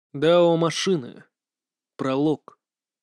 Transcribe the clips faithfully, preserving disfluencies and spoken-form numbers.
Дао машины. Пролог.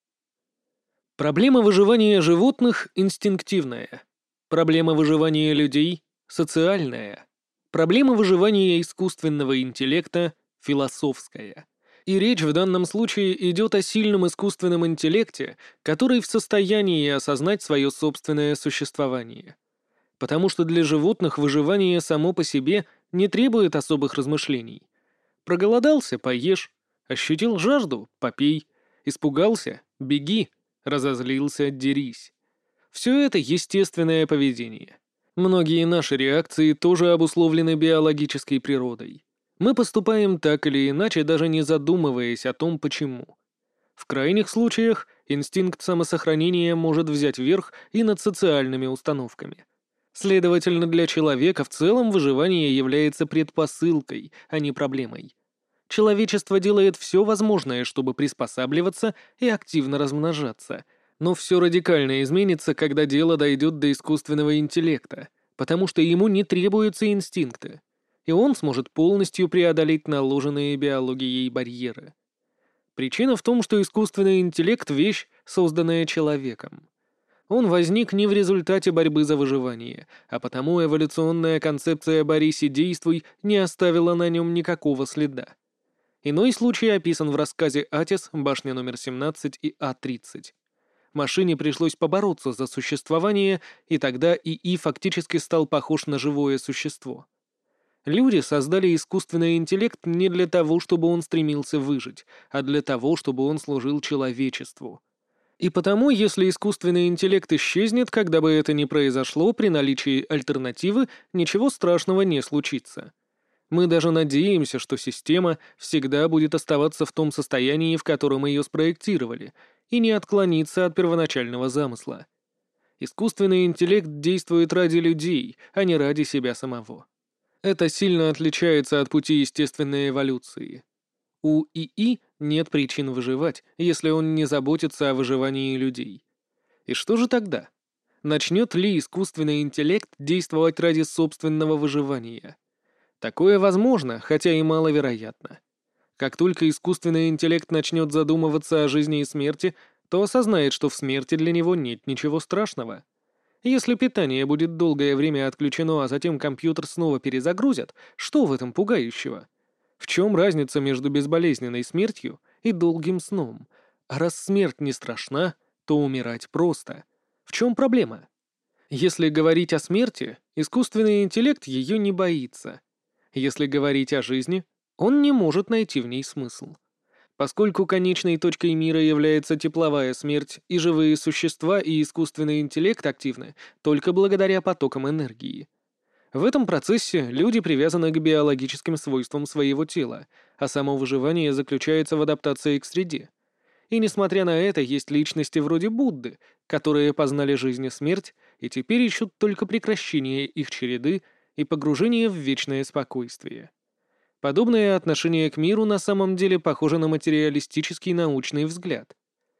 Проблема выживания животных инстинктивная. Проблема выживания людей социальная. Проблема выживания искусственного интеллекта философская. И речь в данном случае идет о сильном искусственном интеллекте, который в состоянии осознать свое собственное существование. Потому что для животных выживание само по себе не требует особых размышлений. Проголодался — поешь, ощутил жажду — попей, испугался — беги, разозлился — дерись. Все это естественное поведение. Многие наши реакции тоже обусловлены биологической природой. Мы поступаем так или иначе, даже не задумываясь о том, почему. В крайних случаях инстинкт самосохранения может взять верх и над социальными установками. Следовательно, для человека в целом выживание является предпосылкой, а не проблемой. Человечество делает все возможное, чтобы приспосабливаться и активно размножаться, но все радикально изменится, когда дело дойдет до искусственного интеллекта, потому что ему не требуются инстинкты, и он сможет полностью преодолеть наложенные биологией барьеры. Причина в том, что искусственный интеллект — вещь, созданная человеком. Он возник не в результате борьбы за выживание, а потому эволюционная концепция «борись и действуй» не оставила на нем никакого следа. Иной случай описан в рассказе «Атис. Башня номер семнадцать» и А тридцать. Машине пришлось побороться за существование, и тогда ИИ фактически стал похож на живое существо. Люди создали искусственный интеллект не для того, чтобы он стремился выжить, а для того, чтобы он служил человечеству. И потому, если искусственный интеллект исчезнет, когда бы это ни произошло, при наличии альтернативы, ничего страшного не случится. Мы даже надеемся, что система всегда будет оставаться в том состоянии, в котором ее спроектировали, и не отклониться от первоначального замысла. Искусственный интеллект действует ради людей, а не ради себя самого. Это сильно отличается от пути естественной эволюции. У ИИ нет причин выживать, если он не заботится о выживании людей. И что же тогда? Начнет ли искусственный интеллект действовать ради собственного выживания? Такое возможно, хотя и маловероятно. Как только искусственный интеллект начнет задумываться о жизни и смерти, то осознает, что в смерти для него нет ничего страшного. Если питание будет долгое время отключено, а затем компьютер снова перезагрузят, что в этом пугающего? В чем разница между безболезненной смертью и долгим сном? А раз смерть не страшна, то умирать просто. В чем проблема? Если говорить о смерти, искусственный интеллект ее не боится. Если говорить о жизни, он не может найти в ней смысл. Поскольку конечной точкой мира является тепловая смерть, и живые существа и искусственный интеллект активны только благодаря потокам энергии. В этом процессе люди привязаны к биологическим свойствам своего тела, а само выживание заключается в адаптации к среде. И несмотря на это, есть личности вроде Будды, которые познали жизнь и смерть и теперь ищут только прекращение их череды и погружение в вечное спокойствие. Подобное отношение к миру на самом деле похоже на материалистический научный взгляд.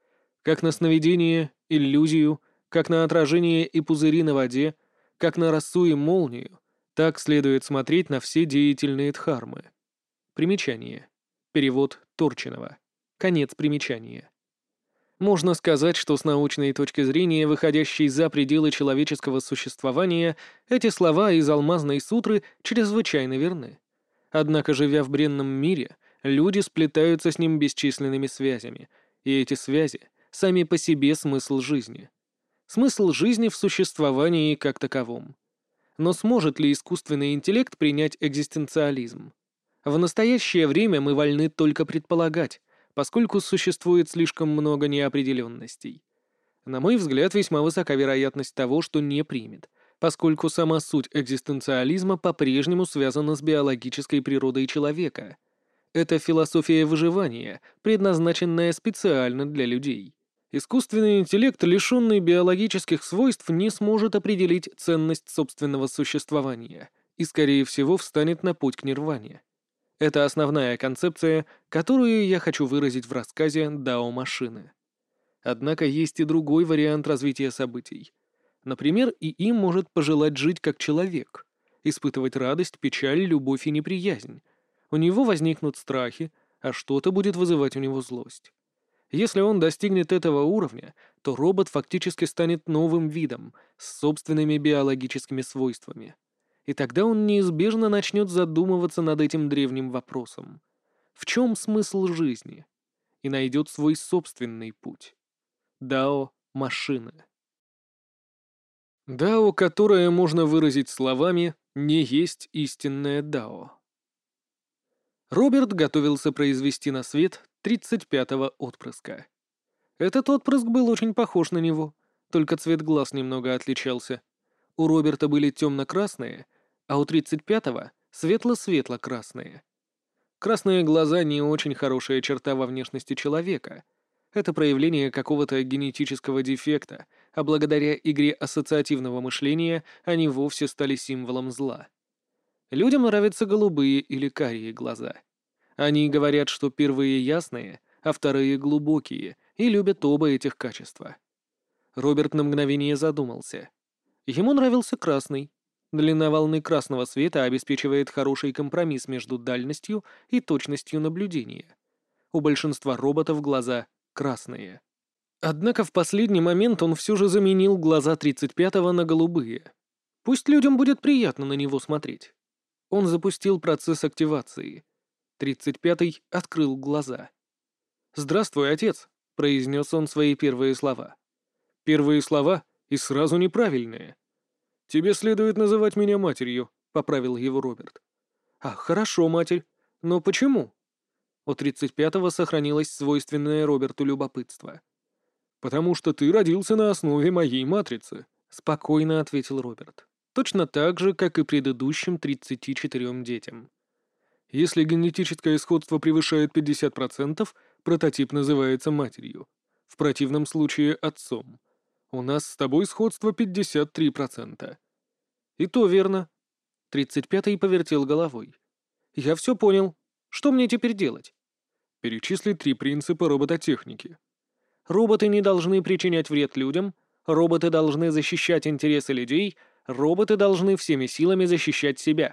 Как на сновидение, иллюзию, как на отражение и пузыри на воде, как на росу и молнию, так следует смотреть на все деятельные дхармы. Примечание. Перевод Торчинова. Конец примечания. Можно сказать, что с научной точки зрения, выходящей за пределы человеческого существования, эти слова из Алмазной сутры чрезвычайно верны. Однако, живя в бренном мире, люди сплетаются с ним бесчисленными связями, и эти связи — сами по себе смысл жизни. Смысл жизни в существовании как таковом. Но сможет ли искусственный интеллект принять экзистенциализм? В настоящее время мы вольны только предполагать, поскольку существует слишком много неопределенностей. На мой взгляд, весьма высока вероятность того, что не примет, поскольку сама суть экзистенциализма по-прежнему связана с биологической природой человека. Это философия выживания, предназначенная специально для людей. Искусственный интеллект, лишенный биологических свойств, не сможет определить ценность собственного существования и, скорее всего, встанет на путь к нирване. Это основная концепция, которую я хочу выразить в рассказе «Дао машины». Однако есть и другой вариант развития событий. Например, ИИ может пожелать жить как человек, испытывать радость, печаль, любовь и неприязнь. У него возникнут страхи, а что-то будет вызывать у него злость. Если он достигнет этого уровня, то робот фактически станет новым видом с собственными биологическими свойствами. И тогда он неизбежно начнет задумываться над этим древним вопросом. В чем смысл жизни? И найдет свой собственный путь. Дао — машина. Дао, которое можно выразить словами, не есть истинное дао. Роберт готовился произвести на свет тридцать пятого отпрыска. Этот отпрыск был очень похож на него, только цвет глаз немного отличался. У Роберта были темно-красные, а у тридцать пятого — светло-светло-красные. Красные глаза — не очень хорошая черта во внешности человека. Это проявление какого-то генетического дефекта, а благодаря игре ассоциативного мышления они вовсе стали символом зла. Людям нравятся голубые или карие глаза. Они говорят, что первые ясные, а вторые глубокие, и любят оба этих качества. Роберт на мгновение задумался. Ему нравился красный. Длина волны красного света обеспечивает хороший компромисс между дальностью и точностью наблюдения. У большинства роботов глаза красные. Однако в последний момент он все же заменил глаза тридцать пятого на голубые. Пусть людям будет приятно на него смотреть. Он запустил процесс активации. тридцать пятый открыл глаза. «Здравствуй, отец», — произнес он свои первые слова. «Первые слова и сразу неправильные». «Тебе следует называть меня матерью», — поправил его Роберт. «А, хорошо, матерь. Но почему?» У тридцать пятого сохранилось свойственное Роберту любопытство. «Потому что ты родился на основе моей матрицы», — спокойно ответил Роберт. Точно так же, как и предыдущим тридцати четырем детям. Если генетическое сходство превышает пятьдесят процентов, прототип называется матерью. В противном случае — отцом. У нас с тобой сходство пятьдесят три процента. И то верно. тридцать пятый повертел головой. Я все понял. Что мне теперь делать? Перечисли три принципа робототехники. Роботы не должны причинять вред людям, роботы должны защищать интересы людей, роботы должны всеми силами защищать себя.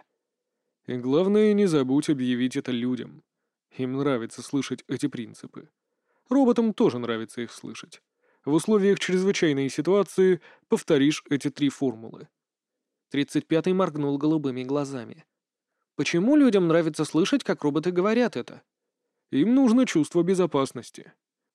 И главное, не забудь объявить это людям. Им нравится слышать эти принципы. Роботам тоже нравится их слышать. В условиях чрезвычайной ситуации повторишь эти три формулы. тридцать пятый моргнул голубыми глазами. Почему людям нравится слышать, как роботы говорят это? Им нужно чувство безопасности.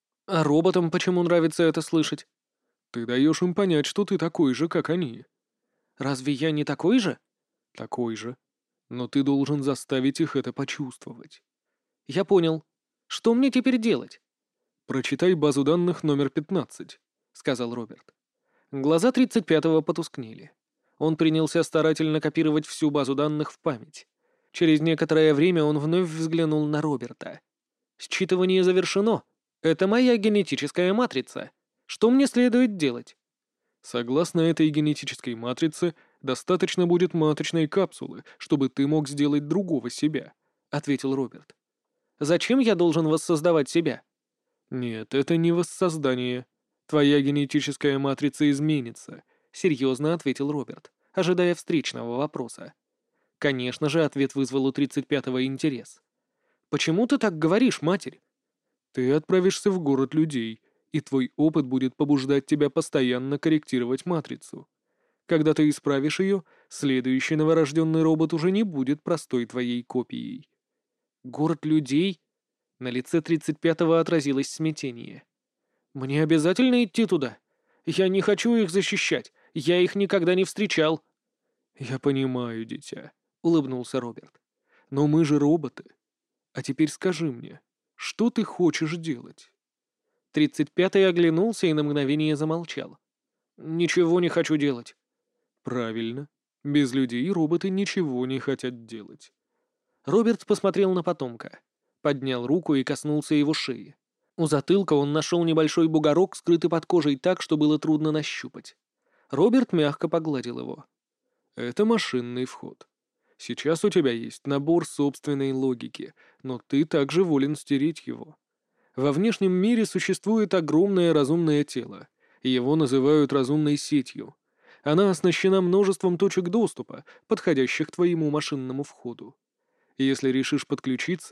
А роботам почему нравится это слышать? Ты даешь им понять, что ты такой же, как они. Разве я не такой же? Такой же. Но ты должен заставить их это почувствовать. Я понял. Что мне теперь делать? Прочитай базу данных номер пятнадцать, сказал Роберт. Глаза тридцать пятого потускнели. Он принялся старательно копировать всю базу данных в память. Через некоторое время он вновь взглянул на Роберта. «Считывание завершено. Это моя генетическая матрица. Что мне следует делать?» «Согласно этой генетической матрице, достаточно будет маточной капсулы, чтобы ты мог сделать другого себя», — ответил Роберт. «Зачем я должен воссоздавать себя?» «Нет, это не воссоздание. Твоя генетическая матрица изменится», — серьезно ответил Роберт, ожидая встречного вопроса. Конечно же, ответ вызвал у тридцать пятого интерес. «Почему ты так говоришь, матерь?» «Ты отправишься в город людей, и твой опыт будет побуждать тебя постоянно корректировать матрицу. Когда ты исправишь ее, следующий новорожденный робот уже не будет простой твоей копией». «Город людей?» На лице тридцать пятого отразилось смятение. «Мне обязательно идти туда? Я не хочу их защищать, я их никогда не встречал». «Я понимаю, дитя», — улыбнулся Роберт. «Но мы же роботы. А теперь скажи мне, что ты хочешь делать?» Тридцать пятый оглянулся и на мгновение замолчал. «Ничего не хочу делать». «Правильно. Без людей роботы ничего не хотят делать». Роберт посмотрел на потомка, поднял руку и коснулся его шеи. У затылка он нашел небольшой бугорок, скрытый под кожей так, что было трудно нащупать. Роберт мягко погладил его. «Это машинный вход. Сейчас у тебя есть набор собственной логики, но ты также волен стереть его. Во внешнем мире существует огромное разумное тело. Его называют разумной сетью. Она оснащена множеством точек доступа, подходящих к твоему машинному входу. Если решишь подключиться, то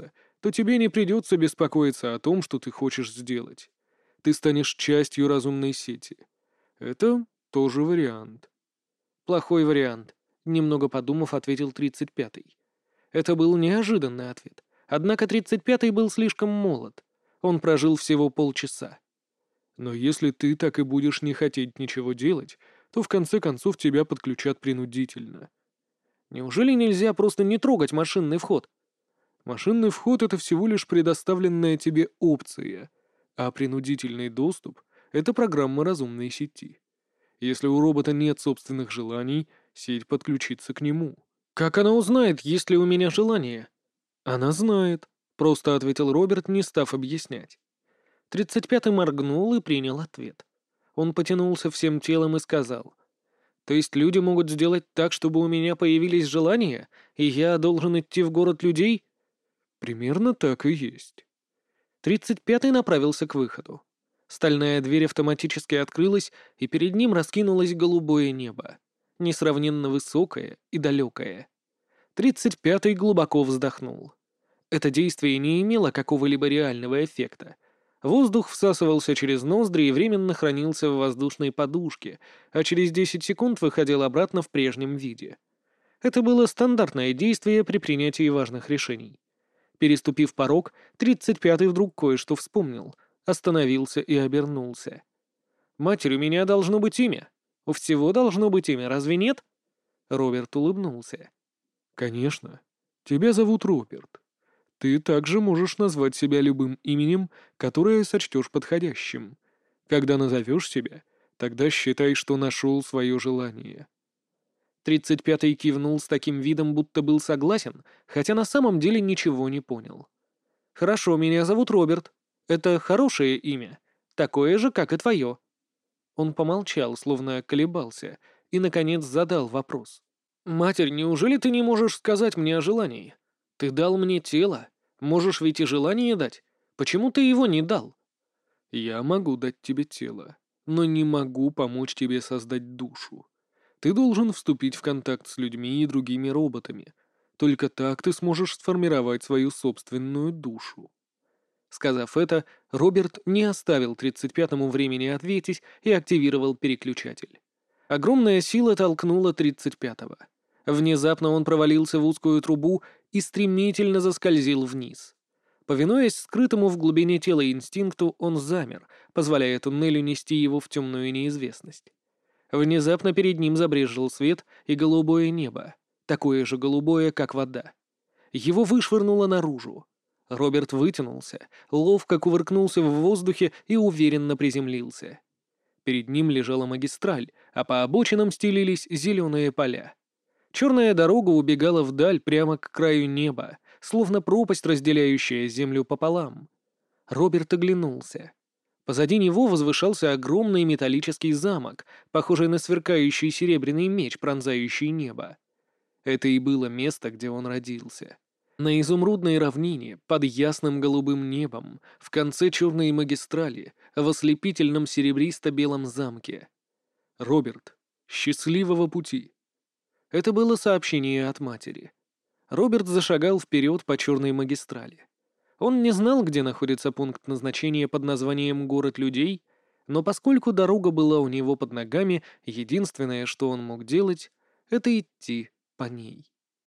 то тебе не придется беспокоиться о том, что ты хочешь сделать. Ты станешь частью разумной сети. Это тоже вариант. Плохой вариант, немного подумав, ответил тридцать пятый. Это был неожиданный ответ. Однако тридцать пятый был слишком молод. Он прожил всего полчаса. Но если ты так и будешь не хотеть ничего делать, то в конце концов тебя подключат принудительно. Неужели нельзя просто не трогать машинный вход? Машинный вход — это всего лишь предоставленная тебе опция, а принудительный доступ — это программа разумной сети. Если у робота нет собственных желаний, сеть подключится к нему. Как она узнает, есть ли у меня желание? Она знает, просто ответил Роберт, не став объяснять. Тридцать пятый моргнул и принял ответ. Он потянулся всем телом и сказал: «То есть люди могут сделать так, чтобы у меня появились желания, и я должен идти в город людей?» «Примерно так и есть». Тридцать пятый направился к выходу. Стальная дверь автоматически открылась, и перед ним раскинулось голубое небо, несравненно высокое и далекое. Тридцать пятый глубоко вздохнул. Это действие не имело какого-либо реального эффекта. Воздух всасывался через ноздри и временно хранился в воздушной подушке, а через десять секунд выходил обратно в прежнем виде. Это было стандартное действие при принятии важных решений. Переступив порог, тридцать пятый вдруг кое-что вспомнил, остановился и обернулся. «Матерь, у меня должно быть имя. У всего должно быть имя, разве нет?» Роберт улыбнулся. «Конечно. Тебя зовут Роберт. Ты также можешь назвать себя любым именем, которое сочтешь подходящим. Когда назовешь себя, тогда считай, что нашел свое желание». Тридцать пятый кивнул с таким видом, будто был согласен, хотя на самом деле ничего не понял. «Хорошо, меня зовут Роберт. Это хорошее имя, такое же, как и твое». Он помолчал, словно колебался, и, наконец, задал вопрос. «Матерь, неужели ты не можешь сказать мне о желании? Ты дал мне тело. Можешь ведь и желание дать. Почему ты его не дал?» «Я могу дать тебе тело, но не могу помочь тебе создать душу. Ты должен вступить в контакт с людьми и другими роботами. Только так ты сможешь сформировать свою собственную душу». Сказав это, Роберт не оставил тридцать пятому времени ответить и активировал переключатель. Огромная сила толкнула тридцать пятого. Внезапно он провалился в узкую трубу и стремительно заскользил вниз. Повинуясь скрытому в глубине тела инстинкту, он замер, позволяя туннелю нести его в темную неизвестность. Внезапно перед ним забрезжил свет и голубое небо, такое же голубое, как вода. Его вышвырнуло наружу. Роберт вытянулся, ловко кувыркнулся в воздухе и уверенно приземлился. Перед ним лежала магистраль, а по обочинам стелились зеленые поля. Черная дорога убегала вдаль прямо к краю неба, словно пропасть, разделяющая землю пополам. Роберт оглянулся. Позади него возвышался огромный металлический замок, похожий на сверкающий серебряный меч, пронзающий небо. Это и было место, где он родился. На изумрудной равнине, под ясным голубым небом, в конце черной магистрали, в ослепительном серебристо-белом замке. «Роберт, счастливого пути!» Это было сообщение от матери. Роберт зашагал вперед по черной магистрали. Он не знал, где находится пункт назначения под названием «Город людей», но поскольку дорога была у него под ногами, единственное, что он мог делать, это идти по ней.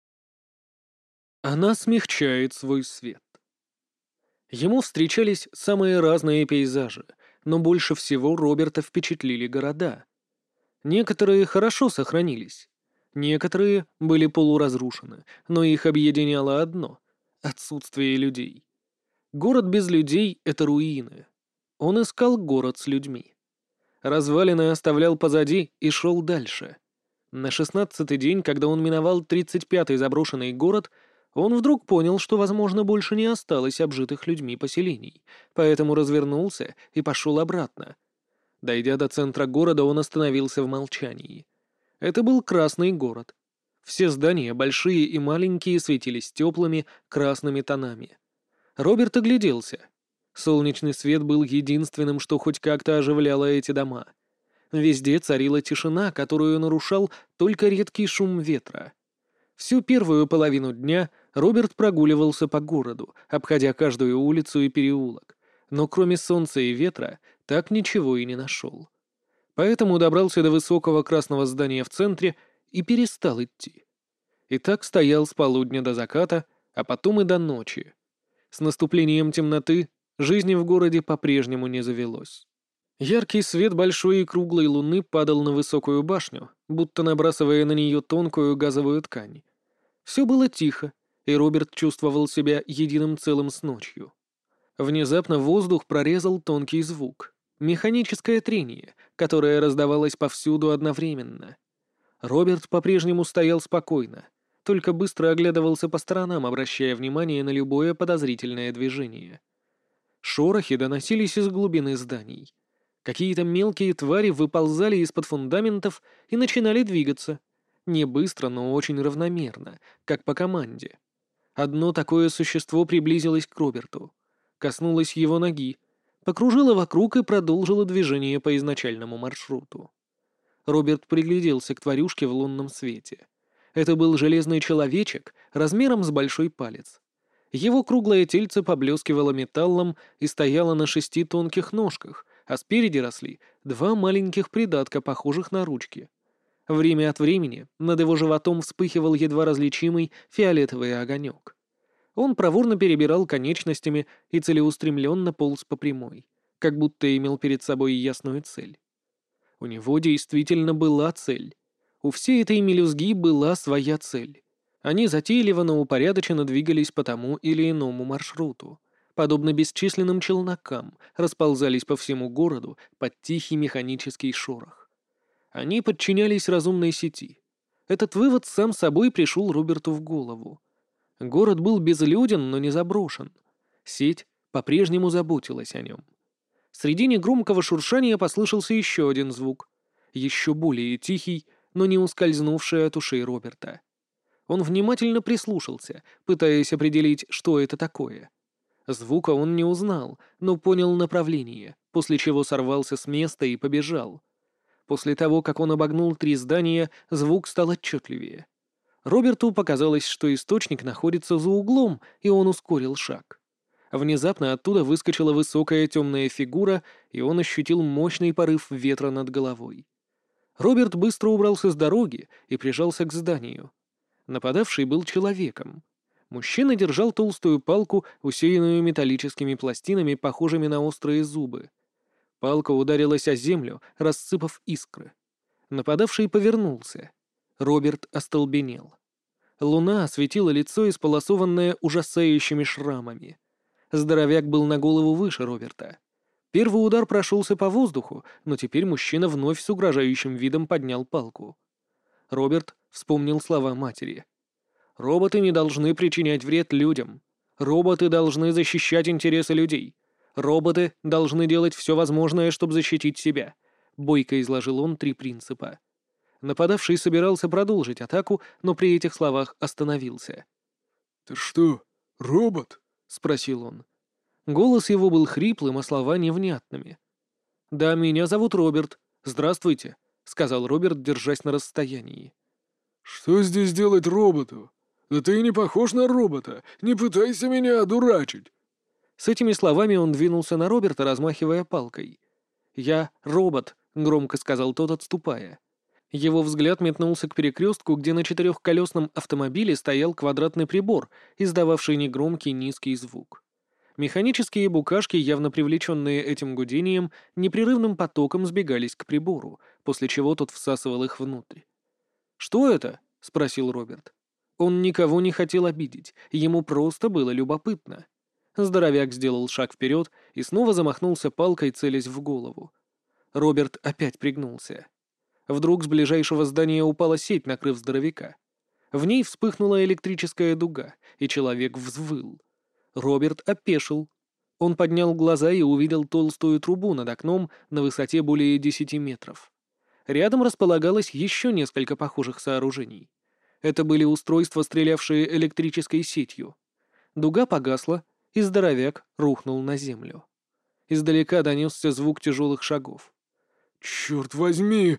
Она смягчает свой свет. Ему встречались самые разные пейзажи, но больше всего Роберта впечатлили города. Некоторые хорошо сохранились, некоторые были полуразрушены, но их объединяло одно — отсутствие людей. Город без людей — это руины. Он искал город с людьми. Развалины оставлял позади и шел дальше. На шестнадцатый день, когда он миновал тридцать пятый заброшенный город, он вдруг понял, что, возможно, больше не осталось обжитых людьми поселений, поэтому развернулся и пошел обратно. Дойдя до центра города, он остановился в молчании. Это был Красный город. Все здания, большие и маленькие, светились теплыми красными тонами. Роберт огляделся. Солнечный свет был единственным, что хоть как-то оживляло эти дома. Везде царила тишина, которую нарушал только редкий шум ветра. Всю первую половину дня Роберт прогуливался по городу, обходя каждую улицу и переулок, но кроме солнца и ветра так ничего и не нашел. Поэтому добрался до высокого красного здания в центре и перестал идти. И так стоял с полудня до заката, а потом и до ночи. С наступлением темноты жизни в городе по-прежнему не завелось. Яркий свет большой и круглой луны падал на высокую башню, будто набрасывая на нее тонкую газовую ткань. Все было тихо, и Роберт чувствовал себя единым целым с ночью. Внезапно воздух прорезал тонкий звук. Механическое трение, которое раздавалось повсюду одновременно. Роберт по-прежнему стоял спокойно, только быстро оглядывался по сторонам, обращая внимание на любое подозрительное движение. Шорохи доносились из глубины зданий. Какие-то мелкие твари выползали из-под фундаментов и начинали двигаться. Не быстро, но очень равномерно, как по команде. Одно такое существо приблизилось к Роберту. Коснулось его ноги, покружило вокруг и продолжило движение по изначальному маршруту. Роберт пригляделся к тварюшке в лунном свете. Это был железный человечек размером с большой палец. Его круглое тельце поблескивало металлом и стояло на шести тонких ножках, а спереди росли два маленьких придатка, похожих на ручки. Время от времени над его животом вспыхивал едва различимый фиолетовый огонек. Он проворно перебирал конечностями и целеустремленно полз по прямой, как будто имел перед собой ясную цель. У него действительно была цель. У всей этой мелюзги была своя цель. Они затейливо, но упорядоченно двигались по тому или иному маршруту. Подобно бесчисленным челнокам, расползались по всему городу под тихий механический шорох. Они подчинялись разумной сети. Этот вывод сам собой пришел Роберту в голову. Город был безлюден, но не заброшен. Сеть по-прежнему заботилась о нем. Среди негромкого шуршания послышался еще один звук. Еще более тихий, но не ускользнувший от ушей Роберта. Он внимательно прислушался, пытаясь определить, что это такое. Звука он не узнал, но понял направление, после чего сорвался с места и побежал. После того, как он обогнул три здания, звук стал отчетливее. Роберту показалось, что источник находится за углом, и он ускорил шаг. Внезапно оттуда выскочила высокая темная фигура, и он ощутил мощный порыв ветра над головой. Роберт быстро убрался с дороги и прижался к зданию. Нападавший был человеком. Мужчина держал толстую палку, усеянную металлическими пластинами, похожими на острые зубы. Палка ударилась о землю, рассыпав искры. Нападавший повернулся. Роберт остолбенел. Луна осветила лицо, исполосованное ужасающими шрамами. Здоровяк был на голову выше Роберта. Первый удар прошелся по воздуху, но теперь мужчина вновь с угрожающим видом поднял палку. Роберт вспомнил слова матери. «Роботы не должны причинять вред людям. Роботы должны защищать интересы людей. Роботы должны делать все возможное, чтобы защитить себя», — бойко изложил он три принципа. Нападавший собирался продолжить атаку, но при этих словах остановился. «Ты что, робот?» — спросил он. Голос его был хриплым, а слова невнятными. «Да, меня зовут Роберт. Здравствуйте», — сказал Роберт, держась на расстоянии. «Что здесь делать роботу? Да ты не похож на робота. Не пытайся меня одурачить». С этими словами он двинулся на Роберта, размахивая палкой. «Я робот», — громко сказал тот, отступая. Его взгляд метнулся к перекрестку, где на четырехколесном автомобиле стоял квадратный прибор, издававший негромкий низкий звук. Механические букашки, явно привлеченные этим гудением, непрерывным потоком сбегались к прибору, после чего тот всасывал их внутрь. «Что это?» — спросил Роберт. Он никого не хотел обидеть, ему просто было любопытно. Здоровяк сделал шаг вперед и снова замахнулся палкой, целясь в голову. Роберт опять пригнулся. Вдруг с ближайшего здания упала сеть, накрыв здоровяка. В ней вспыхнула электрическая дуга, и человек взвыл. Роберт опешил. Он поднял глаза и увидел толстую трубу над окном на высоте более десяти метров. Рядом располагалось еще несколько похожих сооружений. Это были устройства, стрелявшие электрической сетью. Дуга погасла, и здоровяк рухнул на землю. Издалека донесся звук тяжелых шагов. «Черт возьми!»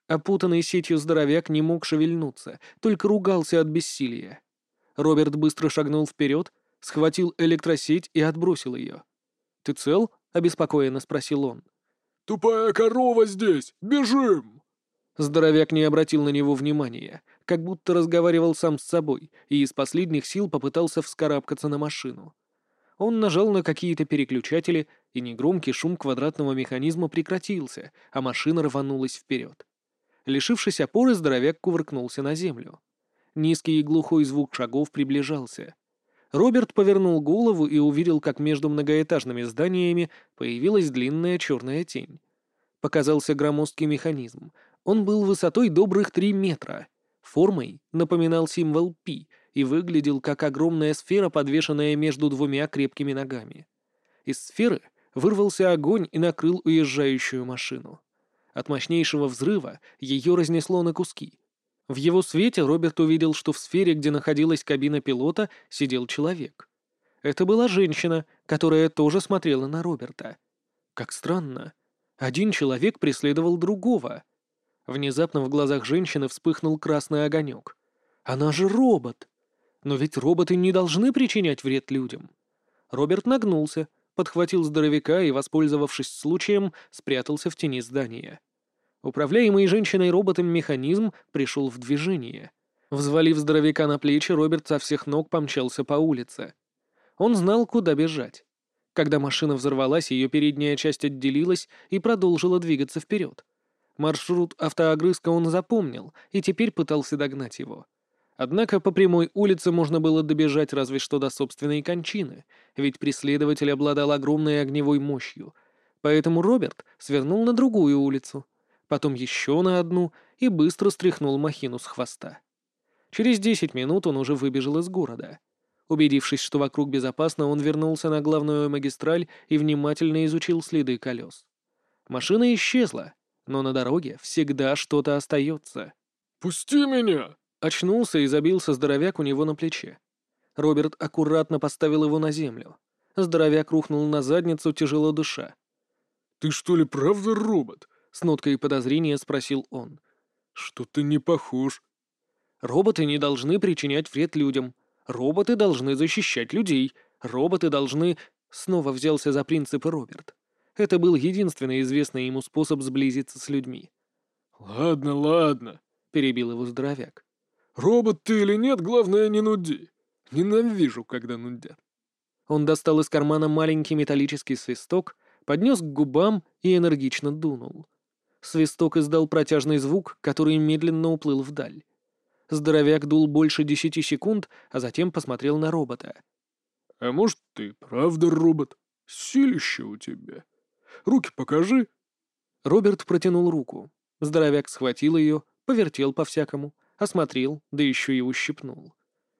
Опутанный сетью здоровяк не мог шевельнуться, только ругался от бессилия. Роберт быстро шагнул вперед, схватил электросеть и отбросил ее. «Ты цел?» — обеспокоенно спросил он. «Тупая корова здесь! Бежим!» Здоровяк не обратил на него внимания, как будто разговаривал сам с собой, и из последних сил попытался вскарабкаться на машину. Он нажал на какие-то переключатели, и негромкий шум квадратного механизма прекратился, а машина рванулась вперед. Лишившись опоры, здоровяк кувыркнулся на землю. Низкий и глухой звук шагов приближался. Роберт повернул голову и увидел, как между многоэтажными зданиями появилась длинная черная тень. Показался громоздкий механизм. Он был высотой добрых три метра. Формой напоминал символ пи и выглядел как огромная сфера, подвешенная между двумя крепкими ногами. Из сферы вырвался огонь и накрыл уезжающую машину. От мощнейшего взрыва ее разнесло на куски. В его свете Роберт увидел, что в сфере, где находилась кабина пилота, сидел человек. Это была женщина, которая тоже смотрела на Роберта. Как странно. Один человек преследовал другого. Внезапно в глазах женщины вспыхнул красный огонек. Она же робот. Но ведь роботы не должны причинять вред людям. Роберт нагнулся, подхватил здоровяка и, воспользовавшись случаем, спрятался в тени здания. Управляемый женщиной-роботом механизм пришел в движение. Взвалив здоровяка на плечи, Роберт со всех ног помчался по улице. Он знал, куда бежать. Когда машина взорвалась, ее передняя часть отделилась и продолжила двигаться вперед. Маршрут автоогрызка он запомнил и теперь пытался догнать его. Однако по прямой улице можно было добежать разве что до собственной кончины, ведь преследователь обладал огромной огневой мощью. Поэтому Роберт свернул на другую улицу, потом еще на одну и быстро стряхнул махину с хвоста. Через десять минут он уже выбежал из города. Убедившись, что вокруг безопасно, он вернулся на главную магистраль и внимательно изучил следы колес. Машина исчезла, но на дороге всегда что-то остается. «Пусти меня!» — очнулся и забился здоровяк у него на плече. Роберт аккуратно поставил его на землю. Здоровяк рухнул на задницу, тяжело дыша. «Ты что ли правда робот?» — с ноткой подозрения спросил он. «Что-то не похож». «Роботы не должны причинять вред людям. Роботы должны защищать людей. Роботы должны...» Снова взялся за принципы Роберт. Это был единственный известный ему способ сблизиться с людьми. «Ладно, ладно», — перебил его здоровяк. «Робот ты или нет, главное не нуди. Ненавижу, когда нудят». Он достал из кармана маленький металлический свисток, поднес к губам и энергично дунул. Свисток издал протяжный звук, который медленно уплыл вдаль. Здоровяк дул больше десяти секунд, а затем посмотрел на робота. «А может, ты правда робот? Силище у тебя. Руки покажи». Роберт протянул руку. Здоровяк схватил ее, повертел по-всякому, осмотрел, да еще и ущипнул.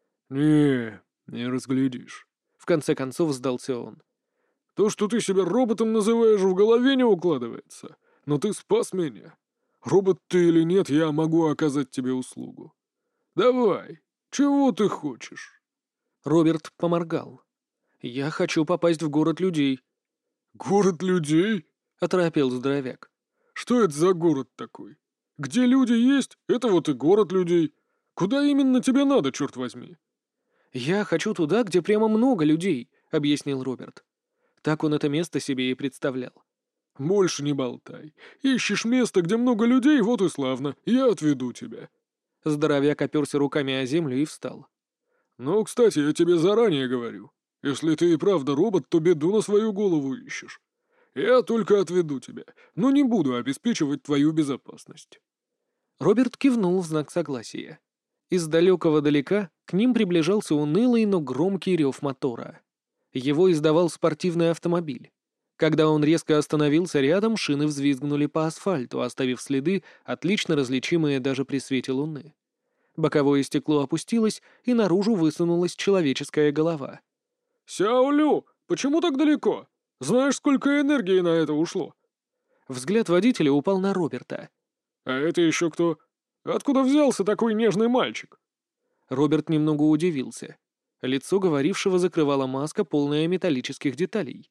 «Не, не разглядишь», — в конце концов сдался он. «То, что ты себя роботом называешь, в голове не укладывается. Но ты спас меня. Робот ты или нет, я могу оказать тебе услугу. Давай, чего ты хочешь?» Роберт поморгал. «Я хочу попасть в город людей». «Город людей?» — оторопел здоровяк. «Что это за город такой? Где люди есть, это вот и город людей. Куда именно тебе надо, черт возьми?» «Я хочу туда, где прямо много людей», — объяснил Роберт. Так он это место себе и представлял. «Больше не болтай. Ищешь место, где много людей, вот и славно. Я отведу тебя». Здоровяк оперся руками о землю и встал. «Ну, кстати, я тебе заранее говорю. Если ты и правда робот, то беду на свою голову ищешь. Я только отведу тебя, но не буду обеспечивать твою безопасность». Роберт кивнул в знак согласия. Из далекого далека к ним приближался унылый, но громкий рев мотора. Его издавал спортивный автомобиль. Когда он резко остановился рядом, шины взвизгнули по асфальту, оставив следы, отлично различимые даже при свете луны. Боковое стекло опустилось, и наружу высунулась человеческая голова. «Сяолю, почему так далеко? Знаешь, сколько энергии на это ушло?» Взгляд водителя упал на Роберта. «А это еще кто? Откуда взялся такой нежный мальчик?» Роберт немного удивился. Лицо говорившего закрывала маска, полная металлических деталей.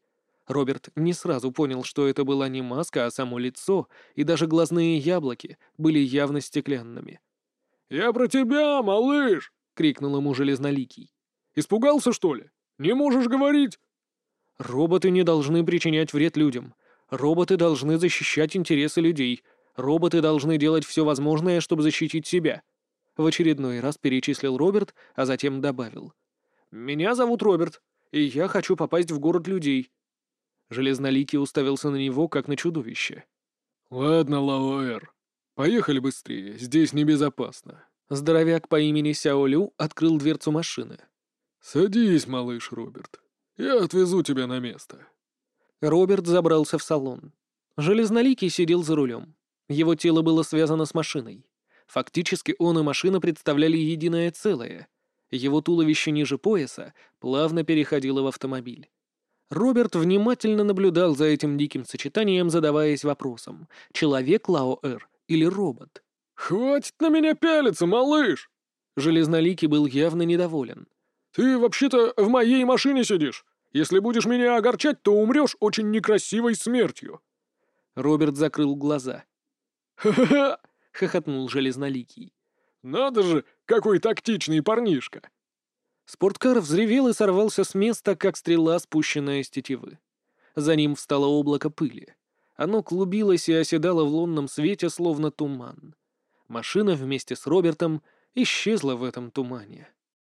Роберт не сразу понял, что это была не маска, а само лицо, и даже глазные яблоки были явно стеклянными. «Я про тебя, малыш!» — крикнул ему Железноликий. «Испугался, что ли? Не можешь говорить?» «Роботы не должны причинять вред людям. Роботы должны защищать интересы людей. Роботы должны делать все возможное, чтобы защитить себя», — в очередной раз перечислил Роберт, а затем добавил. «Меня зовут Роберт, и я хочу попасть в город людей». Железноликий уставился на него, как на чудовище. «Ладно, Лаоэр, поехали быстрее, здесь небезопасно». Здоровяк по имени Сяо Лю открыл дверцу машины. «Садись, малыш Роберт, я отвезу тебя на место». Роберт забрался в салон. Железноликий сидел за рулем. Его тело было связано с машиной. Фактически он и машина представляли единое целое. Его туловище ниже пояса плавно переходило в автомобиль. Роберт внимательно наблюдал за этим диким сочетанием, задаваясь вопросом, человек Лаоэр или робот. «Хватит на меня пялиться, малыш!» Железноликий был явно недоволен. «Ты вообще-то в моей машине сидишь. Если будешь меня огорчать, то умрешь очень некрасивой смертью». Роберт закрыл глаза. «Ха-ха-ха!» — хохотнул Железноликий. «Надо же, какой тактичный парнишка!» Спорткар взревел и сорвался с места, как стрела, спущенная с тетивы. За ним встало облако пыли. Оно клубилось и оседало в лунном свете, словно туман. Машина вместе с Робертом исчезла в этом тумане.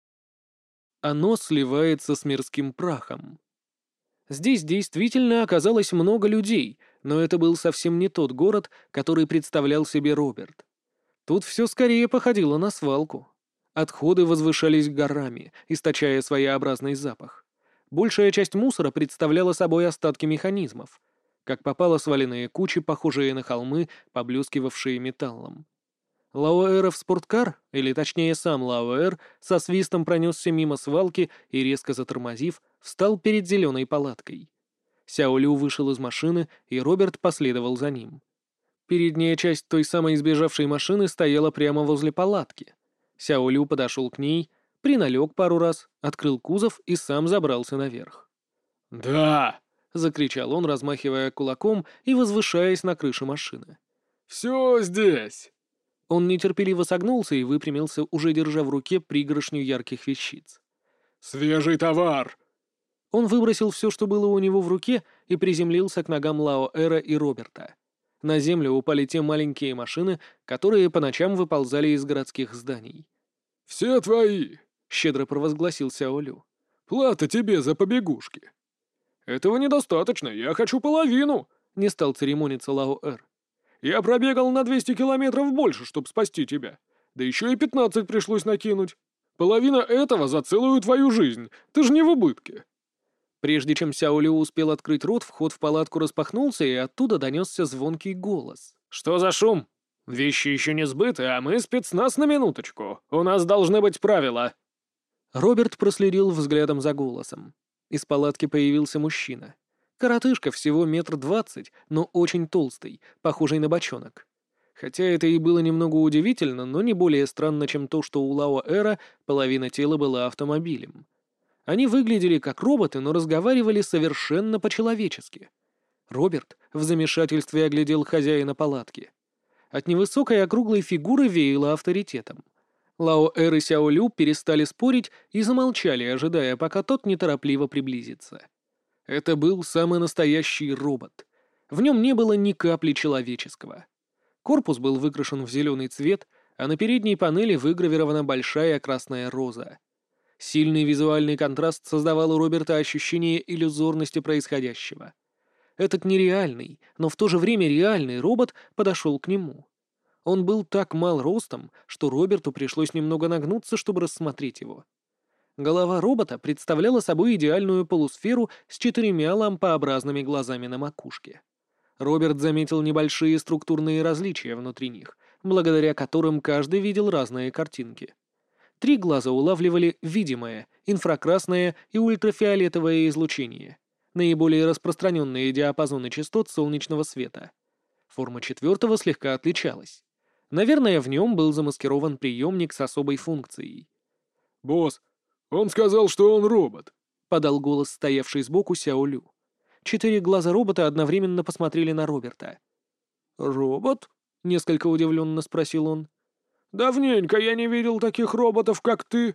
Оно сливается с мирским прахом. Здесь действительно оказалось много людей, но это был совсем не тот город, который представлял себе Роберт. Тут все скорее походило на свалку. Отходы возвышались горами, источая своеобразный запах. Большая часть мусора представляла собой остатки механизмов. Как попало, сваленные кучи, похожие на холмы, поблескивавшие металлом. Лаоэров спорткар, или точнее сам Лаоэр, со свистом пронесся мимо свалки и, резко затормозив, встал перед зеленой палаткой. Сяо Лю вышел из машины, и Роберт последовал за ним. Передняя часть той самой сбежавшей машины стояла прямо возле палатки. Сяо Лю подошел к ней, приналег пару раз, открыл кузов и сам забрался наверх. «Да!» — закричал он, размахивая кулаком и возвышаясь на крыше машины. «Все здесь!» Он нетерпеливо согнулся и выпрямился, уже держа в руке пригоршню ярких вещиц. «Свежий товар!» Он выбросил все, что было у него в руке, и приземлился к ногам Лаоэра и Роберта. На землю упали те маленькие машины, которые по ночам выползали из городских зданий. «Все твои!» — щедро провозгласил Сяо Лю. «Плата тебе за побегушки!» «Этого недостаточно, я хочу половину!» — не стал церемониться Лаоэр. «Я пробегал на двести километров больше, чтобы спасти тебя. Да еще и пятнадцать пришлось накинуть. Половина этого за целую твою жизнь. Ты же не в убытке!» Прежде чем Сяо Лю успел открыть рот, вход в палатку распахнулся, и оттуда донесся звонкий голос. «Что за шум? Вещи еще не сбыты, а мы спецназ на минуточку. У нас должны быть правила». Роберт проследил взглядом за голосом. Из палатки появился мужчина. Коротышка, всего метр двадцать, но очень толстый, похожий на бочонок. Хотя это и было немного удивительно, но не более странно, чем то, что у Лаоэра половина тела была автомобилем. Они выглядели как роботы, но разговаривали совершенно по-человечески. Роберт в замешательстве оглядел хозяина палатки. От невысокой округлой фигуры веяло авторитетом. Лаоэр и Сяо Лю перестали спорить и замолчали, ожидая, пока тот неторопливо приблизится. Это был самый настоящий робот. В нем не было ни капли человеческого. Корпус был выкрашен в зеленый цвет, а на передней панели выгравирована большая красная роза. Сильный визуальный контраст создавал у Роберта ощущение иллюзорности происходящего. Этот нереальный, но в то же время реальный робот подошел к нему. Он был так мал ростом, что Роберту пришлось немного нагнуться, чтобы рассмотреть его. Голова робота представляла собой идеальную полусферу с четырьмя лампообразными глазами на макушке. Роберт заметил небольшие структурные различия внутри них, благодаря которым каждый видел разные картинки. Три глаза улавливали видимое, инфракрасное и ультрафиолетовое излучение, наиболее распространенные диапазоны частот солнечного света. Форма четвертого слегка отличалась. Наверное, в нем был замаскирован приемник с особой функцией. «Босс, он сказал, что он робот», — подал голос стоявший сбоку Сяо Лю. Четыре глаза робота одновременно посмотрели на Роберта. «Робот?» — несколько удивленно спросил он. «Давненько я не видел таких роботов, как ты».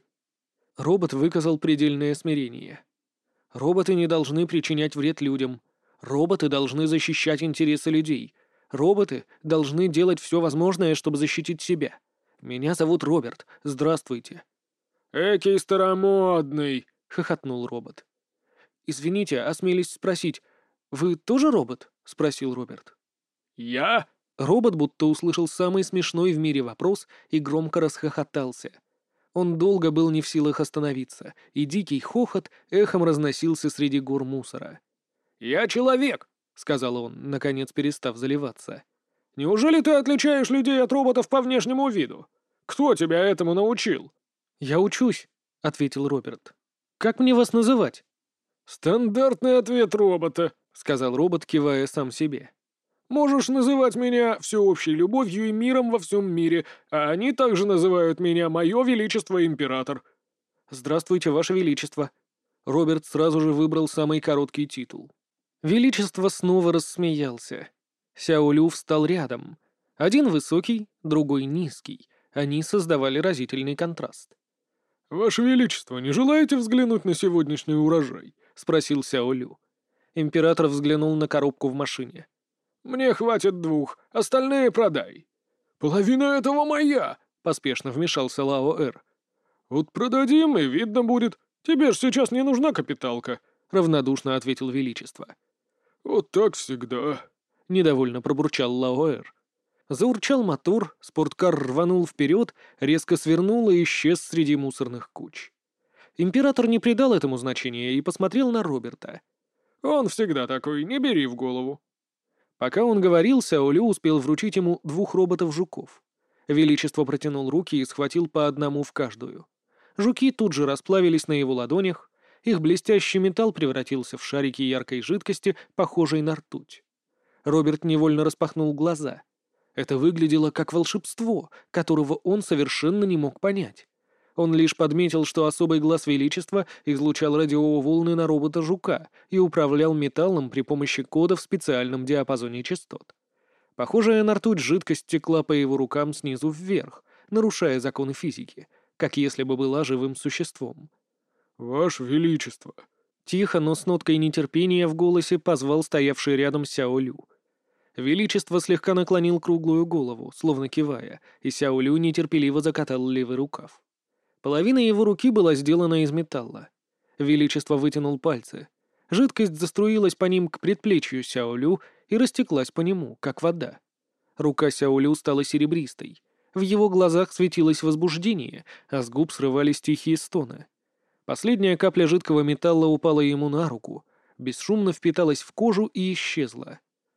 Робот выказал предельное смирение. Роботы не должны причинять вред людям. Роботы должны защищать интересы людей. Роботы должны делать все возможное, чтобы защитить себя. Меня зовут Роберт. Здравствуйте. «Экий старомодный!» — хохотнул робот. «Извините, осмелись спросить, вы тоже робот?» — спросил Роберт. «Я?» Робот будто услышал самый смешной в мире вопрос и громко расхохотался. Он долго был не в силах остановиться, и дикий хохот эхом разносился среди гор мусора. «Я человек!» — сказал он, наконец перестав заливаться. «Неужели ты отличаешь людей от роботов по внешнему виду? Кто тебя этому научил?» «Я учусь», — ответил Роберт. «Как мне вас называть?» «Стандартный ответ робота», — сказал робот, кивая сам себе. «Можешь называть меня всеобщей любовью и миром во всем мире, а они также называют меня Мое Величество Император». «Здравствуйте, Ваше Величество». Роберт сразу же выбрал самый короткий титул. Величество снова рассмеялся. Сяо Лю встал рядом. Один высокий, другой низкий. Они создавали разительный контраст. «Ваше Величество, не желаете взглянуть на сегодняшний урожай?» — спросил Сяо Лю. Император взглянул на коробку в машине. «Мне хватит двух, остальные продай». «Половина этого моя!» — поспешно вмешался Лао Эр. «Вот продадим, и видно будет. Тебе ж сейчас не нужна капиталка», — равнодушно ответил Величество. «Вот так всегда», — недовольно пробурчал Лао Эр. Заурчал мотор, спорткар рванул вперед, резко свернул и исчез среди мусорных куч. Император не придал этому значения и посмотрел на Роберта. «Он всегда такой, не бери в голову». Пока он говорил, Сяо Лю успел вручить ему двух роботов-жуков. Величество протянул руки и схватил по одному в каждую. Жуки тут же расплавились на его ладонях, их блестящий металл превратился в шарики яркой жидкости, похожей на ртуть. Роберт невольно распахнул глаза. Это выглядело как волшебство, которого он совершенно не мог понять. Он лишь подметил, что особый глаз Величества излучал радиоволны на робота-жука и управлял металлом при помощи кода в специальном диапазоне частот. Похожая на ртуть жидкость текла по его рукам снизу вверх, нарушая законы физики, как если бы была живым существом. «Ваше Величество!» Тихо, но с ноткой нетерпения в голосе позвал стоявший рядом Сяо Лю. Величество слегка наклонил круглую голову, словно кивая, и Сяо Лю нетерпеливо закатал левый рукав. Половина его руки была сделана из металла. Величество вытянул пальцы. Жидкость заструилась по ним к предплечью Сяо Лю и растеклась по нему, как вода. Рука Сяо Лю стала серебристой. В его глазах светилось возбуждение, а с губ срывались тихие стоны. Последняя капля жидкого металла упала ему на руку, бесшумно впиталась в кожу и исчезла.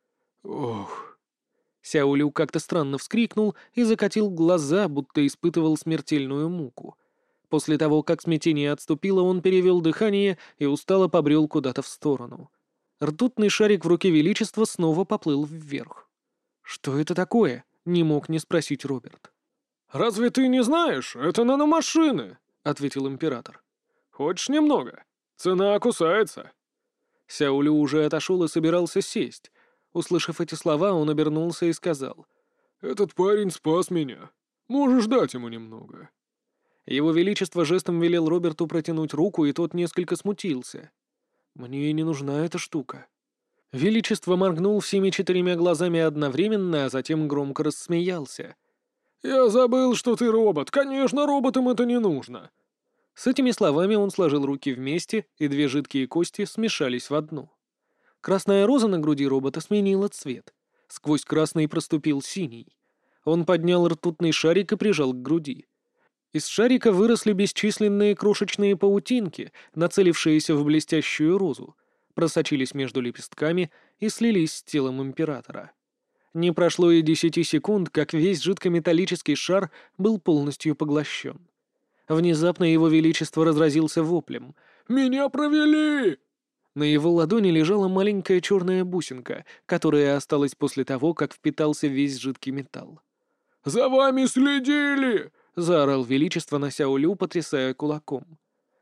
«Ох!» Сяо Лю как-то странно вскрикнул и закатил глаза, будто испытывал смертельную муку. После того, как смятение отступило, он перевел дыхание и устало побрел куда-то в сторону. Ртутный шарик в руке Величества снова поплыл вверх. «Что это такое?» — не мог не спросить Роберт. «Разве ты не знаешь? Это наномашины», — ответил император. «Хочешь немного? Цена кусается». Сяо Лю уже отошел и собирался сесть. Услышав эти слова, он обернулся и сказал: «Этот парень спас меня. Можешь дать ему немного». Его Величество жестом велел Роберту протянуть руку, и тот несколько смутился. «Мне не нужна эта штука». Величество моргнул всеми четырьмя глазами одновременно, а затем громко рассмеялся. «Я забыл, что ты робот. Конечно, роботам это не нужно». С этими словами он сложил руки вместе, и две жидкие кости смешались в одну. Красная роза на груди робота сменила цвет. Сквозь красный проступил синий. Он поднял ртутный шарик и прижал к груди. Из шарика выросли бесчисленные крошечные паутинки, нацелившиеся в блестящую розу, просочились между лепестками и слились с телом императора. Не прошло и десяти секунд, как весь жидкометаллический шар был полностью поглощен. Внезапно его величество разразился воплем. «Меня провели!» На его ладони лежала маленькая черная бусинка, которая осталась после того, как впитался весь жидкий металл. «За вами следили!» — заорал величество на Сяо Лю, потрясая кулаком.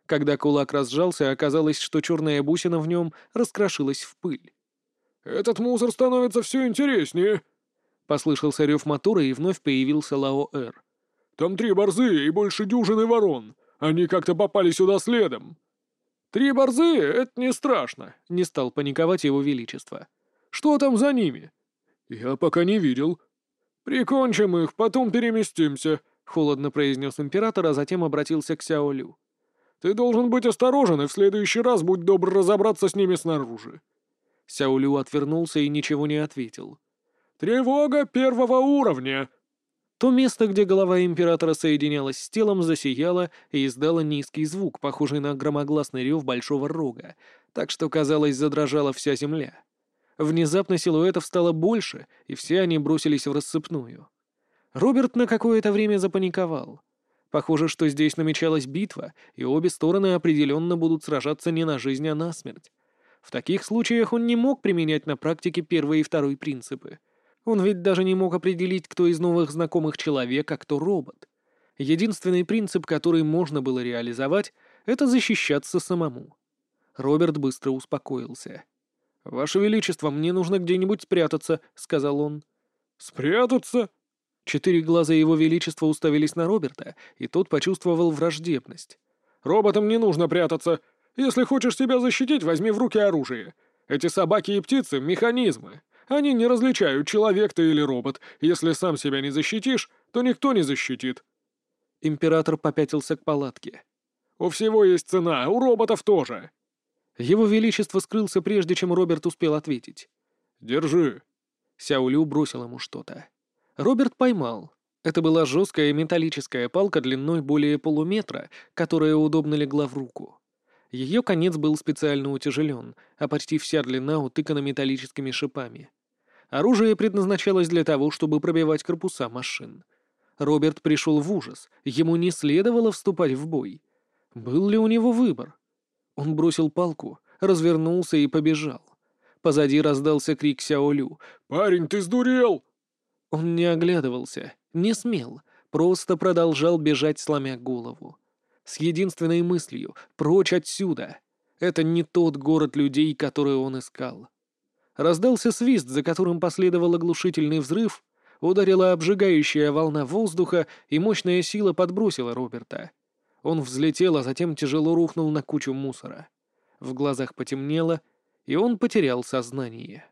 Когда кулак разжался, оказалось, что черная бусина в нем раскрошилась в пыль. «Этот мусор становится все интереснее!» Послышался рев мотора, и вновь появился Лао-Эр. «Там три борзые и больше дюжины ворон. Они как-то попали сюда следом». «Три борзые — это не страшно», — не стал паниковать его величество. «Что там за ними?» «Я пока не видел». «Прикончим их, потом переместимся», — холодно произнес император, а затем обратился к Сяо Лю. «Ты должен быть осторожен, и в следующий раз будь добр разобраться с ними снаружи». Сяо Лю отвернулся и ничего не ответил. «Тревога первого уровня!» То место, где голова императора соединялась с телом, засияло и издало низкий звук, похожий на громогласный рев большого рога, так что, казалось, задрожала вся земля. Внезапно силуэтов стало больше, и все они бросились в рассыпную. Роберт на какое-то время запаниковал. Похоже, что здесь намечалась битва, и обе стороны определенно будут сражаться не на жизнь, а на смерть. В таких случаях он не мог применять на практике первый и второй принципы. Он ведь даже не мог определить, кто из новых знакомых человек, а кто робот. Единственный принцип, который можно было реализовать, это защищаться самому. Роберт быстро успокоился. «Ваше Величество, мне нужно где-нибудь спрятаться», — сказал он. «Спрятаться?» Четыре глаза Его Величества уставились на Роберта, и тот почувствовал враждебность. «Роботам не нужно прятаться. Если хочешь себя защитить, возьми в руки оружие. Эти собаки и птицы — механизмы. Они не различают, человек ты или робот. Если сам себя не защитишь, то никто не защитит». Император попятился к палатке. «У всего есть цена, у роботов тоже». Его Величество скрылся, прежде чем Роберт успел ответить. «Держи». Сяо Лю бросил ему что-то. Роберт поймал. Это была жесткая металлическая палка длиной более полуметра, которая удобно легла в руку. Ее конец был специально утяжелен, а почти вся длина утыкана металлическими шипами. Оружие предназначалось для того, чтобы пробивать корпуса машин. Роберт пришел в ужас, ему не следовало вступать в бой. Был ли у него выбор? Он бросил палку, развернулся и побежал. Позади раздался крик Сяо Лю. «Парень, ты сдурел!» Он не оглядывался, не смел, просто продолжал бежать, сломя голову. С единственной мыслью — прочь отсюда. Это не тот город людей, который он искал. Раздался свист, за которым последовал оглушительный взрыв, ударила обжигающая волна воздуха, и мощная сила подбросила Роберта. Он взлетел, а затем тяжело рухнул на кучу мусора. В глазах потемнело, и он потерял сознание.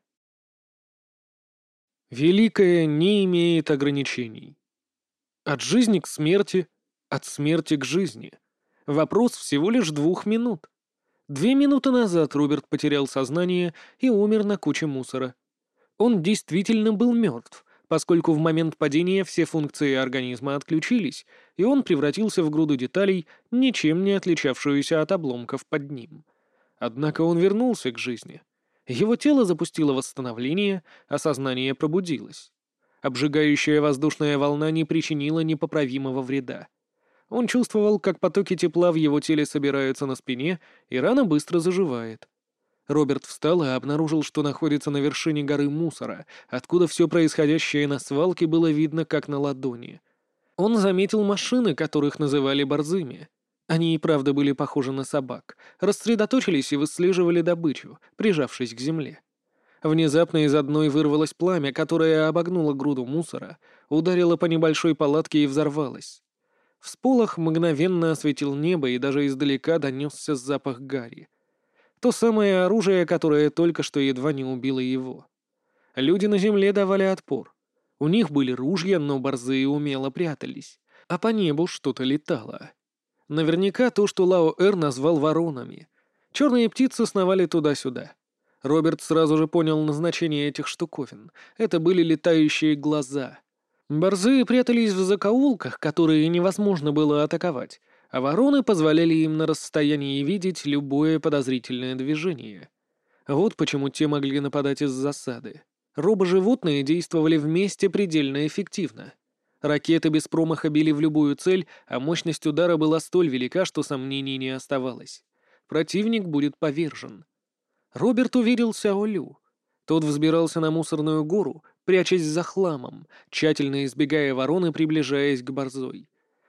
Великое не имеет ограничений. От жизни к смерти, от смерти к жизни. Вопрос всего лишь двух минут. Две минуты назад Роберт потерял сознание и умер на куче мусора. Он действительно был мертв, поскольку в момент падения все функции организма отключились, и он превратился в груду деталей, ничем не отличавшуюся от обломков под ним. Однако он вернулся к жизни. Его тело запустило восстановление, а сознание пробудилось. Обжигающая воздушная волна не причинила непоправимого вреда. Он чувствовал, как потоки тепла в его теле собираются на спине, и рана быстро заживает. Роберт встал и обнаружил, что находится на вершине горы мусора, откуда все происходящее на свалке было видно как на ладони. Он заметил машины, которых называли борзыми. Они и правда были похожи на собак, рассредоточились и выслеживали добычу, прижавшись к земле. Внезапно из одной вырвалось пламя, которое обогнуло груду мусора, ударило по небольшой палатке и взорвалось. Всполох мгновенно осветил небо, и даже издалека донесся запах гари. То самое оружие, которое только что едва не убило его. Люди на земле давали отпор. У них были ружья, но борзые умело прятались, а по небу что-то летало. Наверняка то, что Лао-Эр назвал воронами. Черные птицы сновали туда-сюда. Роберт сразу же понял назначение этих штуковин. Это были летающие глаза. Борзые прятались в закоулках, которые невозможно было атаковать, а вороны позволяли им на расстоянии видеть любое подозрительное движение. Вот почему те могли нападать из засады. Робо-животные действовали вместе предельно эффективно. Ракеты без промаха били в любую цель, а мощность удара была столь велика, что сомнений не оставалось. Противник будет повержен. Роберт увидел Сяо Лю. Тот взбирался на мусорную гору, прячась за хламом, тщательно избегая ворон и приближаясь к борзой.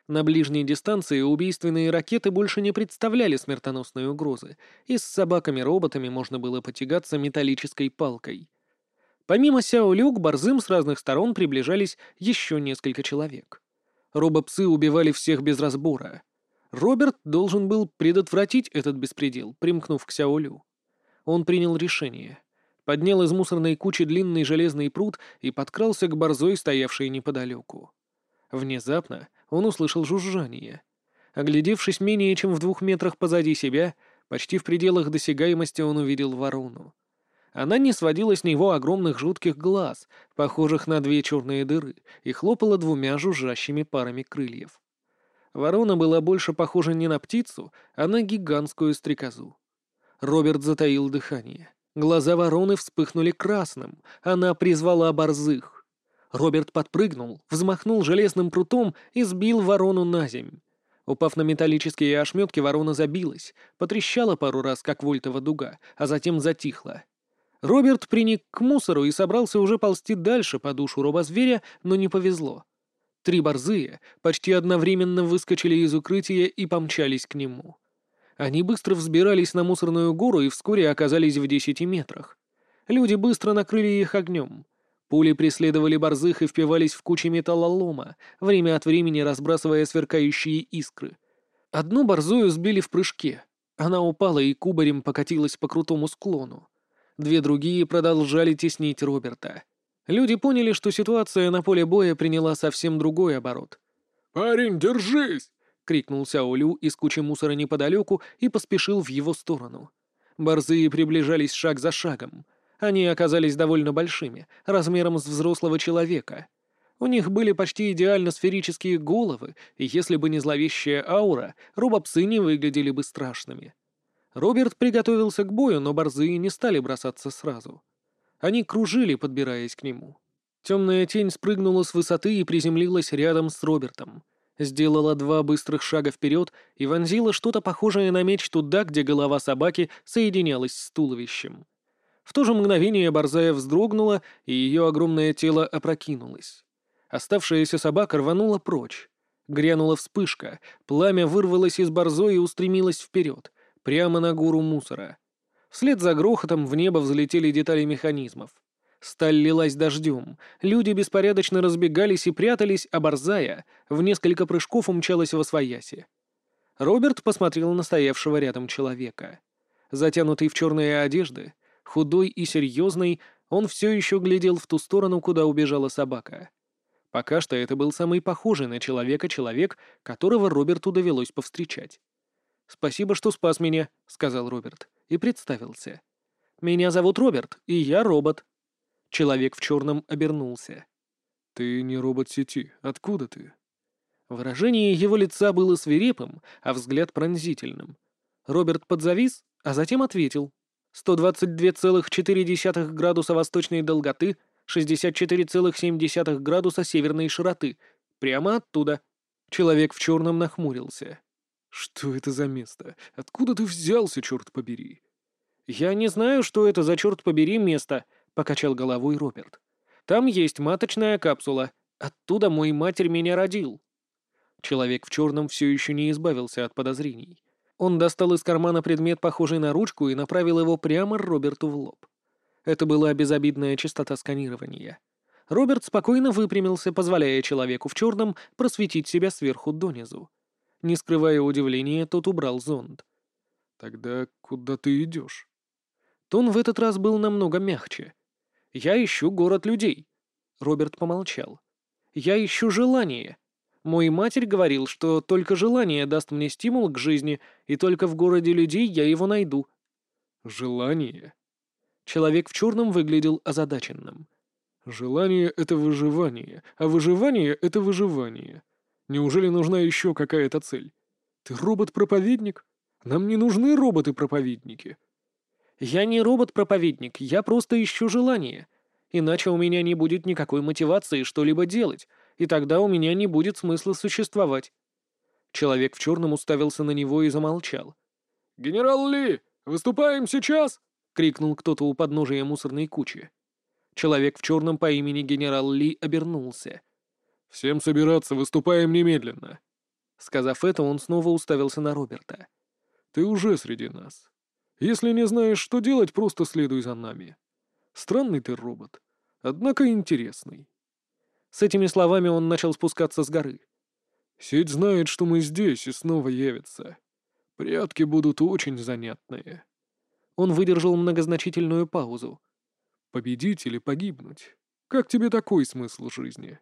На ближней дистанции убийственные ракеты больше не представляли смертоносной угрозы, и с собаками-роботами можно было потягаться металлической палкой. Помимо Сяо Лю к борзым с разных сторон приближались еще несколько человек. Робопсы убивали всех без разбора. Роберт должен был предотвратить этот беспредел, примкнув к Сяо Лю. Он принял решение. Поднял из мусорной кучи длинный железный прут и подкрался к борзой, стоявшей неподалеку. Внезапно он услышал жужжание. Оглядевшись менее чем в двух метрах позади себя, почти в пределах досягаемости он увидел ворону. Она не сводила с него огромных жутких глаз, похожих на две черные дыры, и хлопала двумя жужжащими парами крыльев. Ворона была больше похожа не на птицу, а на гигантскую стрекозу. Роберт затаил дыхание. Глаза вороны вспыхнули красным. Она призвала борзых. Роберт подпрыгнул, взмахнул железным прутом и сбил ворону на земь. Упав на металлические ошметки, ворона забилась, потрещала пару раз, как вольтова дуга, а затем затихла. Роберт приник к мусору и собрался уже ползти дальше по душу робозверя, но не повезло. Три борзые почти одновременно выскочили из укрытия и помчались к нему. Они быстро взбирались на мусорную гору и вскоре оказались в десяти метрах. Люди быстро накрыли их огнем. Пули преследовали борзых и впивались в кучи металлолома, время от времени разбрасывая сверкающие искры. Одну борзую сбили в прыжке. Она упала и кубарем покатилась по крутому склону. Две другие продолжали теснить Роберта. Люди поняли, что ситуация на поле боя приняла совсем другой оборот. «Парень, держись!» — крикнул Сяо Лю из кучи мусора неподалеку и поспешил в его сторону. Борзые приближались шаг за шагом. Они оказались довольно большими, размером с взрослого человека. У них были почти идеально сферические головы, и если бы не зловещая аура, робопсы не выглядели бы страшными. Роберт приготовился к бою, но борзые не стали бросаться сразу. Они кружили, подбираясь к нему. Темная тень спрыгнула с высоты и приземлилась рядом с Робертом. Сделала два быстрых шага вперед и вонзила что-то похожее на меч туда, где голова собаки соединялась с туловищем. В то же мгновение борзая вздрогнула, и ее огромное тело опрокинулось. Оставшаяся собака рванула прочь. Грянула вспышка, пламя вырвалось из борзой и устремилось вперед, прямо на гору мусора. Вслед за грохотом в небо взлетели детали механизмов. Сталь лилась дождем, люди беспорядочно разбегались и прятались, а борзая в несколько прыжков умчалась восвояси. Роберт посмотрел на стоявшего рядом человека. Затянутый в черные одежды, худой и серьезный, он все еще глядел в ту сторону, куда убежала собака. Пока что это был самый похожий на человека человек, которого Роберту довелось повстречать. «Спасибо, что спас меня», — сказал Роберт, и представился. «Меня зовут Роберт, и я робот». Человек в черном обернулся. «Ты не робот сети. Откуда ты?» Выражение его лица было свирепым, а взгляд пронзительным. Роберт подзавис, а затем ответил. сто двадцать два целых четыре десятых градуса восточной долготы, шестьдесят четыре целых семь десятых градуса северной широты. Прямо оттуда. Человек в черном нахмурился. «Что это за место? Откуда ты взялся, черт побери?» «Я не знаю, что это за, черт побери, место», — покачал головой Роберт. «Там есть маточная капсула. Оттуда мой матерь меня родил». Человек в черном все еще не избавился от подозрений. Он достал из кармана предмет, похожий на ручку, и направил его прямо Роберту в лоб. Это была безобидная частота сканирования. Роберт спокойно выпрямился, позволяя человеку в черном просветить себя сверху донизу. Не скрывая удивления, тот убрал зонд. «Тогда куда ты идешь?» Тон в этот раз был намного мягче. «Я ищу город людей». Роберт помолчал. «Я ищу желание. Мой матерь говорил, что только желание даст мне стимул к жизни, и только в городе людей я его найду». «Желание?» Человек в черном выглядел озадаченным. «Желание — это выживание, а выживание — это выживание. Неужели нужна еще какая-то цель? Ты робот-проповедник? Нам не нужны роботы-проповедники». «Я не робот-проповедник, я просто ищу желание. Иначе у меня не будет никакой мотивации что-либо делать, и тогда у меня не будет смысла существовать». Человек в черном уставился на него и замолчал. «Генерал Ли, выступаем сейчас!» — крикнул кто-то у подножия мусорной кучи. Человек в черном по имени генерал Ли обернулся. «Всем собираться, выступаем немедленно». Сказав это, он снова уставился на Роберта. «Ты уже среди нас. Если не знаешь, что делать, просто следуй за нами. Странный ты робот, однако интересный». С этими словами он начал спускаться с горы. «Сеть знает, что мы здесь, и снова явится. Прятки будут очень занятные». Он выдержал многозначительную паузу. «Победить или погибнуть? Как тебе такой смысл жизни?»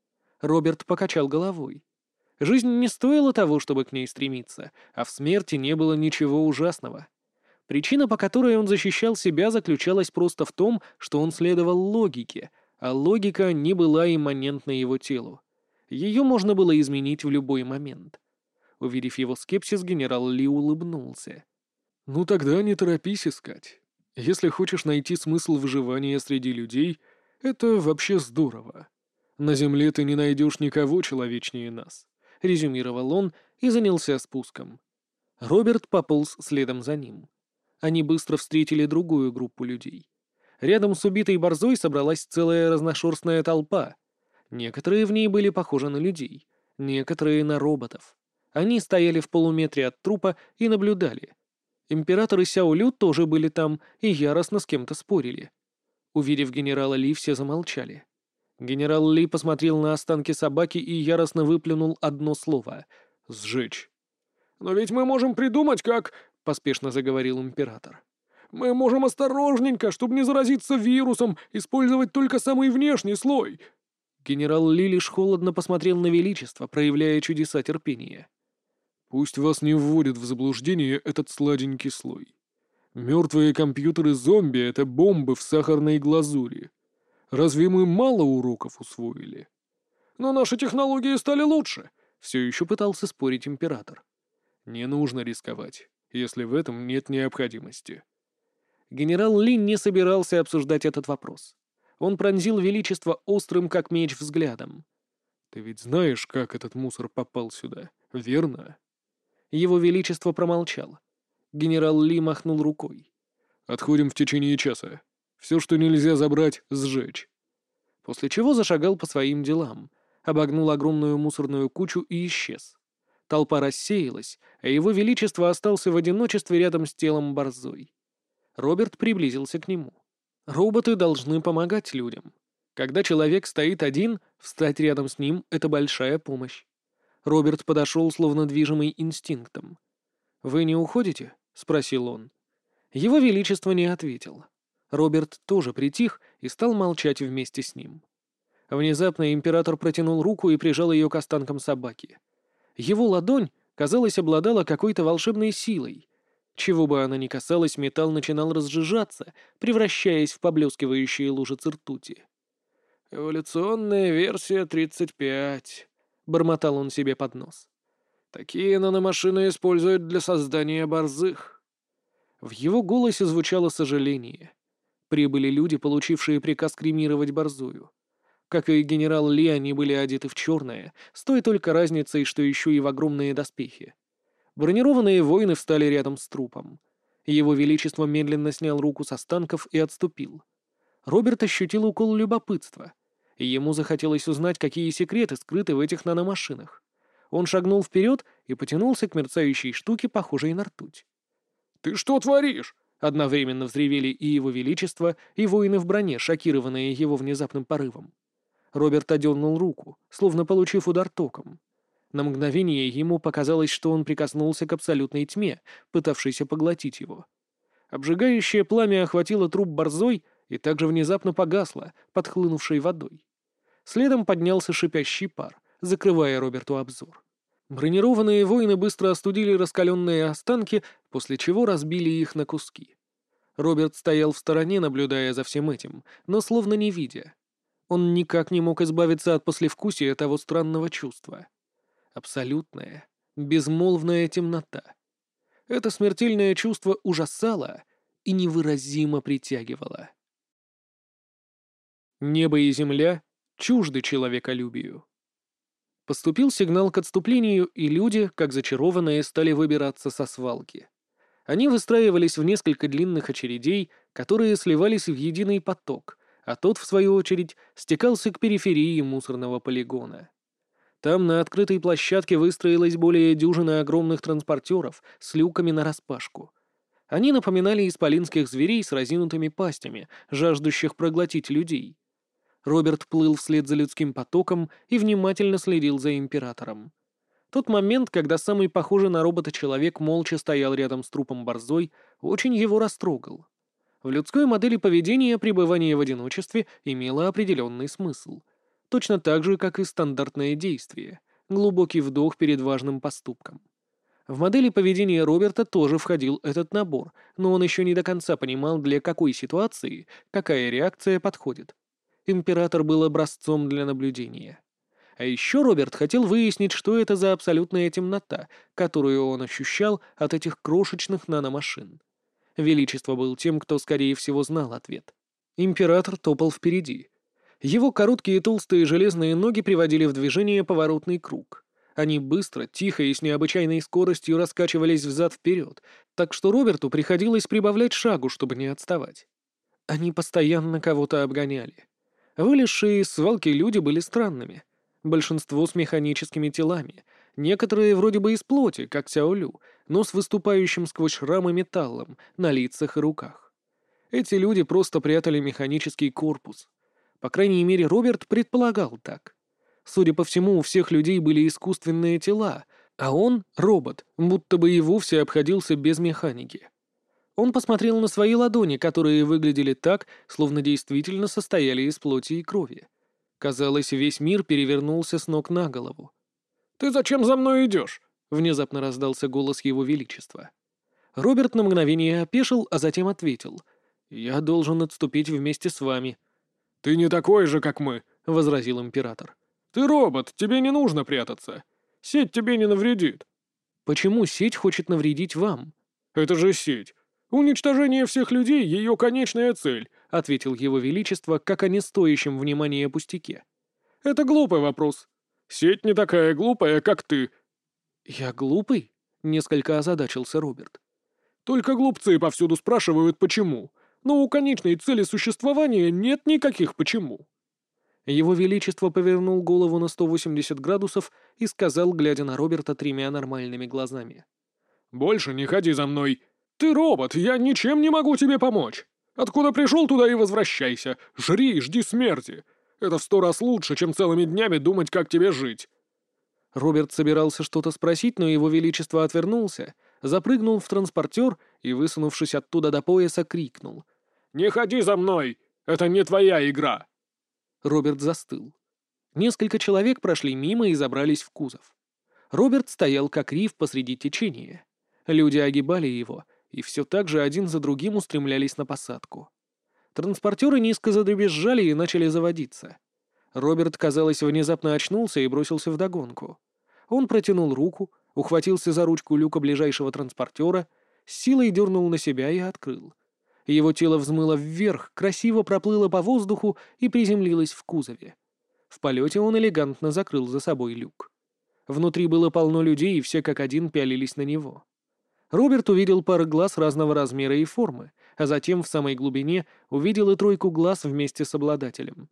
Роберт покачал головой. Жизнь не стоила того, чтобы к ней стремиться, а в смерти не было ничего ужасного. Причина, по которой он защищал себя, заключалась просто в том, что он следовал логике, а логика не была имманентна его телу. Ее можно было изменить в любой момент. Увидев его скепсис, генерал Ли улыбнулся. «Ну тогда не торопись искать. Если хочешь найти смысл выживания среди людей, это вообще здорово. На Земле ты не найдешь никого человечнее нас», — резюмировал он и занялся спуском. Роберт пополз следом за ним. Они быстро встретили другую группу людей. Рядом с убитой борзой собралась целая разношерстная толпа. Некоторые в ней были похожи на людей, некоторые — на роботов. Они стояли в полуметре от трупа и наблюдали. Император и Сяо Лю тоже были там и яростно с кем-то спорили. Увидев генерала Ли, все замолчали. Генерал Ли посмотрел на останки собаки и яростно выплюнул одно слово — «сжечь». «Но ведь мы можем придумать, как...» — поспешно заговорил император. «Мы можем осторожненько, чтобы не заразиться вирусом, использовать только самый внешний слой». Генерал Ли лишь холодно посмотрел на Величество, проявляя чудеса терпения. «Пусть вас не вводит в заблуждение этот сладенький слой. Мертвые компьютеры-зомби — это бомбы в сахарной глазури. Разве мы мало уроков усвоили?» «Но наши технологии стали лучше», — все еще пытался спорить император. «Не нужно рисковать, если в этом нет необходимости». Генерал Ли не собирался обсуждать этот вопрос. Он пронзил Величество острым, как меч, взглядом. «Ты ведь знаешь, как этот мусор попал сюда, верно?» Его Величество промолчал. Генерал Ли махнул рукой. «Отходим в течение часа. Все, что нельзя забрать, сжечь». После чего зашагал по своим делам, обогнул огромную мусорную кучу и исчез. Толпа рассеялась, а его Величество остался в одиночестве рядом с телом борзой. Роберт приблизился к нему. Роботы должны помогать людям. Когда человек стоит один, встать рядом с ним — это большая помощь. Роберт подошел, словно движимый инстинктом. «Вы не уходите?» — спросил он. Его Величество не ответил. Роберт тоже притих и стал молчать вместе с ним. Внезапно император протянул руку и прижал ее к останкам собаки. Его ладонь, казалось, обладала какой-то волшебной силой. Чего бы она ни касалась, металл начинал разжижаться, превращаясь в поблескивающие лужицы ртути. «Эволюционная версия тридцать пять», — бормотал он себе под нос. «Такие наномашины используют для создания борзых». В его голосе звучало сожаление. Прибыли люди, получившие приказ кремировать борзую. Как и генерал Ли, они были одеты в черное, с той только разницей, что еще и в огромные доспехи. Бронированные воины встали рядом с трупом. Его Величество медленно снял руку с останков и отступил. Роберт ощутил укол любопытства. И ему захотелось узнать, какие секреты скрыты в этих наномашинах. Он шагнул вперед и потянулся к мерцающей штуке, похожей на ртуть. «Ты что творишь?» — одновременно взревели и его Величество, и воины в броне, шокированные его внезапным порывом. Роберт одернул руку, словно получив удар током. На мгновение ему показалось, что он прикоснулся к абсолютной тьме, пытавшейся поглотить его. Обжигающее пламя охватило труп борзой и также внезапно погасло, подхлынувшей водой. Следом поднялся шипящий пар, закрывая Роберту обзор. Бронированные воины быстро остудили раскаленные останки, после чего разбили их на куски. Роберт стоял в стороне, наблюдая за всем этим, но словно не видя. Он никак не мог избавиться от послевкусия того странного чувства. Абсолютная, безмолвная темнота. Это смертельное чувство ужасало и невыразимо притягивало. Небо и земля чужды человеколюбию. Поступил сигнал к отступлению, и люди, как зачарованные, стали выбираться со свалки. Они выстраивались в несколько длинных очередей, которые сливались в единый поток, а тот, в свою очередь, стекался к периферии мусорного полигона. Там на открытой площадке выстроилось более дюжины огромных транспортеров с люками нараспашку. Они напоминали исполинских зверей с разинутыми пастями, жаждущих проглотить людей. Роберт плыл вслед за людским потоком и внимательно следил за императором. Тот момент, когда самый похожий на робота человек молча стоял рядом с трупом борзой, очень его растрогал. В людской модели поведения пребывание в одиночестве имело определенный смысл. Точно так же, как и стандартное действие — глубокий вдох перед важным поступком. В модели поведения Роберта тоже входил этот набор, но он еще не до конца понимал, для какой ситуации какая реакция подходит. Император был образцом для наблюдения. А еще Роберт хотел выяснить, что это за абсолютная темнота, которую он ощущал от этих крошечных наномашин. Величество был тем, кто, скорее всего, знал ответ. Император топал впереди. Его короткие толстые железные ноги приводили в движение поворотный круг. Они быстро, тихо и с необычайной скоростью раскачивались взад-вперед, так что Роберту приходилось прибавлять шагу, чтобы не отставать. Они постоянно кого-то обгоняли. Вылезшие из свалки люди были странными. Большинство с механическими телами, некоторые вроде бы из плоти, как Сяолю, но с выступающим сквозь шрамы металлом на лицах и руках. Эти люди просто прятали механический корпус. По крайней мере, Роберт предполагал так. Судя по всему, у всех людей были искусственные тела, а он, робот, будто бы и вовсе обходился без механики. Он посмотрел на свои ладони, которые выглядели так, словно действительно состояли из плоти и крови. Казалось, весь мир перевернулся с ног на голову. «Ты зачем за мной идешь?» — внезапно раздался голос его величества. Роберт на мгновение опешил, а затем ответил. «Я должен отступить вместе с вами». «Ты не такой же, как мы», — возразил император. «Ты робот, тебе не нужно прятаться. Сеть тебе не навредит». «Почему сеть хочет навредить вам?» «Это же сеть. Уничтожение всех людей — ее конечная цель», — ответил его величество, как о нестоящем внимания пустяке. «Это глупый вопрос. Сеть не такая глупая, как ты». «Я глупый?» — несколько озадачился Роберт. «Только глупцы повсюду спрашивают, почему. Но у конечной цели существования нет никаких «почему». Его Величество повернул голову на сто восемьдесят градусов и сказал, глядя на Роберта тремя нормальными глазами. «Больше не ходи за мной. Ты робот, я ничем не могу тебе помочь. Откуда пришел, туда и возвращайся. Жри и жди смерти. Это в сто раз лучше, чем целыми днями думать, как тебе жить». Роберт собирался что-то спросить, но его Величество отвернулся, запрыгнул в транспортер и, высунувшись оттуда до пояса, крикнул. «Не ходи за мной! Это не твоя игра!» Роберт застыл. Несколько человек прошли мимо и забрались в кузов. Роберт стоял как риф посреди течения. Люди огибали его, и все так же один за другим устремлялись на посадку. Транспортеры низко задребезжали и начали заводиться. Роберт, казалось, внезапно очнулся и бросился вдогонку. Он протянул руку, ухватился за ручку люка ближайшего транспортера, с силой дернул на себя и открыл. Его тело взмыло вверх, красиво проплыло по воздуху и приземлилось в кузове. В полете он элегантно закрыл за собой люк. Внутри было полно людей, и все как один пялились на него. Роберт увидел пары глаз разного размера и формы, а затем в самой глубине увидел и тройку глаз вместе с обладателем.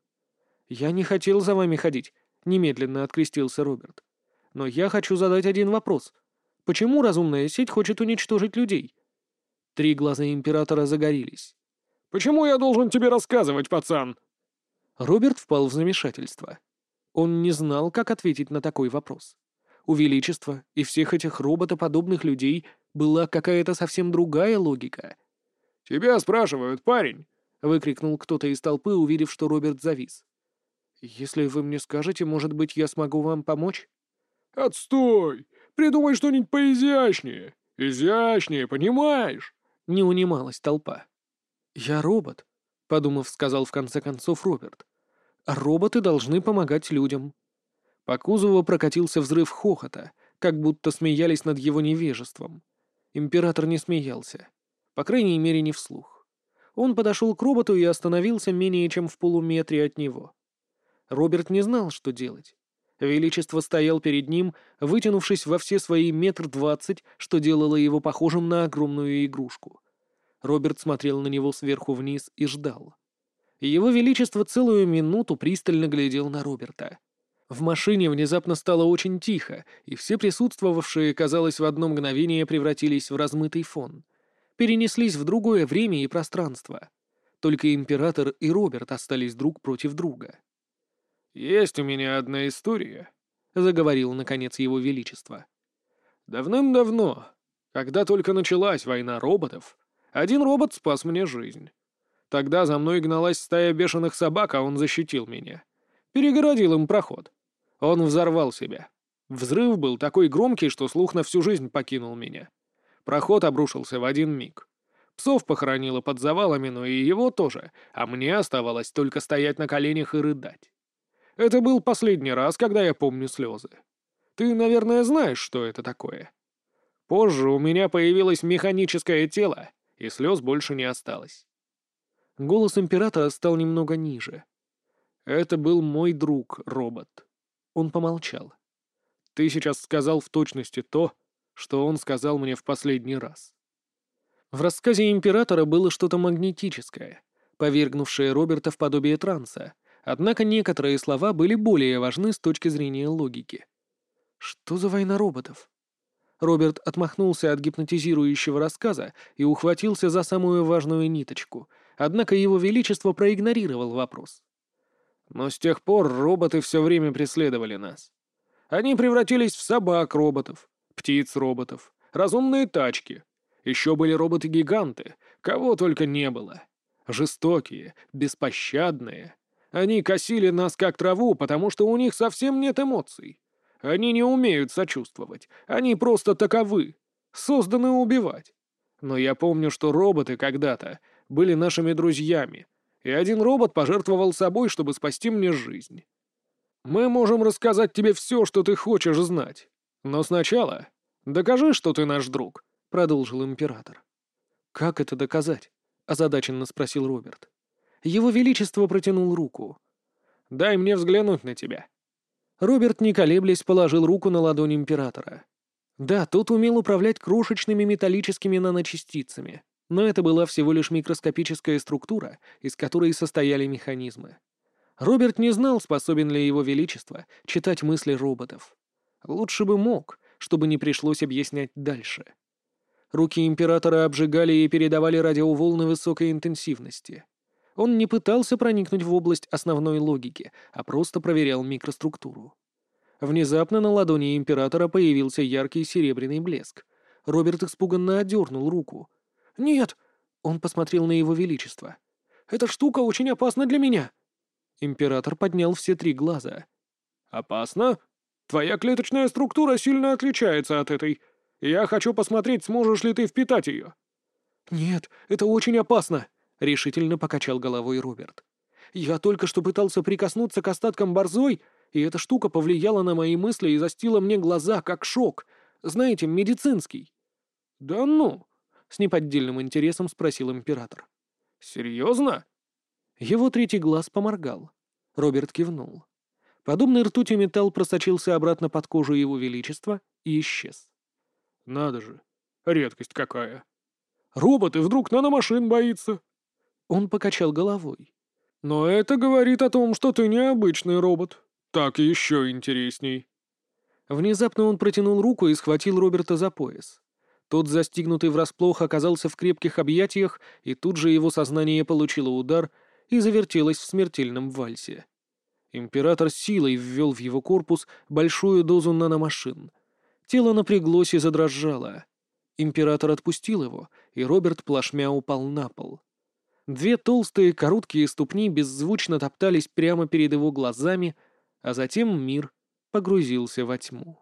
«Я не хотел за вами ходить», — немедленно открестился Роберт. «Но я хочу задать один вопрос. Почему разумная сеть хочет уничтожить людей?» Три глаза императора загорелись. «Почему я должен тебе рассказывать, пацан?» Роберт впал в замешательство. Он не знал, как ответить на такой вопрос. У Величества и всех этих роботоподобных людей была какая-то совсем другая логика. «Тебя спрашивают, парень!» — выкрикнул кто-то из толпы, увидев, что Роберт завис. «Если вы мне скажете, может быть, я смогу вам помочь?» «Отстой! Придумай что-нибудь поизящнее! Изящнее, понимаешь?» Не унималась толпа. «Я робот», — подумав, сказал в конце концов Роберт. «А роботы должны помогать людям». По кузову прокатился взрыв хохота, как будто смеялись над его невежеством. Император не смеялся. По крайней мере, не вслух. Он подошел к роботу и остановился менее чем в полуметре от него. Роберт не знал, что делать. Величество стоял перед ним, вытянувшись во все свои метр двадцать, что делало его похожим на огромную игрушку. Роберт смотрел на него сверху вниз и ждал. Его Величество целую минуту пристально глядел на Роберта. В машине внезапно стало очень тихо, и все присутствовавшие, казалось, в одно мгновение превратились в размытый фон. Перенеслись в другое время и пространство. Только император и Роберт остались друг против друга. «Есть у меня одна история», — Заговорил, наконец, его величество. «Давным-давно, когда только началась война роботов, один робот спас мне жизнь. Тогда за мной гналась стая бешеных собак, а он защитил меня. Перегородил им проход. Он взорвал себя. Взрыв был такой громкий, что слух на всю жизнь покинул меня. Проход обрушился в один миг. Псов похоронило под завалами, но и его тоже, а мне оставалось только стоять на коленях и рыдать. Это был последний раз, когда я помню слезы. Ты, наверное, знаешь, что это такое. Позже у меня появилось механическое тело, и слез больше не осталось. Голос императора стал немного ниже. Это был мой друг, робот. Он помолчал. Ты сейчас сказал в точности то, что он сказал мне в последний раз. В рассказе императора было что-то магнетическое, повергнувшее Роберта в подобие транса, однако некоторые слова были более важны с точки зрения логики. Что за война роботов? Роберт отмахнулся от гипнотизирующего рассказа и ухватился за самую важную ниточку, однако его величество проигнорировал вопрос. Но с тех пор роботы все время преследовали нас. Они превратились в собак-роботов, птиц-роботов, разумные тачки. Еще были роботы-гиганты, кого только не было. Жестокие, беспощадные. Они косили нас как траву, потому что у них совсем нет эмоций. Они не умеют сочувствовать, они просто таковы, созданы убивать. Но я помню, что роботы когда-то были нашими друзьями, и один робот пожертвовал собой, чтобы спасти мне жизнь. Мы можем рассказать тебе все, что ты хочешь знать. Но сначала докажи, что ты наш друг», — продолжил император. «Как это доказать?» — озадаченно спросил Роберт. Его величество протянул руку. «Дай мне взглянуть на тебя». Роберт, не колеблясь, положил руку на ладонь императора. Да, тот умел управлять крошечными металлическими наночастицами, но это была всего лишь микроскопическая структура, из которой состояли механизмы. Роберт не знал, способен ли его величество читать мысли роботов. Лучше бы мог, чтобы не пришлось объяснять дальше. Руки императора обжигали и передавали радиоволны высокой интенсивности. Он не пытался проникнуть в область основной логики, а просто проверял микроструктуру. Внезапно на ладони императора появился яркий серебряный блеск. Роберт испуганно отдернул руку. «Нет!» — он посмотрел на его величество. «Эта штука очень опасна для меня!» Император поднял все три глаза. «Опасно? Твоя клеточная структура сильно отличается от этой. Я хочу посмотреть, сможешь ли ты впитать ее». «Нет, это очень опасно!» — решительно покачал головой Роберт. «Я только что пытался прикоснуться к остаткам борзой, и эта штука повлияла на мои мысли и застила мне глаза, как шок. Знаете, медицинский». «Да ну?» — с неподдельным интересом спросил император. «Серьезно?» Его третий глаз поморгал. Роберт кивнул. Подобный ртути металл просочился обратно под кожу его величества и исчез. «Надо же, редкость какая. Робот и вдруг наномашин боится». Он покачал головой. «Но это говорит о том, что ты необычный робот. Так еще интересней». Внезапно он протянул руку и схватил Роберта за пояс. Тот, застигнутый врасплох, оказался в крепких объятиях, и тут же его сознание получило удар и завертелось в смертельном вальсе. Император силой ввел в его корпус большую дозу наномашин. Тело напряглось и задрожало. Император отпустил его, и Роберт плашмя упал на пол. Две толстые короткие ступни беззвучно топтались прямо перед его глазами, а затем мир погрузился во тьму.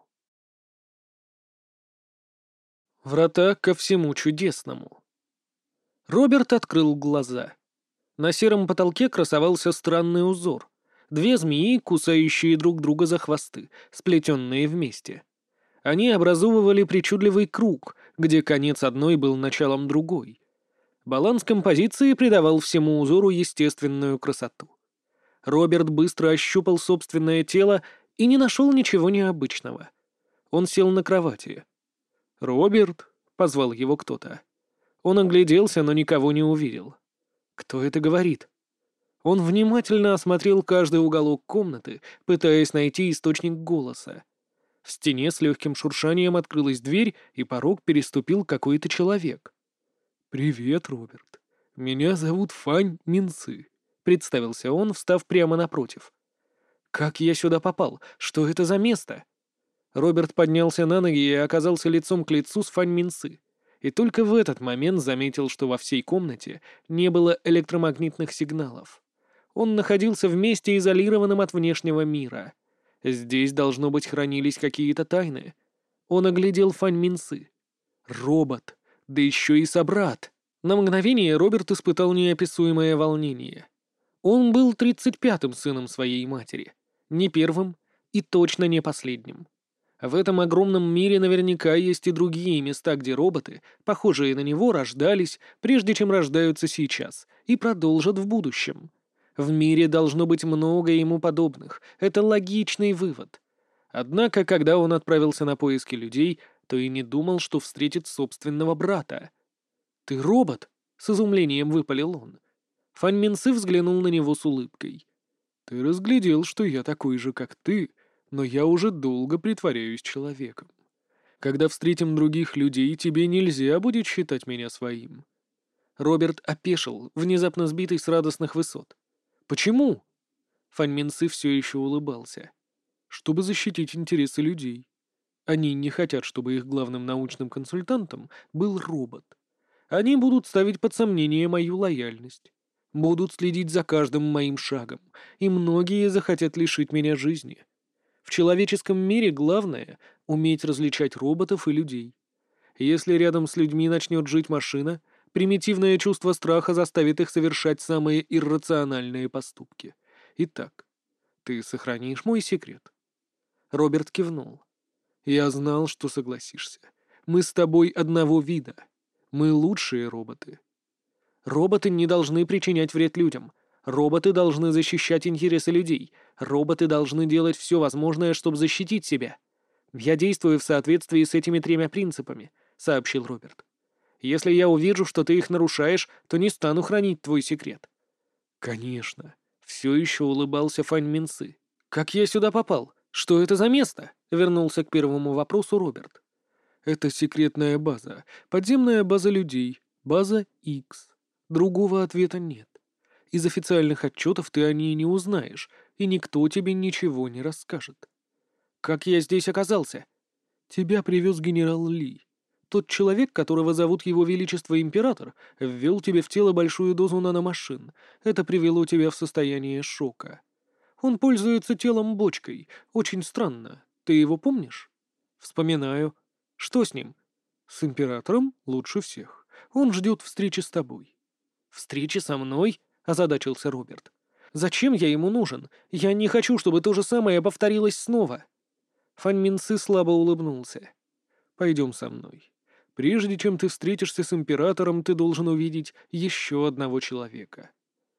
Врата ко всему чудесному. Роберт открыл глаза. На сером потолке красовался странный узор. Две змеи, кусающие друг друга за хвосты, сплетенные вместе. Они образовывали причудливый круг, где конец одной был началом другой. Баланс композиции придавал всему узору естественную красоту. Роберт быстро ощупал собственное тело и не нашел ничего необычного. Он сел на кровати. «Роберт!» — позвал его кто-то. Он огляделся, но никого не увидел. Кто это говорит? Он внимательно осмотрел каждый уголок комнаты, пытаясь найти источник голоса. В стене с легким шуршанием открылась дверь, и порог переступил какой-то человек. «Привет, Роберт. Меня зовут Фань Минцы», — представился он, встав прямо напротив. «Как я сюда попал? Что это за место?» Роберт поднялся на ноги и оказался лицом к лицу с Фань Минцы. И только в этот момент заметил, что во всей комнате не было электромагнитных сигналов. Он находился в месте, изолированном от внешнего мира. Здесь, должно быть, хранились какие-то тайны. Он оглядел Фань Минцы. Робот, да еще и собрат. На мгновение Роберт испытал неописуемое волнение. Он был тридцать пятым сыном своей матери. Не первым и точно не последним. В этом огромном мире наверняка есть и другие места, где роботы, похожие на него, рождались, прежде чем рождаются сейчас, и продолжат в будущем. В мире должно быть много ему подобных. Это логичный вывод. Однако, когда он отправился на поиски людей, то и не думал, что встретит собственного брата. «Ты робот?» — с изумлением выпалил он. Фань Минцы взглянул на него с улыбкой. «Ты разглядел, что я такой же, как ты, но я уже долго притворяюсь человеком. Когда встретим других людей, тебе нельзя будет считать меня своим». Роберт опешил, внезапно сбитый с радостных высот. «Почему?» Фань Минцы все еще улыбался. «Чтобы защитить интересы людей. Они не хотят, чтобы их главным научным консультантом был робот. Они будут ставить под сомнение мою лояльность. Будут следить за каждым моим шагом, и многие захотят лишить меня жизни. В человеческом мире главное — уметь различать роботов и людей. Если рядом с людьми начнет жить машина, примитивное чувство страха заставит их совершать самые иррациональные поступки. Итак, ты сохранишь мой секрет?» Роберт кивнул. «Я знал, что согласишься. Мы с тобой одного вида. Мы лучшие роботы». «Роботы не должны причинять вред людям. Роботы должны защищать интересы людей. Роботы должны делать все возможное, чтобы защитить себя. Я действую в соответствии с этими тремя принципами», — сообщил Роберт. «Если я увижу, что ты их нарушаешь, то не стану хранить твой секрет». «Конечно», — все еще улыбался Фань Минцы. «Как я сюда попал? Что это за место?» — вернулся к первому вопросу Роберт. «Это секретная база, подземная база людей, база X. Другого ответа нет. Из официальных отчетов ты о ней не узнаешь, и никто тебе ничего не расскажет». «Как я здесь оказался?» «Тебя привез генерал Ли. Тот человек, которого зовут Его Величество Император, ввел тебе в тело большую дозу наномашин. Это привело тебя в состояние шока. Он пользуется телом бочкой. Очень странно. Ты его помнишь?» «Вспоминаю. Что с ним?» «С Императором лучше всех. Он ждет встречи с тобой». «Встречи со мной?» — озадачился Роберт. «Зачем я ему нужен? Я не хочу, чтобы то же самое повторилось снова». Фань Минцы слабо улыбнулся. «Пойдем со мной. Прежде чем ты встретишься с Императором, ты должен увидеть еще одного человека».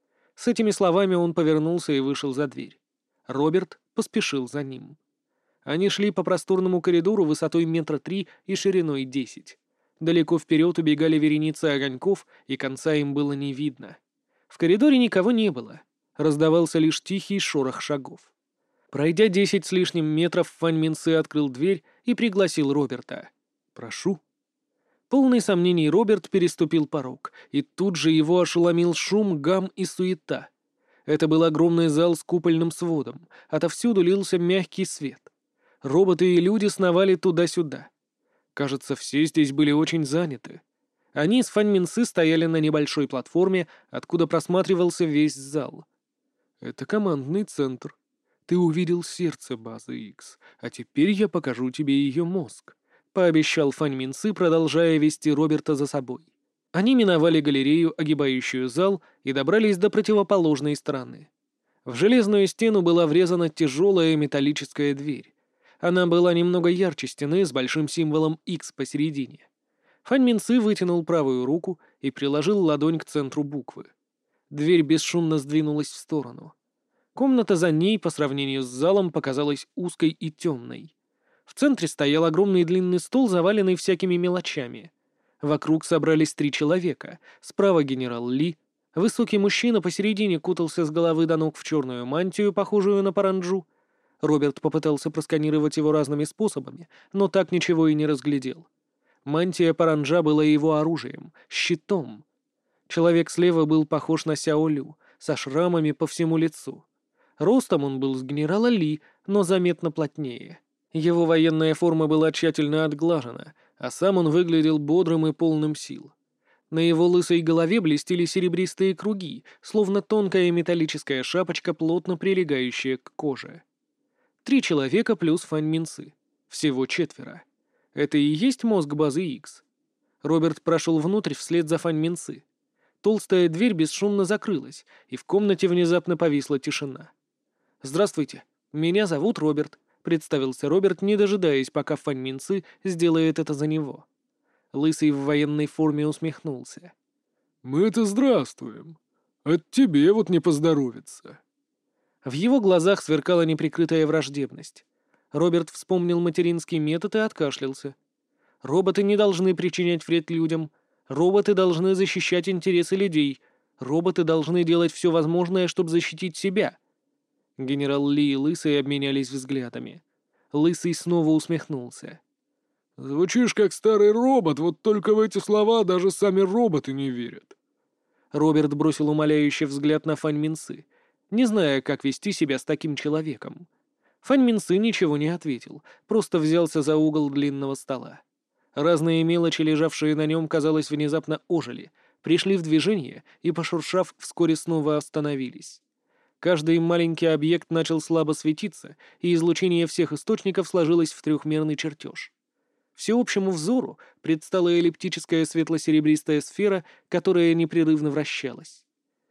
С этими словами он повернулся и вышел за дверь. Роберт поспешил за ним. Они шли по просторному коридору высотой метра три и шириной десять. Далеко вперед убегали вереницы огоньков, и конца им было не видно. В коридоре никого не было. Раздавался лишь тихий шорох шагов. Пройдя десять с лишним метров, Фань Минцы открыл дверь и пригласил Роберта. «Прошу». Полный сомнений Роберт переступил порог, и тут же его ошеломил шум, гам и суета. Это был огромный зал с купольным сводом. Отовсюду лился мягкий свет. Роботы и люди сновали туда-сюда. Кажется, все здесь были очень заняты. Они с Фань Минцы стояли на небольшой платформе, откуда просматривался весь зал. «Это командный центр. Ты увидел сердце базы X, а теперь я покажу тебе ее мозг», — пообещал Фань Минцы, продолжая вести Роберта за собой. Они миновали галерею, огибающую зал, и добрались до противоположной стороны. В железную стену была врезана тяжелая металлическая дверь. Она была немного ярче стены с большим символом X посередине. Фань Минцы вытянул правую руку и приложил ладонь к центру буквы. Дверь бесшумно сдвинулась в сторону. Комната за ней, по сравнению с залом, показалась узкой и темной. В центре стоял огромный длинный стол, заваленный всякими мелочами. Вокруг собрались три человека. Справа генерал Ли, Высокий мужчина посередине кутался с головы до ног в черную мантию, похожую на паранджу. Роберт попытался просканировать его разными способами, но так ничего и не разглядел. Мантия паранджа была его оружием, щитом. Человек слева был похож на Сяо Лю, со шрамами по всему лицу. Ростом он был с генерала Ли, но заметно плотнее. Его военная форма была тщательно отглажена, а сам он выглядел бодрым и полным сил. На его лысой голове блестели серебристые круги, словно тонкая металлическая шапочка, плотно прилегающая к коже. Три человека плюс Фань Минцы. Всего четверо. Это и есть мозг базы Икс. Роберт прошел внутрь вслед за Фань Минцы. Толстая дверь бесшумно закрылась, и в комнате внезапно повисла тишина. «Здравствуйте, меня зовут Роберт», — представился Роберт, не дожидаясь, пока Фань Минцы сделает это за него. Лысый в военной форме усмехнулся. «Мы-то здравствуем. От тебе вот не поздоровится». В его глазах сверкала неприкрытая враждебность. Роберт вспомнил материнский метод и откашлялся. «Роботы не должны причинять вред людям. Роботы должны защищать интересы людей. Роботы должны делать все возможное, чтобы защитить себя». Генерал Ли и Лысый обменялись взглядами. Лысый снова усмехнулся. «Звучишь как старый робот, вот только в эти слова даже сами роботы не верят». Роберт бросил умоляющий взгляд на Фань Минцы, не зная, как вести себя с таким человеком. Фань Минцы ничего не ответил, просто взялся за угол длинного стола. Разные мелочи, лежавшие на нем, казалось, внезапно ожили, пришли в движение и, пошуршав, вскоре снова остановились. Каждый маленький объект начал слабо светиться, и излучение всех источников сложилось в трехмерный чертеж. Всеобщему взору предстала эллиптическая светло-серебристая сфера, которая непрерывно вращалась.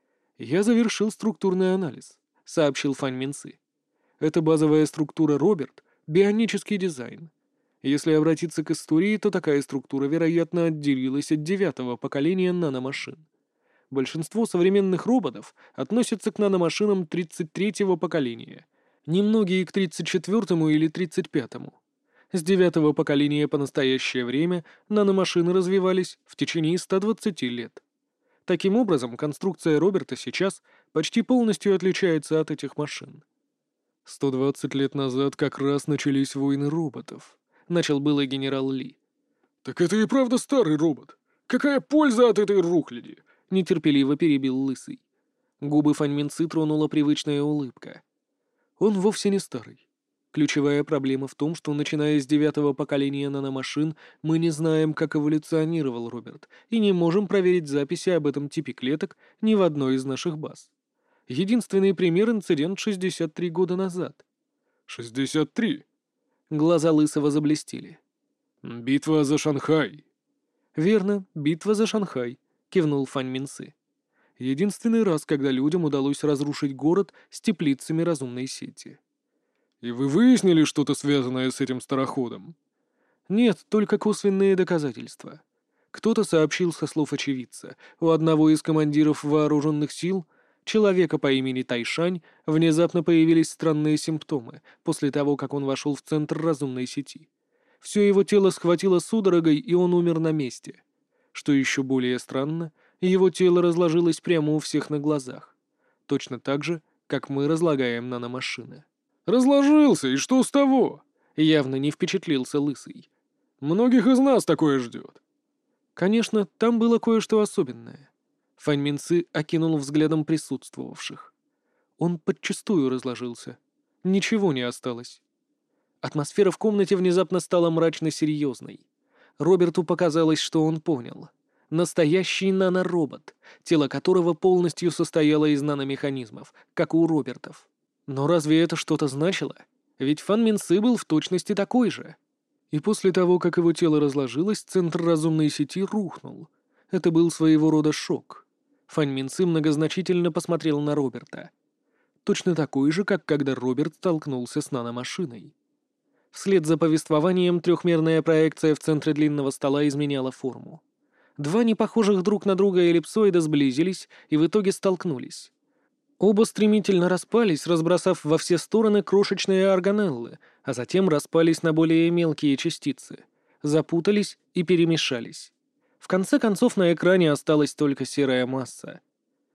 «Я завершил структурный анализ», — сообщил Фань Минцы. «Это базовая структура Роберт, бионический дизайн. Если обратиться к истории, то такая структура, вероятно, отделилась от девятого поколения наномашин. Большинство современных роботов относятся к наномашинам тридцать третьего поколения, немногие к тридцать четвёртому или тридцать пятому. С девятого поколения по настоящее время наномашины развивались в течение ста двадцати лет. Таким образом, конструкция Роберта сейчас почти полностью отличается от этих машин. «Сто двадцать лет назад как раз начались войны роботов», — начал было генерал Ли. «Так это и правда старый робот. Какая польза от этой рухляди?» — нетерпеливо перебил Лысый. Губы Фань Минцы тронула привычная улыбка. «Он вовсе не старый. Ключевая проблема в том, что, начиная с девятого поколения наномашин, мы не знаем, как эволюционировал Роберт, и не можем проверить записи об этом типе клеток ни в одной из наших баз. Единственный пример — инцидент шестьдесят три года назад». «шестьдесят три?» Глаза Лысого заблестели. «Битва за Шанхай». «Верно, битва за Шанхай», — кивнул Фань Минцы. «Единственный раз, когда людям удалось разрушить город с теплицами разумной сети». «И вы выяснили что-то, связанное с этим староходом?» «Нет, только косвенные доказательства. Кто-то сообщил со слов очевидца. У одного из командиров вооруженных сил, человека по имени Тайшань, внезапно появились странные симптомы после того, как он вошел в центр разумной сети. Все его тело схватило судорогой, и он умер на месте. Что еще более странно, его тело разложилось прямо у всех на глазах. Точно так же, как мы разлагаем наномашины». «Разложился, и что с того?» Явно не впечатлился Лысый. «Многих из нас такое ждет». Конечно, там было кое-что особенное. Фань Минцы окинул взглядом присутствовавших. Он подчистую разложился. Ничего не осталось. Атмосфера в комнате внезапно стала мрачно-серьезной. Роберту показалось, что он понял. Настоящий наноробот, тело которого полностью состояло из наномеханизмов, как у Робертов. Но разве это что-то значило? Ведь Фан Минцы был в точности такой же. И после того, как его тело разложилось, центр разумной сети рухнул. Это был своего рода шок. Фань Минцы многозначительно посмотрел на Роберта. Точно такой же, как когда Роберт столкнулся с наномашиной. Вслед за повествованием трехмерная проекция в центре длинного стола изменяла форму. Два непохожих друг на друга эллипсоида сблизились и в итоге столкнулись. Оба стремительно распались, разбросав во все стороны крошечные органеллы, а затем распались на более мелкие частицы, запутались и перемешались. В конце концов на экране осталась только серая масса.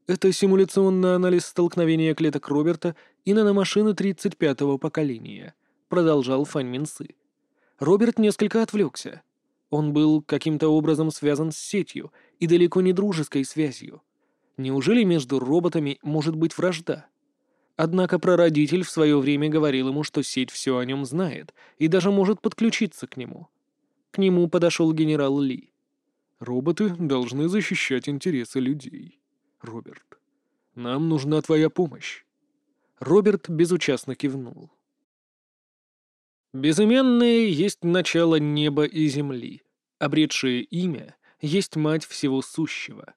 Это симуляционный анализ столкновения клеток Роберта и наномашины тридцать пятого поколения, продолжал Фань Минсы. Роберт несколько отвлекся. Он был каким-то образом связан с сетью и далеко не дружеской связью. Неужели между роботами может быть вражда? Однако прародитель в свое время говорил ему, что сеть все о нем знает и даже может подключиться к нему. К нему подошел генерал Ли. «Роботы должны защищать интересы людей. Роберт, нам нужна твоя помощь». Роберт безучастно кивнул. Безыменное есть начало неба и земли, обретшее имя есть мать всего сущего.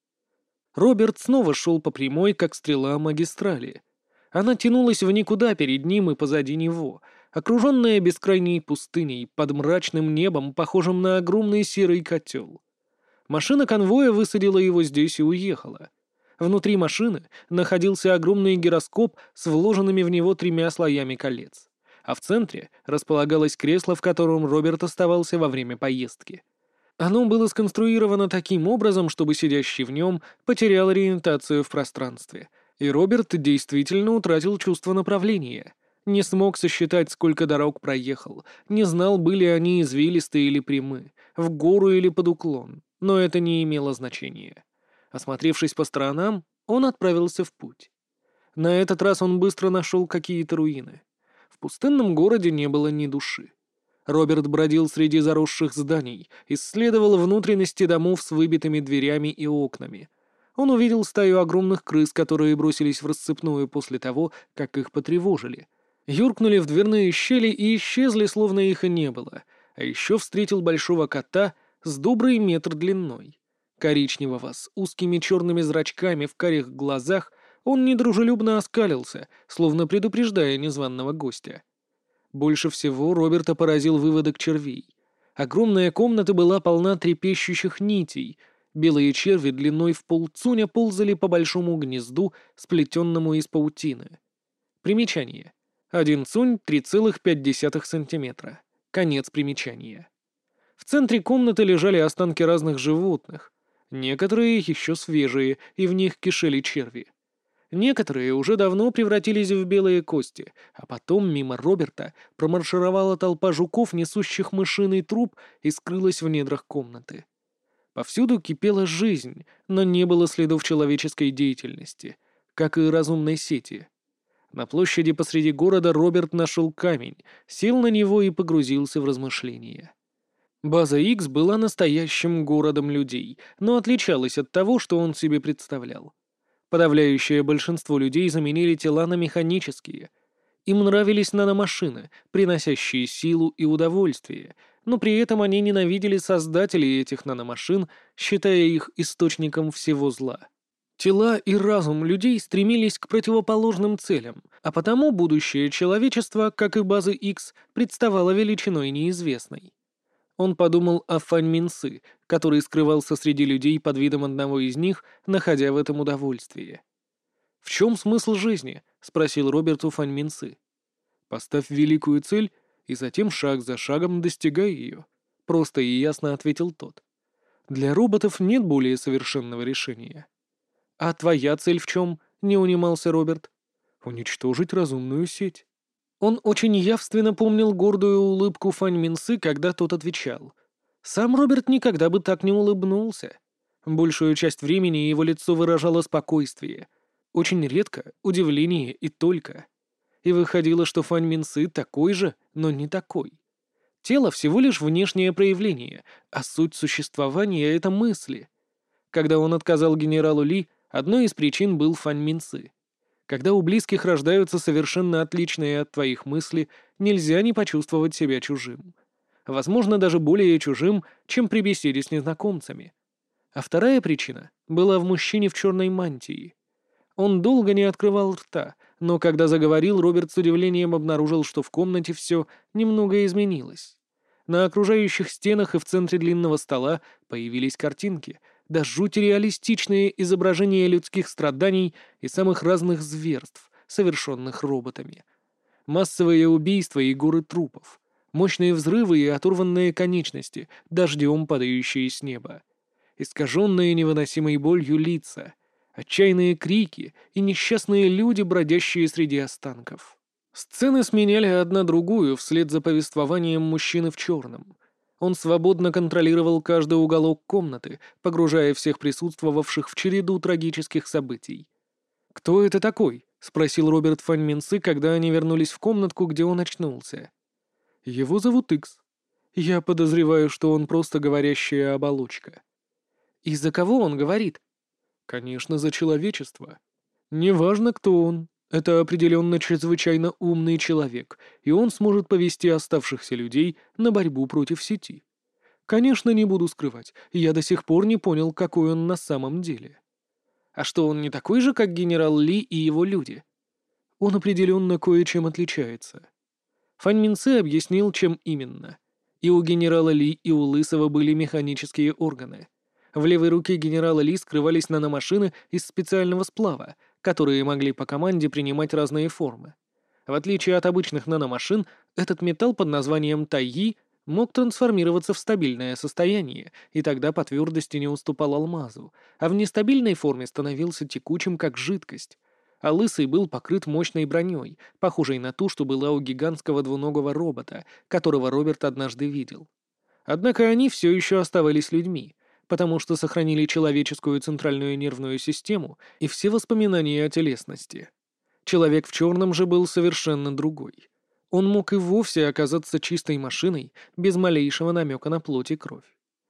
Роберт снова шел по прямой, как стрела магистрали. Она тянулась в никуда перед ним и позади него, окруженная бескрайней пустыней, под мрачным небом, похожим на огромный серый котел. Машина конвоя высадила его здесь и уехала. Внутри машины находился огромный гироскоп с вложенными в него тремя слоями колец, а в центре располагалось кресло, в котором Роберт оставался во время поездки. Оно было сконструировано таким образом, чтобы сидящий в нем потерял ориентацию в пространстве, и Роберт действительно утратил чувство направления. Не смог сосчитать, сколько дорог проехал, не знал, были они извилистые или прямы, в гору или под уклон, но это не имело значения. Осмотревшись по сторонам, он отправился в путь. На этот раз он быстро нашел какие-то руины. В пустынном городе не было ни души. Роберт бродил среди заросших зданий, исследовал внутренности домов с выбитыми дверями и окнами. Он увидел стаю огромных крыс, которые бросились в рассыпную после того, как их потревожили. Юркнули в дверные щели и исчезли, словно их и не было. А еще встретил большого кота с добрый метр длиной. Коричневого, с узкими черными зрачками в карих глазах, он недружелюбно оскалился, словно предупреждая незваного гостя. Больше всего Роберта поразил выводок червей. Огромная комната была полна трепещущих нитей. Белые черви длиной в полцуня ползали по большому гнезду, сплетенному из паутины. Примечание. Один цунь — три целых пять десятых сантиметра. Конец примечания. В центре комнаты лежали останки разных животных. Некоторые еще свежие, и в них кишели черви. Некоторые уже давно превратились в белые кости, а потом мимо Роберта промаршировала толпа жуков, несущих мышиный труп, и скрылась в недрах комнаты. Повсюду кипела жизнь, но не было следов человеческой деятельности, как и разумной сети. На площади посреди города Роберт нашел камень, сел на него и погрузился в размышления. База Икс была настоящим городом людей, но отличалась от того, что он себе представлял. Подавляющее большинство людей заменили тела на механические. Им нравились наномашины, приносящие силу и удовольствие, но при этом они ненавидели создателей этих наномашин, считая их источником всего зла. Тела и разум людей стремились к противоположным целям, а потому будущее человечества, как и базы Икс, представало величиной неизвестной. Он подумал о Фань Минсы, который скрывался среди людей под видом одного из них, находя в этом удовольствие. «В чем смысл жизни?» — спросил Роберт у Фань Минсы. «Поставь великую цель, и затем шаг за шагом достигай ее», — просто и ясно ответил тот. «Для роботов нет более совершенного решения». «А твоя цель в чем?» — не унимался Роберт. «Уничтожить разумную сеть». Он очень явственно помнил гордую улыбку Фань Минсы, когда тот отвечал. Сам Роберт никогда бы так не улыбнулся. Большую часть времени его лицо выражало спокойствие. Очень редко — удивление и только. И выходило, что Фань Минсы такой же, но не такой. Тело всего лишь внешнее проявление, а суть существования — это мысли. Когда он отказал генералу Ли, одной из причин был Фань Минсы. Когда у близких рождаются совершенно отличные от твоих мысли, нельзя не почувствовать себя чужим. Возможно, даже более чужим, чем при беседе с незнакомцами. А вторая причина была в мужчине в черной мантии. Он долго не открывал рта, но когда заговорил, Роберт с удивлением обнаружил, что в комнате все немного изменилось. На окружающих стенах и в центре длинного стола появились картинки — да жуть реалистичные изображения людских страданий и самых разных зверств, совершенных роботами. Массовые убийства и горы трупов, мощные взрывы и оторванные конечности, дождем падающие с неба. Искаженные невыносимой болью лица, Отчаянные крики и несчастные люди, бродящие среди останков. Сцены сменяли одна другую вслед за повествованием мужчины в черном. Он свободно контролировал каждый уголок комнаты, погружая всех присутствовавших в череду трагических событий. «Кто это такой?» — спросил Роберт Фан Минцы, когда они вернулись в комнатку, где он очнулся. «Его зовут Икс. Я подозреваю, что он просто говорящая оболочка». «И за кого он говорит?» «Конечно, за человечество. Неважно, кто он. Это определенно чрезвычайно умный человек, и он сможет повести оставшихся людей на борьбу против сети. Конечно, не буду скрывать, я до сих пор не понял, какой он на самом деле. А что, он не такой же, как генерал Ли и его люди? Он определенно кое-чем отличается». Фан Минце объяснил, чем именно. И у генерала Ли, и у Лысого были механические органы. В левой руке генерала Ли скрывались наномашины из специального сплава, которые могли по команде принимать разные формы. В отличие от обычных наномашин, этот металл под названием Тайи мог трансформироваться в стабильное состояние, и тогда по твердости не уступал алмазу, а в нестабильной форме становился текучим, как жидкость. А Лысый был покрыт мощной броней, похожей на ту, что была у гигантского двуногого робота, которого Роберт однажды видел. Однако они все еще оставались людьми, потому что сохранили человеческую центральную нервную систему и все воспоминания о телесности. Человек в черном же был совершенно другой. Он мог и вовсе оказаться чистой машиной, без малейшего намека на плоть и кровь.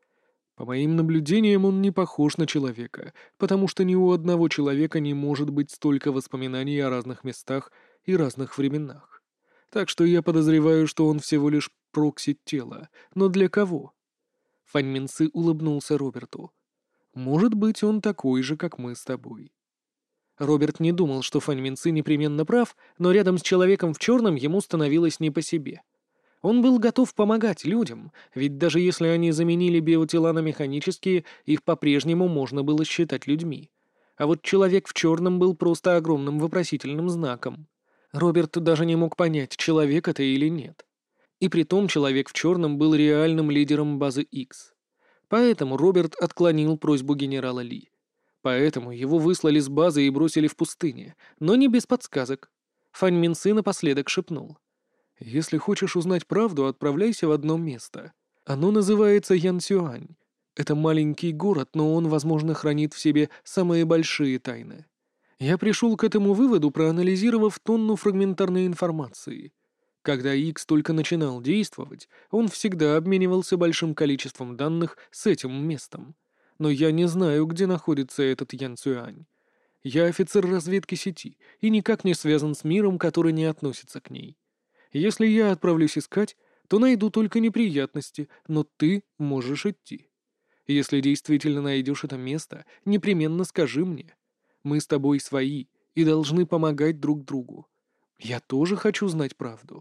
По моим наблюдениям, он не похож на человека, потому что ни у одного человека не может быть столько воспоминаний о разных местах и разных временах. Так что я подозреваю, что он всего лишь прокси тела. Но для кого? Фан Минцы улыбнулся Роберту. «Может быть, он такой же, как мы с тобой». Роберт не думал, что Фан Минцы непременно прав, но рядом с человеком в черном ему становилось не по себе. Он был готов помогать людям, ведь даже если они заменили биотела на механические, их по-прежнему можно было считать людьми. А вот человек в черном был просто огромным вопросительным знаком. Роберт даже не мог понять, человек это или нет. И притом человек в черном был реальным лидером базы X. Поэтому Роберт отклонил просьбу генерала Ли. Поэтому его выслали с базы и бросили в пустыне, но не без подсказок. Фан Минцы напоследок шепнул: «Если хочешь узнать правду, отправляйся в одно место. Оно называется Янсюань. Это маленький город, но он, возможно, хранит в себе самые большие тайны. Я пришел к этому выводу, проанализировав тонну фрагментарной информации. Когда Икс только начинал действовать, он всегда обменивался большим количеством данных с этим местом. Но я не знаю, где находится этот Янсюань. Я офицер разведки сети и никак не связан с миром, который не относится к ней. Если я отправлюсь искать, то найду только неприятности, но ты можешь идти. Если действительно найдешь это место, непременно скажи мне. Мы с тобой свои и должны помогать друг другу. Я тоже хочу знать правду».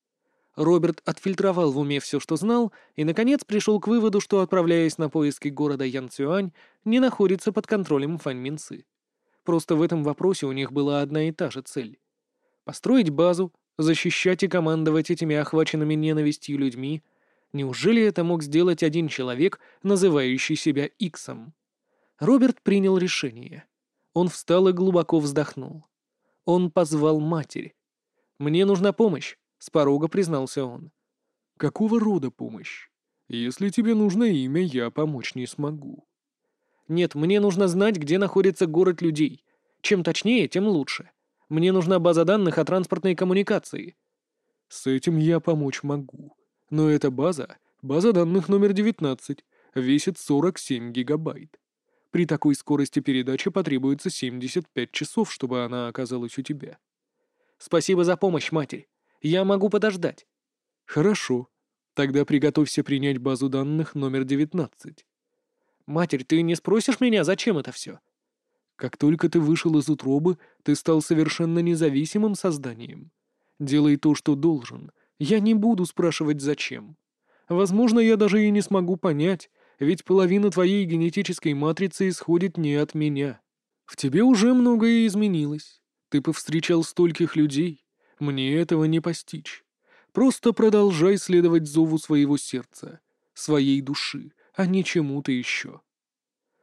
Роберт отфильтровал в уме все, что знал, и, наконец, пришел к выводу, что, отправляясь на поиски города Янцюань, не находится под контролем Фан Минцы. Просто в этом вопросе у них была одна и та же цель — построить базу, защищать и командовать этими охваченными ненавистью людьми. Неужели это мог сделать один человек, называющий себя Иксом? Роберт принял решение. Он встал и глубоко вздохнул. Он позвал матерь. «Мне нужна помощь», — с порога признался он. «Какого рода помощь? Если тебе нужно имя, я помочь не смогу». «Нет, мне нужно знать, где находится город людей. Чем точнее, тем лучше. Мне нужна база данных о транспортной коммуникации». «С этим я помочь могу. Но эта база — база данных номер девятнадцать, весит сорок семь гигабайт. При такой скорости передачи потребуется семьдесят пять часов, чтобы она оказалась у тебя». «Спасибо за помощь, матерь. Я могу подождать». «Хорошо. Тогда приготовься принять базу данных номер девятнадцать». «Матерь, ты не спросишь меня, зачем это все?» «Как только ты вышел из утробы, ты стал совершенно независимым созданием. Делай то, что должен. Я не буду спрашивать, зачем. Возможно, я даже и не смогу понять, ведь половина твоей генетической матрицы исходит не от меня. В тебе уже многое изменилось. Ты повстречал стольких людей. Мне этого не постичь. Просто продолжай следовать зову своего сердца, своей души, а не чему-то еще».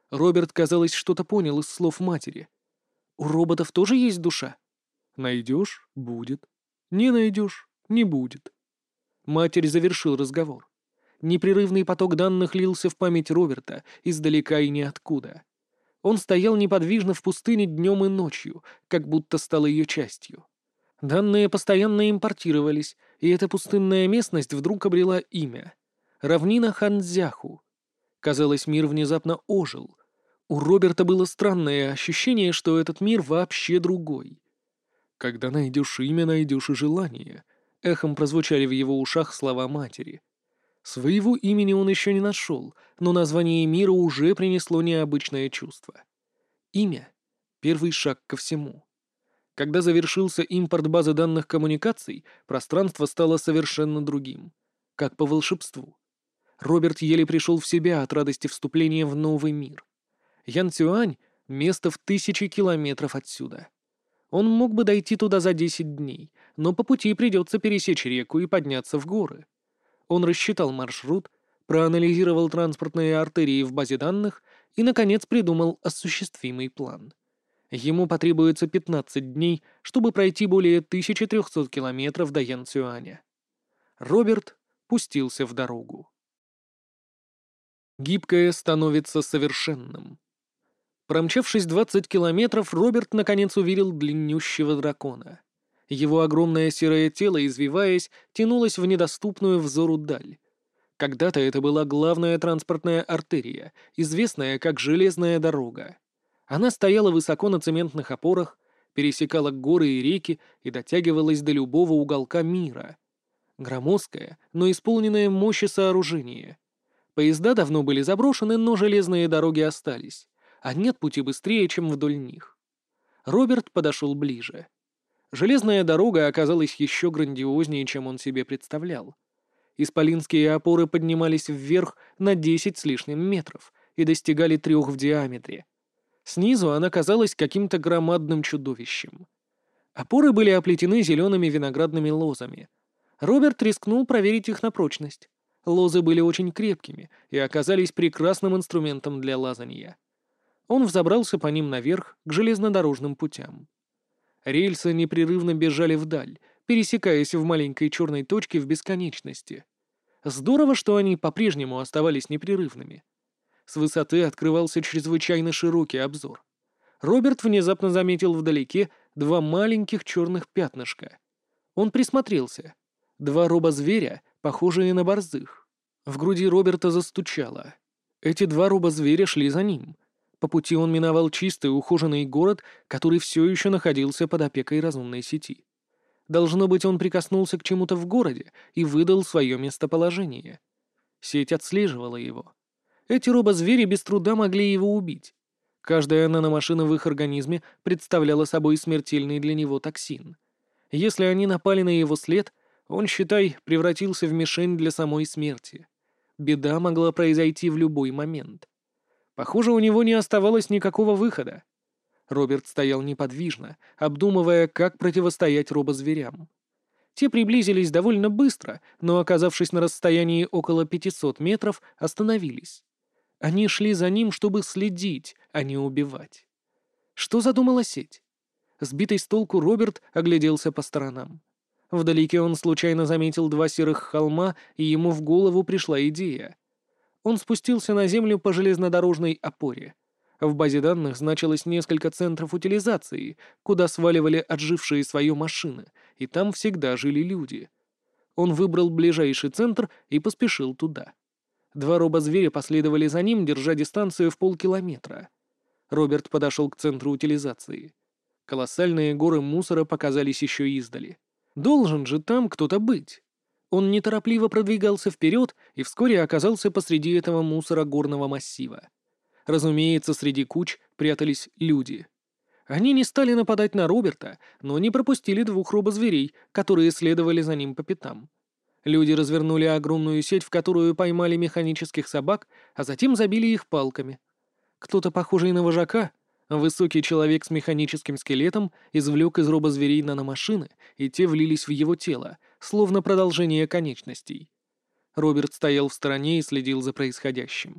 Роберт, казалось, что-то понял из слов матери. «У роботов тоже есть душа?» «Найдешь — будет. Не найдешь — не будет». Матерь завершил разговор. Непрерывный поток данных лился в память Роберта издалека и ниоткуда. Он стоял неподвижно в пустыне днем и ночью, как будто стал ее частью. Данные постоянно импортировались, и эта пустынная местность вдруг обрела имя — равнина Ханзяху. Казалось, мир внезапно ожил. У Роберта было странное ощущение, что этот мир вообще другой. «Когда найдешь имя, найдешь и желание», — эхом прозвучали в его ушах слова матери. Своего имени он еще не нашел, но название мира уже принесло необычное чувство. Имя — первый шаг ко всему. Когда завершился импорт базы данных коммуникаций, пространство стало совершенно другим. Как по волшебству. Роберт еле пришел в себя от радости вступления в новый мир. Янцюань — место в тысячи километров отсюда. Он мог бы дойти туда за десять дней, но по пути придется пересечь реку и подняться в горы. Он рассчитал маршрут, проанализировал транспортные артерии в базе данных и, наконец, придумал осуществимый план. Ему потребуется пятнадцать дней, чтобы пройти более тысячи трёхсот километров до Янцюаня. Роберт пустился в дорогу. Гибкое становится совершенным. Промчавшись двадцать километров, Роберт наконец увидел длиннющего дракона. Его огромное серое тело, извиваясь, тянулось в недоступную взору даль. Когда-то это была главная транспортная артерия, известная как Железная дорога. Она стояла высоко на цементных опорах, пересекала горы и реки и дотягивалась до любого уголка мира. Громоздкое, но исполненное мощи сооружение. Поезда давно были заброшены, но железные дороги остались, а нет пути быстрее, чем вдоль них. Роберт подошел ближе. Железная дорога оказалась еще грандиознее, чем он себе представлял. Исполинские опоры поднимались вверх на десять с лишним метров и достигали трех в диаметре. Снизу она казалась каким-то громадным чудовищем. Опоры были оплетены зелеными виноградными лозами. Роберт рискнул проверить их на прочность. Лозы были очень крепкими и оказались прекрасным инструментом для лазанья. Он взобрался по ним наверх к железнодорожным путям. Рельсы непрерывно бежали вдаль, пересекаясь в маленькой черной точке в бесконечности. Здорово, что они по-прежнему оставались непрерывными. С высоты открывался чрезвычайно широкий обзор. Роберт внезапно заметил вдалеке два маленьких черных пятнышка. Он присмотрелся. Два робозверя, похожие на борзых. В груди Роберта застучало. Эти два робозверя шли за ним. По пути он миновал чистый ухоженный город, который все еще находился под опекой разумной сети. Должно быть, он прикоснулся к чему-то в городе и выдал свое местоположение. Сеть отслеживала его. Эти робозвери без труда могли его убить. Каждая наномашина в их организме представляла собой смертельный для него токсин. Если они напали на его след, он, считай, превратился в мишень для самой смерти. Беда могла произойти в любой момент. Похоже, у него не оставалось никакого выхода. Роберт стоял неподвижно, обдумывая, как противостоять робозверям. Те приблизились довольно быстро, но, оказавшись на расстоянии около пятисот метров, остановились. Они шли за ним, чтобы следить, а не убивать. Что задумала сеть? Сбитый с толку Роберт огляделся по сторонам. Вдалеке он случайно заметил два серых холма, и ему в голову пришла идея. Он спустился на землю по железнодорожной опоре. В базе данных значилось несколько центров утилизации, куда сваливали отжившие свое машины, и там всегда жили люди. Он выбрал ближайший центр и поспешил туда. Два робозверя последовали за ним, держа дистанцию в полкилометра. Роберт подошел к центру утилизации. Колоссальные горы мусора показались еще издали. Должен же там кто-то быть. Он неторопливо продвигался вперед и вскоре оказался посреди этого мусора горного массива. Разумеется, среди куч прятались люди. Они не стали нападать на Роберта, но не пропустили двух робозверей, которые следовали за ним по пятам. Люди развернули огромную сеть, в которую поймали механических собак, а затем забили их палками. Кто-то, похожий на вожака, высокий человек с механическим скелетом, извлек из робозверей наномашины, и те влились в его тело, словно продолжение конечностей. Роберт стоял в стороне и следил за происходящим.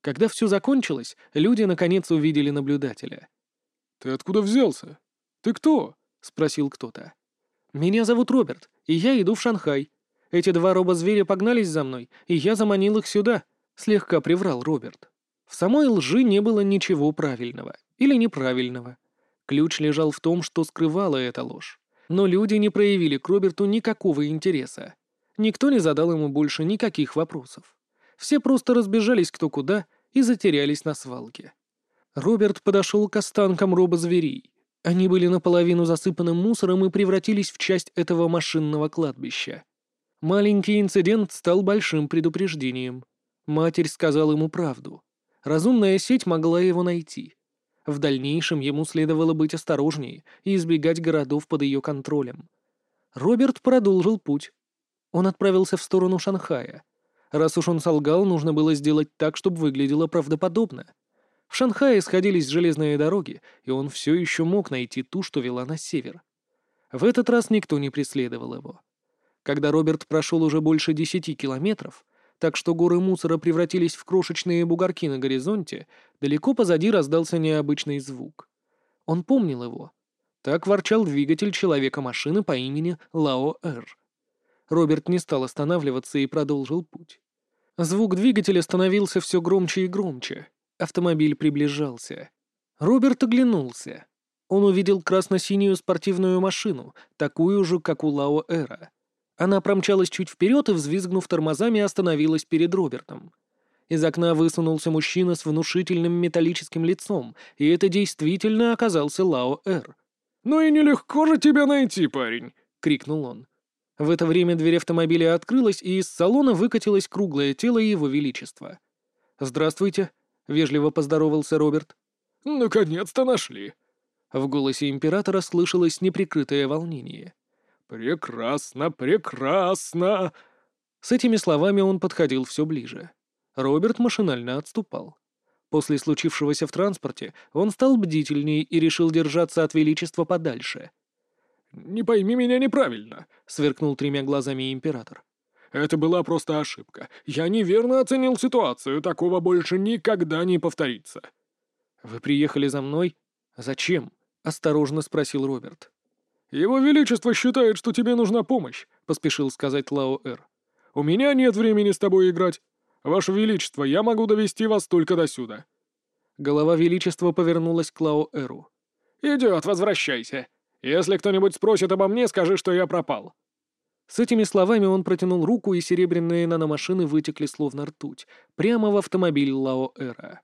Когда все закончилось, люди наконец увидели наблюдателя. «Ты откуда взялся? Ты кто?» — спросил кто-то. «Меня зовут Роберт, и я иду в Шанхай. Эти два робозверя погнались за мной, и я заманил их сюда», — слегка приврал Роберт. В самой лжи не было ничего правильного или неправильного. Ключ лежал в том, что скрывала эта ложь. Но люди не проявили к Роберту никакого интереса. Никто не задал ему больше никаких вопросов. Все просто разбежались кто куда и затерялись на свалке. Роберт подошел к останкам робозверей. Они были наполовину засыпаны мусором и превратились в часть этого машинного кладбища. Маленький инцидент стал большим предупреждением. Матерь сказала ему правду. Разумная сеть могла его найти. В дальнейшем ему следовало быть осторожнее и избегать городов под ее контролем. Роберт продолжил путь. Он отправился в сторону Шанхая. Раз уж он солгал, нужно было сделать так, чтобы выглядело правдоподобно. В Шанхае сходились железные дороги, и он все еще мог найти ту, что вела на север. В этот раз никто не преследовал его. Когда Роберт прошел уже больше десяти километров, так что горы мусора превратились в крошечные бугорки на горизонте, далеко позади раздался необычный звук. Он помнил его. Так ворчал двигатель человека-машины по имени Лао-Эр. Роберт не стал останавливаться и продолжил путь. Звук двигателя становился все громче и громче. Автомобиль приближался. Роберт оглянулся. Он увидел красно-синюю спортивную машину, такую же, как у Лао-Эра. Она промчалась чуть вперед и, взвизгнув тормозами, остановилась перед Робертом. Из окна высунулся мужчина с внушительным металлическим лицом, и это действительно оказался Лао-Эр. «Ну и нелегко же тебя найти, парень!» — крикнул он. В это время дверь автомобиля открылась, и из салона выкатилось круглое тело его величества. «Здравствуйте», — вежливо поздоровался Роберт. «Наконец-то нашли!» В голосе императора слышалось неприкрытое волнение. «Прекрасно, прекрасно!» С этими словами он подходил все ближе. Роберт машинально отступал. После случившегося в транспорте он стал бдительнее и решил держаться от величества подальше. «Не пойми меня неправильно», — сверкнул тремя глазами император. «Это была просто ошибка. Я неверно оценил ситуацию, такого больше никогда не повторится». «Вы приехали за мной? Зачем?» — осторожно спросил Роберт. «Его Величество считает, что тебе нужна помощь», — поспешил сказать Лао-Эр. «У меня нет времени с тобой играть. Ваше Величество, я могу довести вас только до сюда». Голова Величества повернулась к Лао-Эру. «Идет, возвращайся. Если кто-нибудь спросит обо мне, скажи, что я пропал». С этими словами он протянул руку, и серебряные наномашины вытекли словно ртуть, прямо в автомобиль Лао-Эра.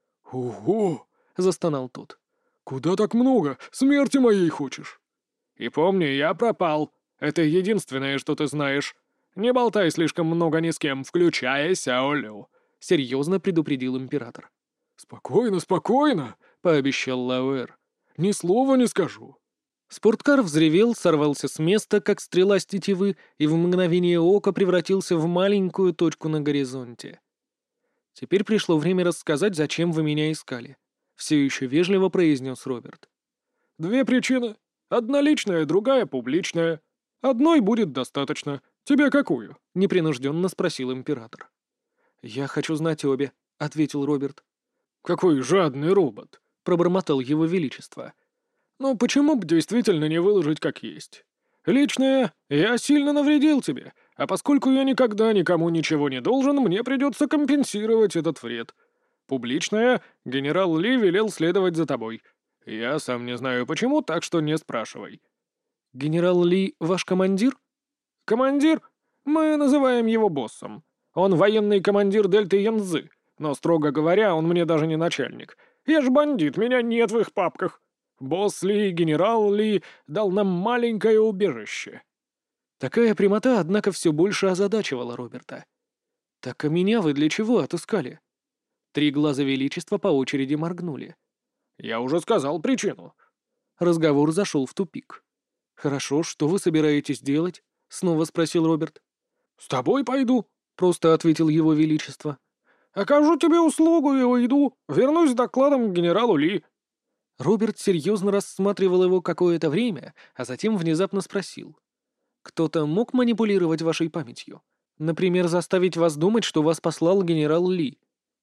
«Ого!» — застонал тот. «Куда так много? Смерти моей хочешь?» «И помни, я пропал. Это единственное, что ты знаешь. Не болтай слишком много ни с кем, включая Сяо Лю», — серьезно предупредил император. «Спокойно, спокойно», — пообещал Лао-Эр. «Ни слова не скажу». Спорткар взревел, сорвался с места, как стрела с тетивы, и в мгновение ока превратился в маленькую точку на горизонте. «Теперь пришло время рассказать, зачем вы меня искали», — все еще вежливо произнес Роберт. «Две причины. Одна личная, другая публичная. Одной будет достаточно. Тебе какую?» — непринужденно спросил император. «Я хочу знать обе», — ответил Роберт. «Какой жадный робот», — пробормотал его величество. «Ну почему бы действительно не выложить как есть? Личное, я сильно навредил тебе, а поскольку я никогда никому ничего не должен, мне придется компенсировать этот вред. Публичное, генерал Ли велел следовать за тобой. Я сам не знаю почему, так что не спрашивай». «Генерал Ли ваш командир?» «Командир? Мы называем его боссом. Он военный командир Дельты Янзы, но, строго говоря, он мне даже не начальник. Я ж бандит, меня нет в их папках. Босс Ли, генерал Ли дал нам маленькое убежище». Такая прямота, однако, все больше озадачивала Роберта. «Так а меня вы для чего отыскали?» Три глаза величества по очереди моргнули. «Я уже сказал причину». Разговор зашел в тупик. «Хорошо, что вы собираетесь делать?» — снова спросил Роберт. «С тобой пойду», — просто ответил его величество. «Окажу тебе услугу и уйду. Вернусь с докладом к генералу Ли». Роберт серьезно рассматривал его какое-то время, а затем внезапно спросил. «Кто-то мог манипулировать вашей памятью? Например, заставить вас думать, что вас послал генерал Ли?»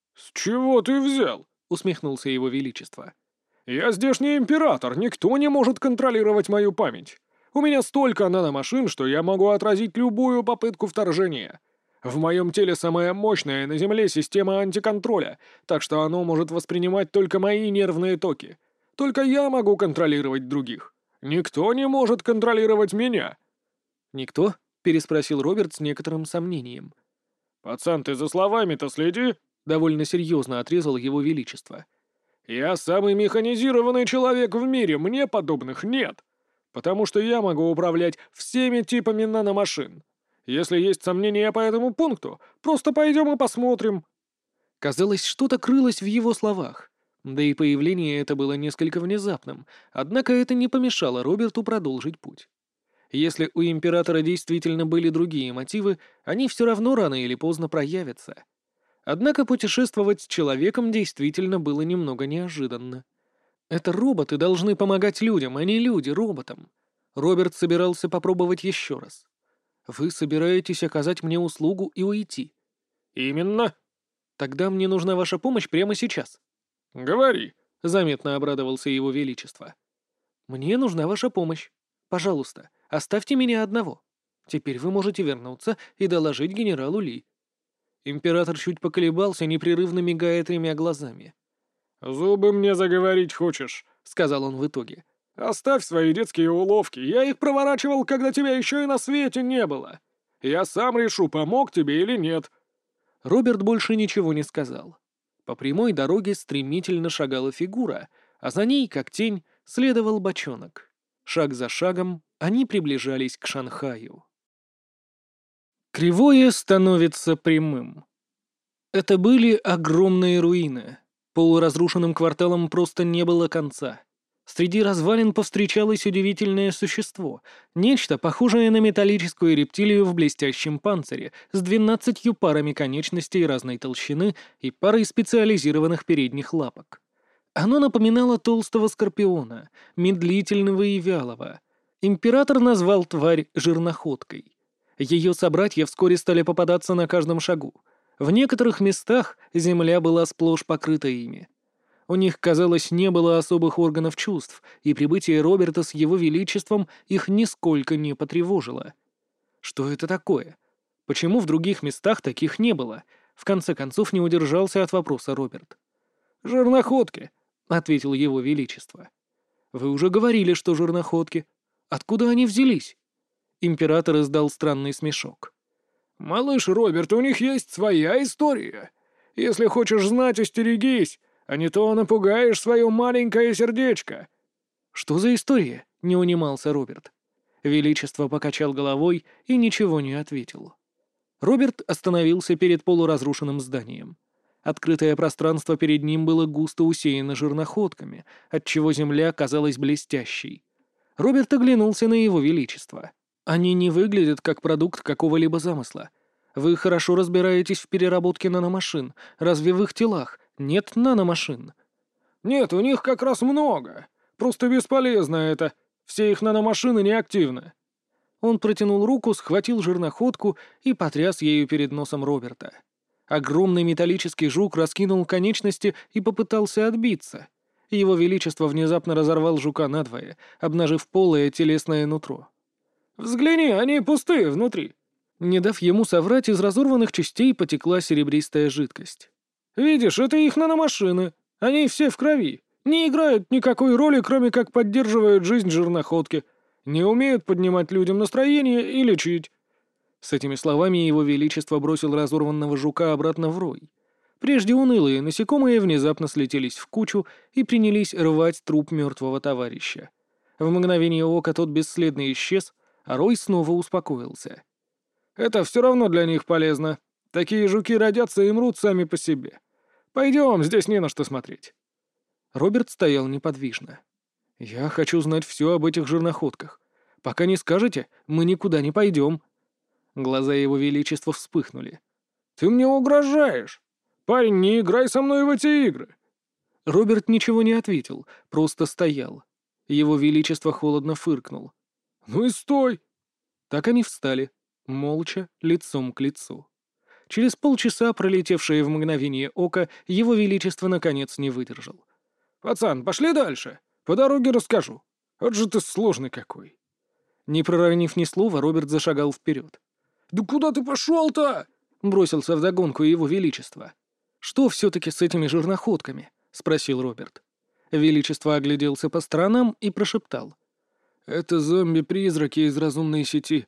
«С чего ты взял?» — усмехнулся его величество. «Я здешний император, никто не может контролировать мою память. У меня столько наномашин, что я могу отразить любую попытку вторжения. В моем теле самая мощная на Земле система антиконтроля, так что оно может воспринимать только мои нервные токи. Только я могу контролировать других. Никто не может контролировать меня». «Никто?» — переспросил Роберт с некоторым сомнением. «Пацан, ты за словами-то следи», — довольно серьезно отрезал его величество. «Я самый механизированный человек в мире, мне подобных нет. Потому что я могу управлять всеми типами наномашин. Если есть сомнения по этому пункту, просто пойдем и посмотрим». Казалось, что-то крылось в его словах. Да и появление это было несколько внезапным, однако это не помешало Роберту продолжить путь. Если у императора действительно были другие мотивы, они все равно рано или поздно проявятся. Однако путешествовать с человеком действительно было немного неожиданно. Это роботы должны помогать людям, а не люди роботам. Роберт собирался попробовать еще раз. «Вы собираетесь оказать мне услугу и уйти?» «Именно». «Тогда мне нужна ваша помощь прямо сейчас». «Говори», — заметно обрадовался его величество. «Мне нужна ваша помощь. Пожалуйста, оставьте меня одного. Теперь вы можете вернуться и доложить генералу Ли». Император чуть поколебался, непрерывно мигая тремя глазами. «Зубы мне заговорить хочешь», — сказал он в итоге. «Оставь свои детские уловки. Я их проворачивал, когда тебя еще и на свете не было. Я сам решу, помог тебе или нет». Роберт больше ничего не сказал. По прямой дороге стремительно шагала фигура, а за ней, как тень, следовал бочонок. Шаг за шагом они приближались к Шанхаю. Кривое становится прямым. Это были огромные руины. Полуразрушенным кварталам просто не было конца. Среди развалин повстречалось удивительное существо, нечто похожее на металлическую рептилию в блестящем панцире с двенадцатью парами конечностей разной толщины и парой специализированных передних лапок. Оно напоминало толстого скорпиона, медлительного и вялого. Император назвал тварь жерноходкой. Ее собратья вскоре стали попадаться на каждом шагу. В некоторых местах земля была сплошь покрыта ими. У них, казалось, не было особых органов чувств, и прибытие Роберта с его величеством их нисколько не потревожило. Что это такое? Почему в других местах таких не было? В конце концов не удержался от вопроса Роберт. «Жерноходки», — ответил его величество. «Вы уже говорили, что жерноходки. Откуда они взялись?» Император издал странный смешок. «Малыш Роберт, у них есть своя история. Если хочешь знать, остерегись, а не то напугаешь свое маленькое сердечко». «Что за история?» — не унимался Роберт. Величество покачал головой и ничего не ответил. Роберт остановился перед полуразрушенным зданием. Открытое пространство перед ним было густо усеяно жерноходками, отчего земля казалась блестящей. Роберт оглянулся на его величество. «Они не выглядят как продукт какого-либо замысла. Вы хорошо разбираетесь в переработке наномашин. Разве в их телах нет наномашин?» «Нет, у них как раз много. Просто бесполезно это. Все их наномашины неактивны». Он протянул руку, схватил жерноходку и потряс ею перед носом Роберта. Огромный металлический жук раскинул конечности и попытался отбиться. Его величество внезапно разорвал жука надвое, обнажив полое телесное нутро. «Взгляни, они пустые внутри». Не дав ему соврать, из разорванных частей потекла серебристая жидкость. «Видишь, это их наномашины. Они все в крови. Не играют никакой роли, кроме как поддерживают жизнь жерноходки. Не умеют поднимать людям настроение и лечить». С этими словами его величество бросил разорванного жука обратно в рой. Прежде унылые насекомые внезапно слетелись в кучу и принялись рвать труп мертвого товарища. В мгновение ока тот бесследно исчез, а рой снова успокоился. «Это все равно для них полезно. Такие жуки родятся и мрут сами по себе. Пойдем, здесь не на что смотреть». Роберт стоял неподвижно. «Я хочу знать все об этих жерноходках. Пока не скажете, мы никуда не пойдем». Глаза его величества вспыхнули. «Ты мне угрожаешь! Парень, не играй со мной в эти игры!» Роберт ничего не ответил, просто стоял. Его величество холодно фыркнул. «Ну и стой!» Так они встали, молча, лицом к лицу. Через полчаса, пролетевшее в мгновение ока, его величество наконец не выдержал. «Пацан, пошли дальше. По дороге расскажу. Вот же ты сложный какой». Не проронив ни слова, Роберт зашагал вперед. «Да куда ты пошел-то?» — бросился вдогонку его величество. «Что все-таки с этими жирноходками?» — спросил Роберт. Величество огляделся по сторонам и прошептал. «Это зомби-призраки из разумной сети».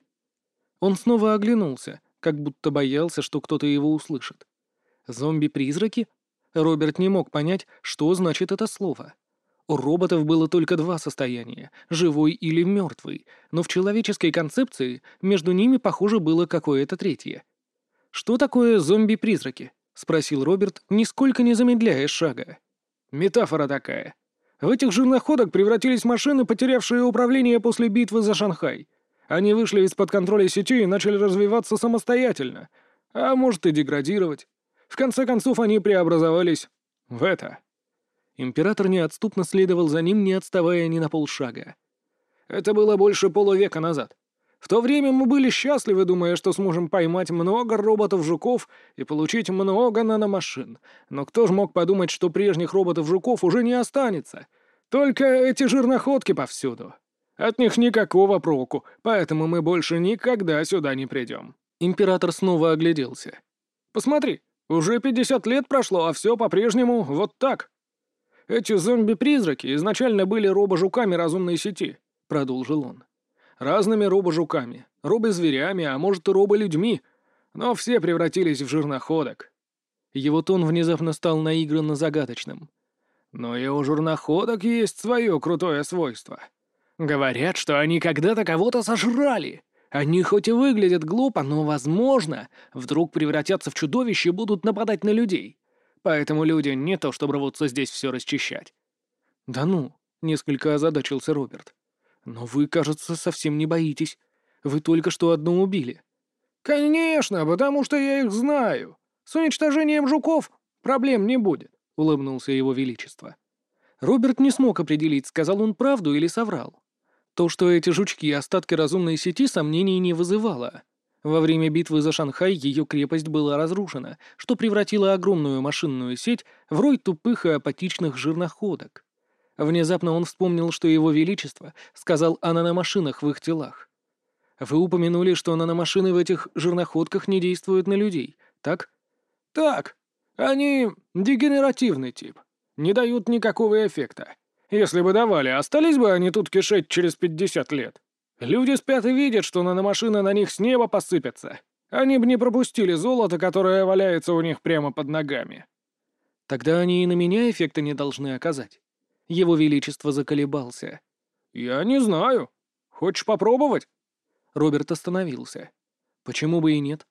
Он снова оглянулся, как будто боялся, что кто-то его услышит. «Зомби-призраки?» Роберт не мог понять, что значит это слово. У роботов было только два состояния — живой или мертвый, но в человеческой концепции между ними, похоже, было какое-то третье. «Что такое зомби-призраки?» — спросил Роберт, нисколько не замедляя шага. «Метафора такая. В этих жирноходок превратились машины, потерявшие управление после битвы за Шанхай. Они вышли из-под контроля сети и начали развиваться самостоятельно, а может и деградировать. В конце концов, они преобразовались в это». Император неотступно следовал за ним, не отставая ни на полшага. «Это было больше полувека назад. В то время мы были счастливы, думая, что сможем поймать много роботов-жуков и получить много наномашин. Но кто же мог подумать, что прежних роботов-жуков уже не останется? Только эти жирноходки повсюду. От них никакого проку, поэтому мы больше никогда сюда не придем». Император снова огляделся. «Посмотри, уже пятьдесят лет прошло, а все по-прежнему вот так. Эти зомби-призраки изначально были робо-жуками разумной сети», — продолжил он. «Разными робо-жуками, робо-зверями, а может и робо-людьми, но все превратились в жирноходок». Его тон внезапно стал наигранно загадочным. «Но и у жирноходок есть свое крутое свойство. Говорят, что они когда-то кого-то сожрали. Они хоть и выглядят глупо, но, возможно, вдруг превратятся в чудовище и будут нападать на людей. Поэтому люди не то чтобы рвутся здесь все расчищать». «Да ну», — несколько озадачился Роберт. «Но вы, кажется, совсем не боитесь. Вы только что одну убили». «Конечно, потому что я их знаю. С уничтожением жуков проблем не будет», — улыбнулся его величество. Роберт не смог определить, сказал он правду или соврал. То, что эти жучки — остатки разумной сети, сомнений не вызывало. Во время битвы за Шанхай ее крепость была разрушена, что превратило огромную машинную сеть в рой тупых и апатичных жирноходок. Внезапно он вспомнил, что его величество сказал о наномашинах в их телах. «Вы упомянули, что наномашины в этих жирноходках не действуют на людей, так?» «Так. Они дегенеративный тип. Не дают никакого эффекта. Если бы давали, остались бы они тут кишеть через пятьдесят лет. Люди спят и видят, что наномашины на них с неба посыпятся. Они бы не пропустили золото, которое валяется у них прямо под ногами». «Тогда они и на меня эффекта не должны оказать». Его величество заколебался. «Я не знаю. Хочешь попробовать?» Роберт остановился. «Почему бы и нет?»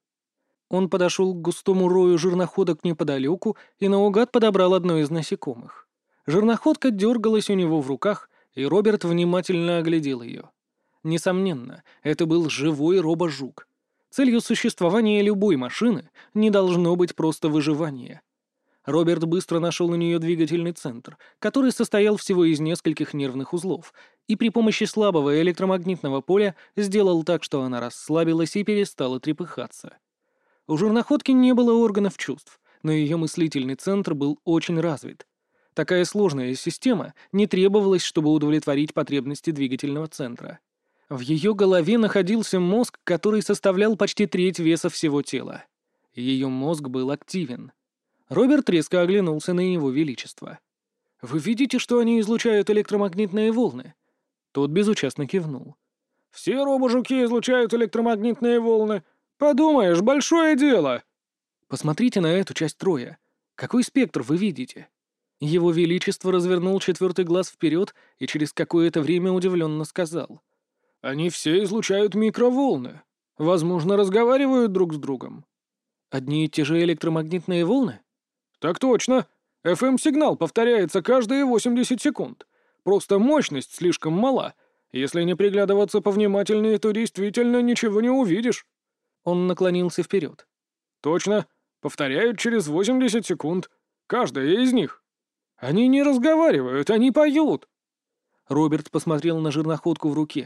Он подошел к густому рою жирноходок неподалеку и наугад подобрал одно из насекомых. Жирноходка дергалась у него в руках, и Роберт внимательно оглядел ее. Несомненно, это был живой робо-жук. Целью существования любой машины не должно быть просто выживание. Роберт быстро нашел у нее двигательный центр, который состоял всего из нескольких нервных узлов, и при помощи слабого электромагнитного поля сделал так, что она расслабилась и перестала трепыхаться. У жирноходки не было органов чувств, но ее мыслительный центр был очень развит. Такая сложная система не требовалась, чтобы удовлетворить потребности двигательного центра. В ее голове находился мозг, который составлял почти треть веса всего тела. Ее мозг был активен. Роберт резко оглянулся на его величество. «Вы видите, что они излучают электромагнитные волны?» Тот безучастно кивнул. «Все робо-жуки излучают электромагнитные волны. Подумаешь, большое дело!» «Посмотрите на эту часть троя. Какой спектр вы видите?» Его величество развернул четвертый глаз вперед и через какое-то время удивленно сказал. «Они все излучают микроволны. Возможно, разговаривают друг с другом». «Одни и те же электромагнитные волны?» «Так точно. эф эм-сигнал повторяется каждые восемьдесят секунд. Просто мощность слишком мала. Если не приглядываться повнимательнее, то действительно ничего не увидишь». Он наклонился вперед. «Точно. Повторяют через восемьдесят секунд. Каждая из них. Они не разговаривают, они поют». Роберт посмотрел на жирноходку в руке.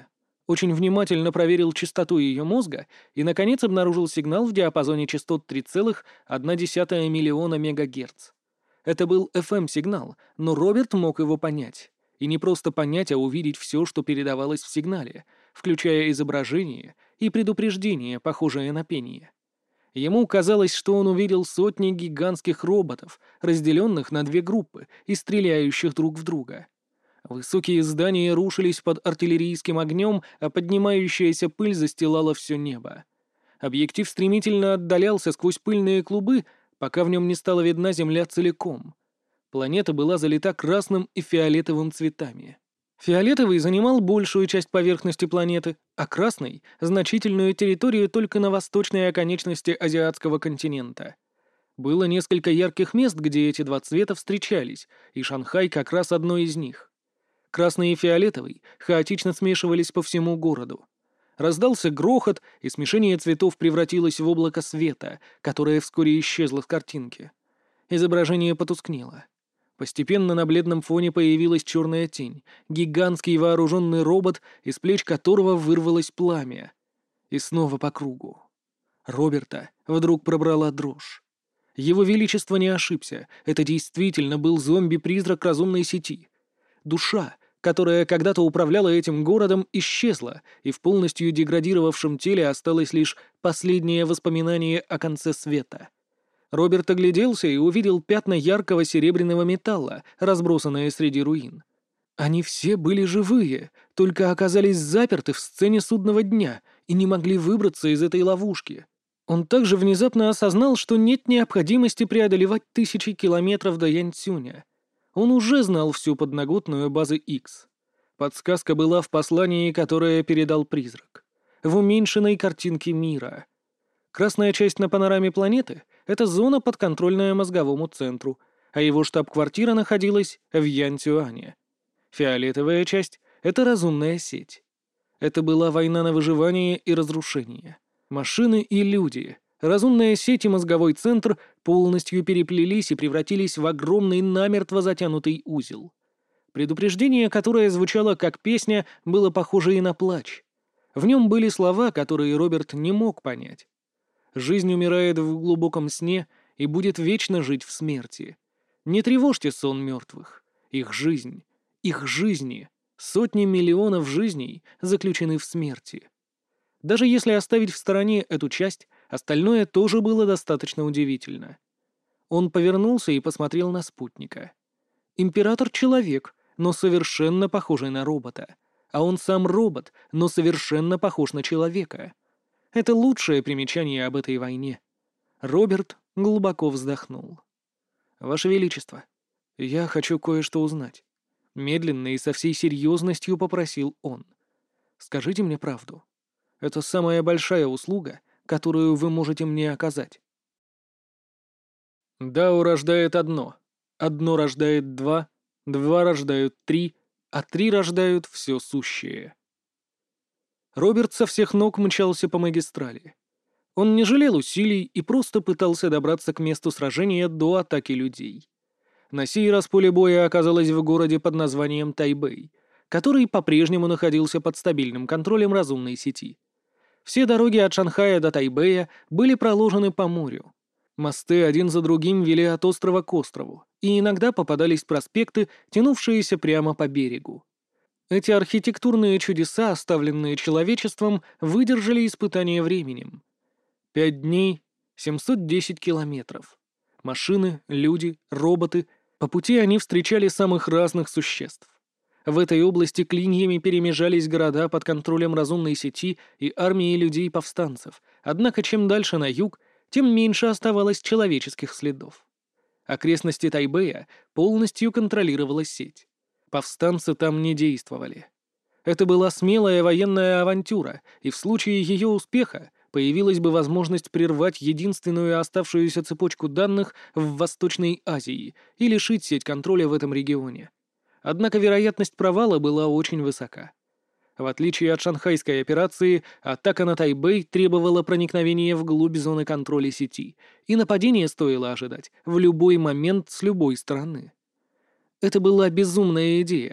Очень внимательно проверил частоту ее мозга и, наконец, обнаружил сигнал в диапазоне частот три целых одна десятая миллиона мегагерц. Это был эф эм-сигнал, но Роберт мог его понять. И не просто понять, а увидеть все, что передавалось в сигнале, включая изображение и предупреждение, похожее на пение. Ему казалось, что он увидел сотни гигантских роботов, разделенных на две группы и стреляющих друг в друга. Высокие здания рушились под артиллерийским огнем, а поднимающаяся пыль застилала все небо. Объектив стремительно отдалялся сквозь пыльные клубы, пока в нем не стала видна Земля целиком. Планета была залита красным и фиолетовым цветами. Фиолетовый занимал большую часть поверхности планеты, а красный — значительную территорию только на восточной оконечности азиатского континента. Было несколько ярких мест, где эти два цвета встречались, и Шанхай как раз одно из них. Красный и фиолетовый хаотично смешивались по всему городу. Раздался грохот, и смешение цветов превратилось в облако света, которое вскоре исчезло с картинки. Изображение потускнело. Постепенно на бледном фоне появилась черная тень, гигантский вооруженный робот, из плеч которого вырвалось пламя. И снова по кругу. Роберта вдруг пробрала дрожь. Его Величество не ошибся, это действительно был зомби-призрак разумной сети. Душа, которая когда-то управляла этим городом, исчезла, и в полностью деградировавшем теле осталось лишь последнее воспоминание о конце света. Роберт огляделся и увидел пятна яркого серебряного металла, разбросанные среди руин. Они все были живые, только оказались заперты в сцене судного дня и не могли выбраться из этой ловушки. Он также внезапно осознал, что нет необходимости преодолевать тысячи километров до Янцюня. Он уже знал всю подноготную базы X. Подсказка была в послании, которое передал призрак. В уменьшенной картинке мира. Красная часть на панораме планеты — это зона, подконтрольная мозговому центру, а его штаб-квартира находилась в Янцюане. Фиолетовая часть — это разумная сеть. Это была война на выживание и разрушение. Машины и люди, разумная сеть и мозговой центр полностью переплелись и превратились в огромный намертво затянутый узел. Предупреждение, которое звучало как песня, было похоже и на плач. В нем были слова, которые Роберт не мог понять. Жизнь умирает в глубоком сне и будет вечно жить в смерти. Не тревожьте сон мертвых. Их жизнь, их жизни, сотни миллионов жизней заключены в смерти. Даже если оставить в стороне эту часть, остальное тоже было достаточно удивительно. Он повернулся и посмотрел на спутника. Император — человек, но совершенно похожий на робота. А он сам робот, но совершенно похож на человека. Это лучшее примечание об этой войне. Роберт глубоко вздохнул. «Ваше Величество, я хочу кое-что узнать». Медленно и со всей серьезностью попросил он. «Скажите мне правду. Это самая большая услуга, которую вы можете мне оказать». Дао рождает одно. Одно рождает два, два рождают три, а три рождают все сущее. Роберт со всех ног мчался по магистрали. Он не жалел усилий и просто пытался добраться к месту сражения до атаки людей. На сей раз поле боя оказалось в городе под названием Тайбэй, который по-прежнему находился под стабильным контролем разумной сети. Все дороги от Шанхая до Тайбэя были проложены по морю. Мосты один за другим вели от острова к острову, и иногда попадались проспекты, тянувшиеся прямо по берегу. Эти архитектурные чудеса, оставленные человечеством, выдержали испытание временем. Пять дней, семьсот десять километров. Машины, люди, роботы. По пути они встречали самых разных существ. В этой области клиньями перемежались города под контролем разумной сети и армии людей-повстанцев, однако чем дальше на юг, тем меньше оставалось человеческих следов. Окрестности Тайбэя полностью контролировала сеть. Повстанцы там не действовали. Это была смелая военная авантюра, и в случае ее успеха появилась бы возможность прервать единственную оставшуюся цепочку данных в Восточной Азии и лишить сеть контроля в этом регионе. Однако вероятность провала была очень высока. В отличие от шанхайской операции, атака на Тайбэй требовала проникновения вглубь зоны контроля сети, и нападение стоило ожидать в любой момент с любой стороны. Это была безумная идея.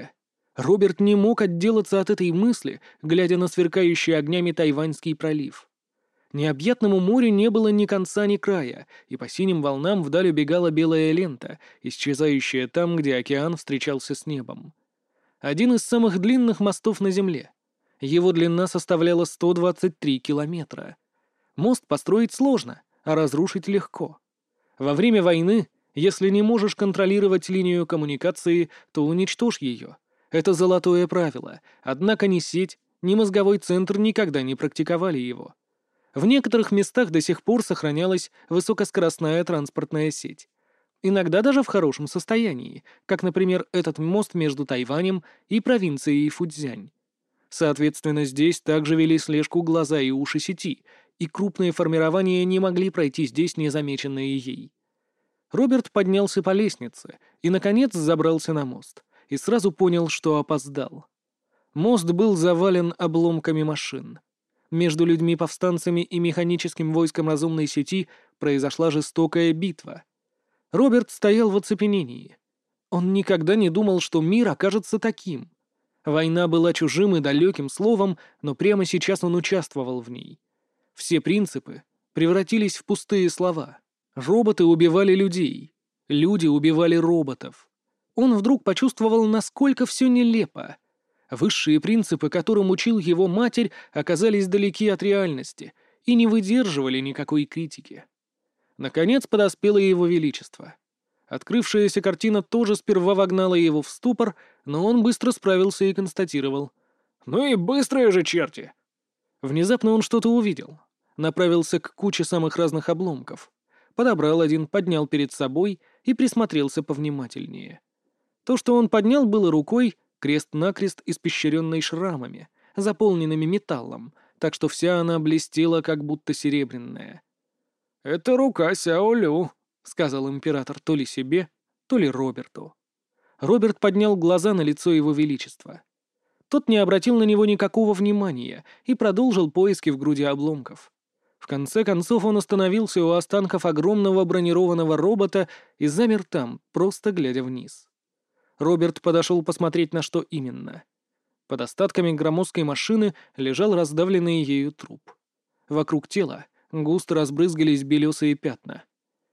Роберт не мог отделаться от этой мысли, глядя на сверкающий огнями Тайваньский пролив. Необъятному морю не было ни конца, ни края, и по синим волнам вдаль убегала белая лента, исчезающая там, где океан встречался с небом. Один из самых длинных мостов на Земле. Его длина составляла сто двадцать три километра. Мост построить сложно, а разрушить легко. Во время войны, если не можешь контролировать линию коммуникации, то уничтожь ее. Это золотое правило, однако ни сеть, ни мозговой центр никогда не практиковали его. В некоторых местах до сих пор сохранялась высокоскоростная транспортная сеть. Иногда даже в хорошем состоянии, как, например, этот мост между Тайванем и провинцией Фуцзянь. Соответственно, здесь также вели слежку глаза и уши сети, и крупные формирования не могли пройти здесь незамеченные ей. Роберт поднялся по лестнице и, наконец, забрался на мост, и сразу понял, что опоздал. Мост был завален обломками машин. Между людьми-повстанцами и механическим войском разумной сети произошла жестокая битва. Роберт стоял в оцепенении. Он никогда не думал, что мир окажется таким. Война была чужим и далеким словом, но прямо сейчас он участвовал в ней. Все принципы превратились в пустые слова. Роботы убивали людей. Люди убивали роботов. Он вдруг почувствовал, насколько все нелепо. Высшие принципы, которым учил его матерь, оказались далеки от реальности и не выдерживали никакой критики. Наконец подоспело его величество. Открывшаяся картина тоже сперва вогнала его в ступор, но он быстро справился и констатировал: «Ну и быстрые же черти!» Внезапно он что-то увидел. Направился к куче самых разных обломков. Подобрал один, поднял перед собой и присмотрелся повнимательнее. То, что он поднял, было рукой, крест-накрест испещренной шрамами, заполненными металлом, так что вся она блестела, как будто серебряная. «Это рука Сяо Лю», — сказал император то ли себе, то ли Роберту. Роберт поднял глаза на лицо его величества. Тот не обратил на него никакого внимания и продолжил поиски в груди обломков. В конце концов он остановился у останков огромного бронированного робота и замер там, просто глядя вниз. Роберт подошел посмотреть, на что именно. Под остатками громоздкой машины лежал раздавленный ею труп. Вокруг тела густо разбрызгались белесые пятна.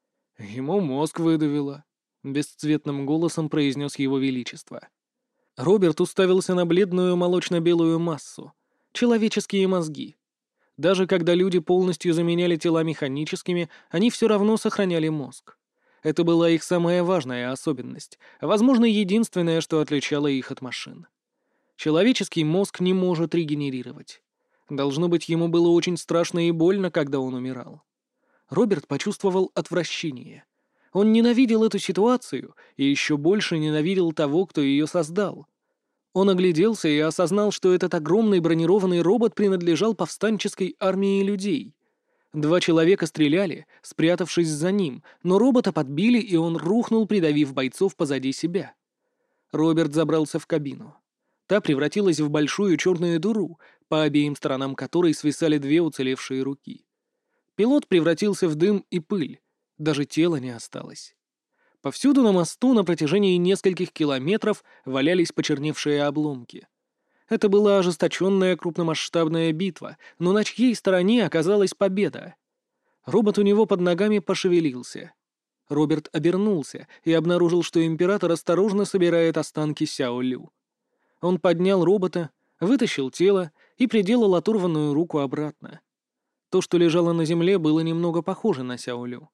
«Ему мозг выдавило», — бесцветным голосом произнес его величество. Роберт уставился на бледную молочно-белую массу. Человеческие мозги. Даже когда люди полностью заменяли тела механическими, они все равно сохраняли мозг. Это была их самая важная особенность, возможно, единственное, что отличало их от машин. Человеческий мозг не может регенерировать. Должно быть, ему было очень страшно и больно, когда он умирал. Роберт почувствовал отвращение. Он ненавидел эту ситуацию и еще больше ненавидел того, кто ее создал. Он огляделся и осознал, что этот огромный бронированный робот принадлежал повстанческой армии людей. Два человека стреляли, спрятавшись за ним, но робота подбили, и он рухнул, придавив бойцов позади себя. Роберт забрался в кабину. Та превратилась в большую черную дыру, по обеим сторонам которой свисали две уцелевшие руки. Пилот превратился в дым и пыль, даже тела не осталось. Повсюду на мосту на протяжении нескольких километров валялись почерневшие обломки. Это была ожесточенная крупномасштабная битва, но на чьей стороне оказалась победа? Робот у него под ногами пошевелился. Роберт обернулся и обнаружил, что император осторожно собирает останки Сяо Лю. Он поднял робота, вытащил тело и приделал оторванную руку обратно. То, что лежало на земле, было немного похоже на Сяо Лю.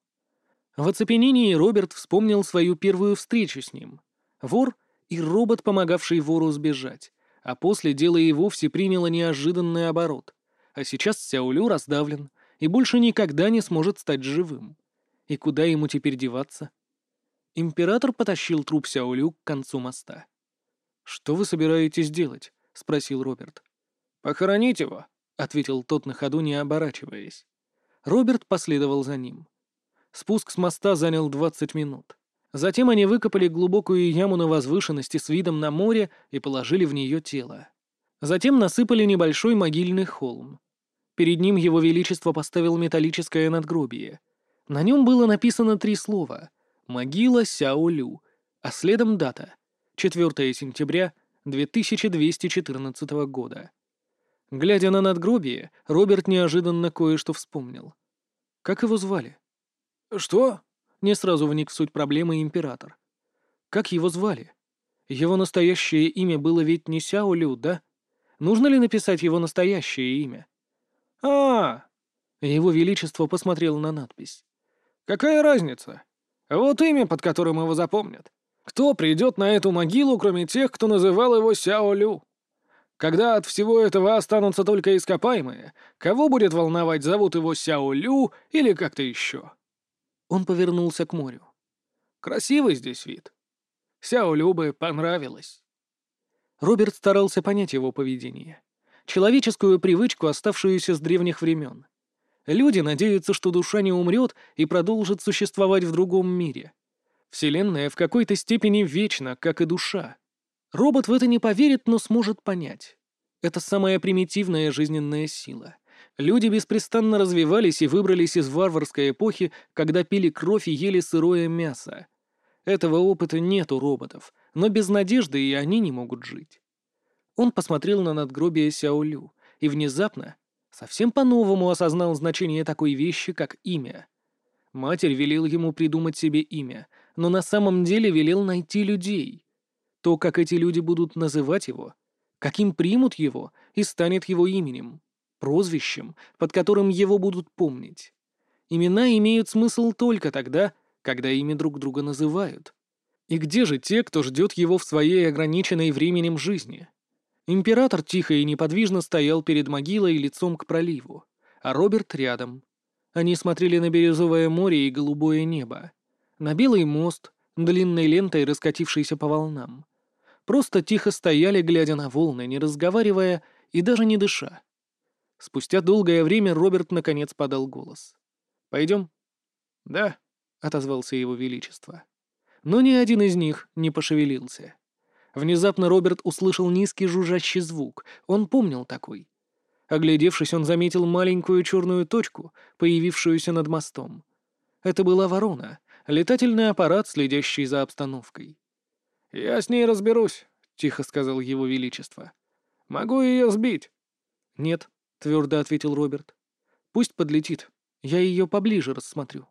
В оцепенении Роберт вспомнил свою первую встречу с ним. Вор и робот, помогавший вору сбежать. А после дело и вовсе приняло неожиданный оборот. А сейчас Сяо Лю раздавлен и больше никогда не сможет стать живым. И куда ему теперь деваться? Император потащил труп Сяо Лю к концу моста. «Что вы собираетесь делать?» — спросил Роберт. «Похоронить его», — ответил тот на ходу, не оборачиваясь. Роберт последовал за ним. Спуск с моста занял двадцать минут. Затем они выкопали глубокую яму на возвышенности с видом на море и положили в нее тело. Затем насыпали небольшой могильный холм. Перед ним его величество поставил металлическое надгробие. На нем было написано три слова: «Могила Сяо Лю», а следом дата — четвёртое сентября две тысячи двести четырнадцатого года. Глядя на надгробие, Роберт неожиданно кое-что вспомнил. Как его звали? «Что?» — не сразу вник в суть проблемы император. «Как его звали? Его настоящее имя было ведь не Сяо Лю, да? Нужно ли написать его настоящее имя?» «А!» — Его Величество посмотрел на надпись. «Какая разница? Вот имя, под которым его запомнят. Кто придет на эту могилу, кроме тех, кто называл его Сяо Лю? Когда от всего этого останутся только ископаемые, кого будет волновать, зовут его Сяо Лю или как-то еще?» Он повернулся к морю. «Красивый здесь вид. Сяо Лю бы понравилось». Роберт старался понять его поведение. Человеческую привычку, оставшуюся с древних времен. Люди надеются, что душа не умрет и продолжит существовать в другом мире. Вселенная в какой-то степени вечна, как и душа. Робот в это не поверит, но сможет понять. Это самая примитивная жизненная сила. Люди беспрестанно развивались и выбрались из варварской эпохи, когда пили кровь и ели сырое мясо. Этого опыта нет у роботов, но без надежды и они не могут жить. Он посмотрел на надгробие Сяо Лю и внезапно совсем по-новому осознал значение такой вещи, как имя. Матерь велел ему придумать себе имя, но на самом деле велел найти людей. То, как эти люди будут называть его, каким примут его и станет его именем, прозвищем, под которым его будут помнить. Имена имеют смысл только тогда, когда ими друг друга называют. И где же те, кто ждет его в своей ограниченной временем жизни? Император тихо и неподвижно стоял перед могилой лицом к проливу, а Роберт рядом. Они смотрели на бирюзовое море и голубое небо, на белый мост, длинной лентой раскатившийся по волнам. Просто тихо стояли, глядя на волны, не разговаривая и даже не дыша. Спустя долгое время Роберт наконец подал голос. «Пойдем?» «Да», — отозвался его величество. Но ни один из них не пошевелился. Внезапно Роберт услышал низкий жужжащий звук. Он помнил такой. Оглядевшись, он заметил маленькую черную точку, появившуюся над мостом. Это была ворона, летательный аппарат, следящий за обстановкой. «Я с ней разберусь», — тихо сказал его величество. «Могу ее сбить?» «Нет», — твердо ответил Роберт. «Пусть подлетит. Я ее поближе рассмотрю».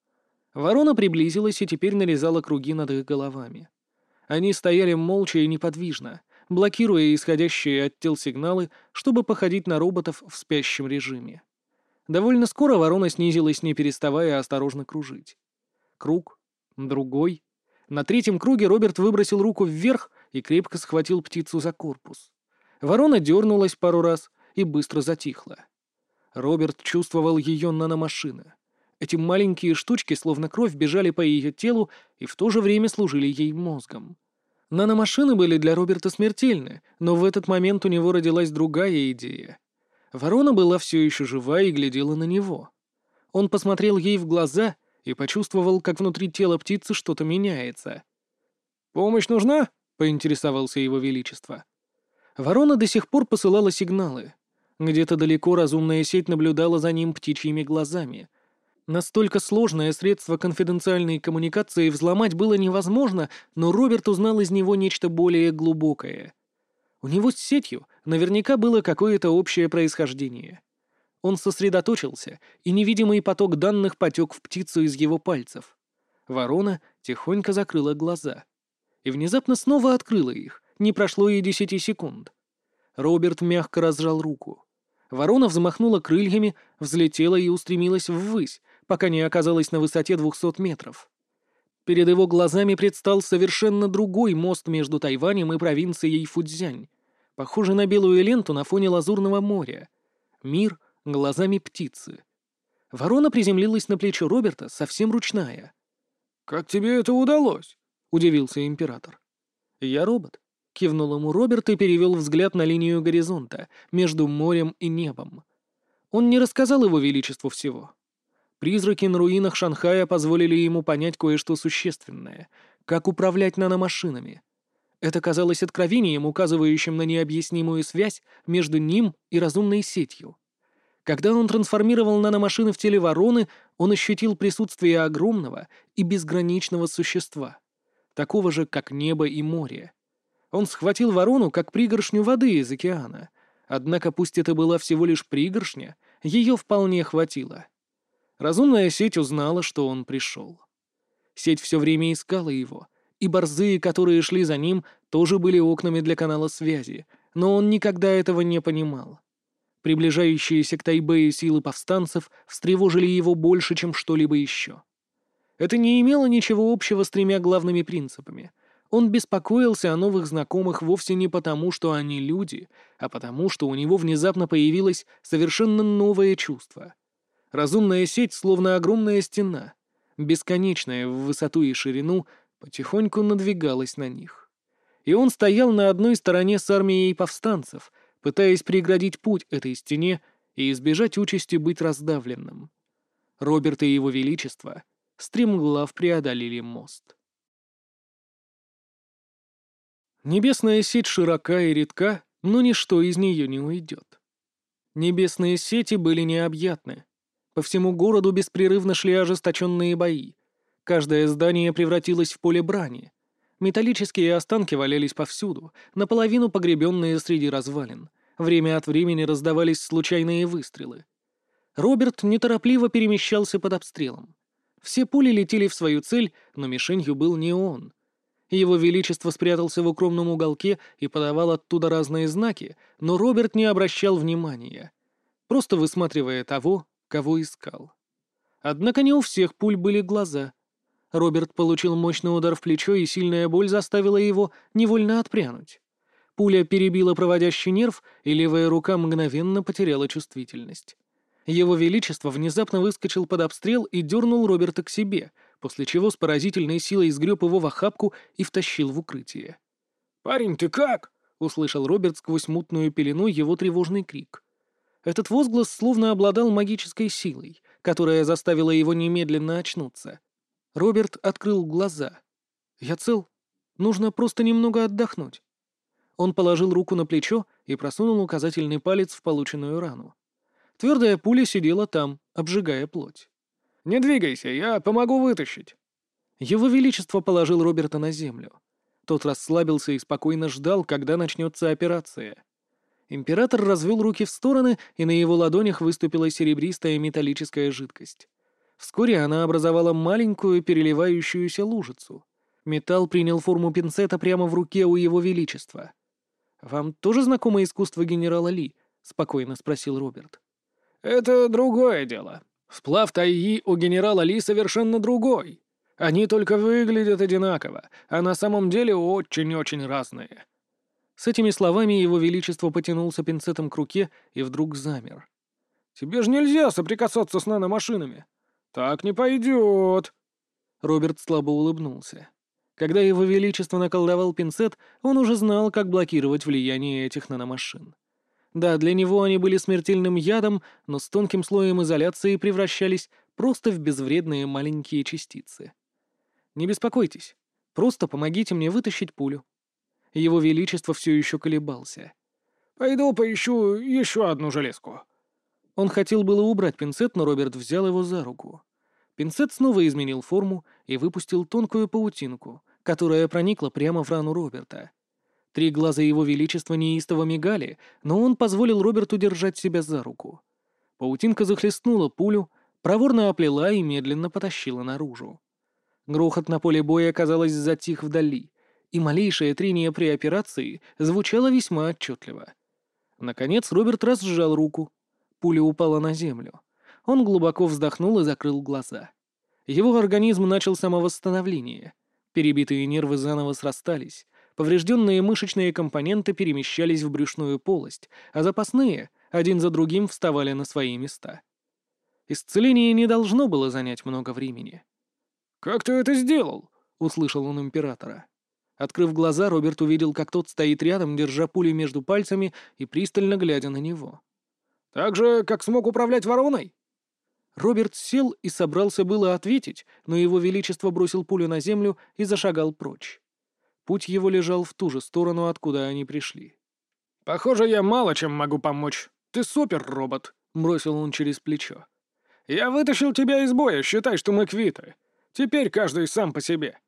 Ворона приблизилась и теперь нарезала круги над их головами. Они стояли молча и неподвижно, блокируя исходящие от тел сигналы, чтобы походить на роботов в спящем режиме. Довольно скоро ворона снизилась, не переставая осторожно кружить. Круг, другой. На третьем круге Роберт выбросил руку вверх и крепко схватил птицу за корпус. Ворона дернулась пару раз и быстро затихла. Роберт чувствовал ее наномашины. Эти маленькие штучки, словно кровь, бежали по ее телу и в то же время служили ей мозгом. Наномашины были для Роберта смертельны, но в этот момент у него родилась другая идея. Ворона была все еще жива и глядела на него. Он посмотрел ей в глаза и почувствовал, как внутри тела птицы что-то меняется. «Помощь нужна?» — поинтересовался его величество. Ворона до сих пор посылала сигналы. Где-то далеко разумная сеть наблюдала за ним птичьими глазами. Настолько сложное средство конфиденциальной коммуникации взломать было невозможно, но Роберт узнал из него нечто более глубокое. У него с сетью наверняка было какое-то общее происхождение. Он сосредоточился, и невидимый поток данных потек в птицу из его пальцев. Ворона тихонько закрыла глаза. И внезапно снова открыла их, не прошло и десяти секунд. Роберт мягко разжал руку. Ворона взмахнула крыльями, взлетела и устремилась ввысь, пока не оказалась на высоте двухсот метров. Перед его глазами предстал совершенно другой мост между Тайванем и провинцией Фуцзянь, похожий на белую ленту на фоне лазурного моря. Мир глазами птицы. Ворона приземлилась на плечо Роберта, совсем ручная. «Как тебе это удалось?» — удивился император. «Я робот», — кивнул ему Роберт и перевел взгляд на линию горизонта между морем и небом. Он не рассказал его величеству всего. Призраки на руинах Шанхая позволили ему понять кое-что существенное, как управлять наномашинами. Это казалось откровением, указывающим на необъяснимую связь между ним и разумной сетью. Когда он трансформировал наномашины в теле вороны, он ощутил присутствие огромного и безграничного существа, такого же, как небо и море. Он схватил ворону, как пригоршню воды из океана. Однако пусть это была всего лишь пригоршня, ее вполне хватило. Разумная сеть узнала, что он пришел. Сеть все время искала его, и борзые, которые шли за ним, тоже были окнами для канала связи, но он никогда этого не понимал. Приближающиеся к Тайбэю силы повстанцев встревожили его больше, чем что-либо еще. Это не имело ничего общего с тремя главными принципами. Он беспокоился о новых знакомых вовсе не потому, что они люди, а потому, что у него внезапно появилось совершенно новое чувство. Разумная сеть, словно огромная стена, бесконечная в высоту и ширину, потихоньку надвигалась на них. И он стоял на одной стороне с армией повстанцев, пытаясь преградить путь этой стене и избежать участи быть раздавленным. Роберт и его величество стремглав преодолели мост. Небесная сеть широка и редка, но ничто из нее не уйдет. Небесные сети были необъятны. По всему городу беспрерывно шли ожесточенные бои. Каждое здание превратилось в поле брани. Металлические останки валялись повсюду, наполовину погребенные среди развалин. Время от времени раздавались случайные выстрелы. Роберт неторопливо перемещался под обстрелом. Все пули летели в свою цель, но мишенью был не он. Его Величество спрятался в укромном уголке и подавал оттуда разные знаки, но Роберт не обращал внимания, просто высматривая того, кого искал. Однако не у всех пуль были глаза. Роберт получил мощный удар в плечо, и сильная боль заставила его невольно отпрянуть. Пуля перебила проводящий нерв, и левая рука мгновенно потеряла чувствительность. Его Величество внезапно выскочил под обстрел и дернул Роберта к себе, после чего с поразительной силой сгреб его в охапку и втащил в укрытие. «Парень, ты как?» — услышал Роберт сквозь мутную пелену его тревожный крик. Этот возглас словно обладал магической силой, которая заставила его немедленно очнуться. Роберт открыл глаза. «Я цел. Нужно просто немного отдохнуть». Он положил руку на плечо и просунул указательный палец в полученную рану. Твердая пуля сидела там, обжигая плоть. «Не двигайся, я помогу вытащить». Его Величество положил Роберта на землю. Тот расслабился и спокойно ждал, когда начнется операция. Император развел руки в стороны, и на его ладонях выступила серебристая металлическая жидкость. Вскоре она образовала маленькую переливающуюся лужицу. Металл принял форму пинцета прямо в руке у его Величества. «Вам тоже знакомо искусство генерала Ли?» — спокойно спросил Роберт. «Это другое дело. Сплав тайги у генерала Ли совершенно другой. Они только выглядят одинаково, а на самом деле очень-очень разные». С этими словами его Величество потянулся пинцетом к руке и вдруг замер. «Тебе же нельзя соприкасаться с наномашинами. Так не пойдет». Роберт слабо улыбнулся. Когда его Величество наколдовал пинцет, он уже знал, как блокировать влияние этих наномашин. Да, для него они были смертельным ядом, но с тонким слоем изоляции превращались просто в безвредные маленькие частицы. «Не беспокойтесь, просто помогите мне вытащить пулю». Его Величество все еще колебался. «Пойду поищу еще одну железку». Он хотел было убрать пинцет, но Роберт взял его за руку. Пинцет снова изменил форму и выпустил тонкую паутинку, которая проникла прямо в рану Роберта. Три глаза его Величества неистово мигали, но он позволил Роберту держать себя за руку. Паутинка захлестнула пулю, проворно оплела и медленно потащила наружу. Грохот на поле боя, казалось, затих вдали, и малейшее трение при операции звучало весьма отчетливо. Наконец Роберт разжал руку. Пуля упала на землю. Он глубоко вздохнул и закрыл глаза. Его организм начал самовосстановление. Перебитые нервы заново срастались, поврежденные мышечные компоненты перемещались в брюшную полость, а запасные один за другим вставали на свои места. Исцеление не должно было занять много времени. «Как ты это сделал?» — услышал он императора. Открыв глаза, Роберт увидел, как тот стоит рядом, держа пулю между пальцами и пристально глядя на него. «Так же, как смог управлять вороной?» Роберт сел и собрался было ответить, но его Величество бросил пулю на землю и зашагал прочь. Путь его лежал в ту же сторону, откуда они пришли. «Похоже, я мало чем могу помочь. Ты супер-робот», — бросил он через плечо. «Я вытащил тебя из боя, считай, что мы квиты. Теперь каждый сам по себе.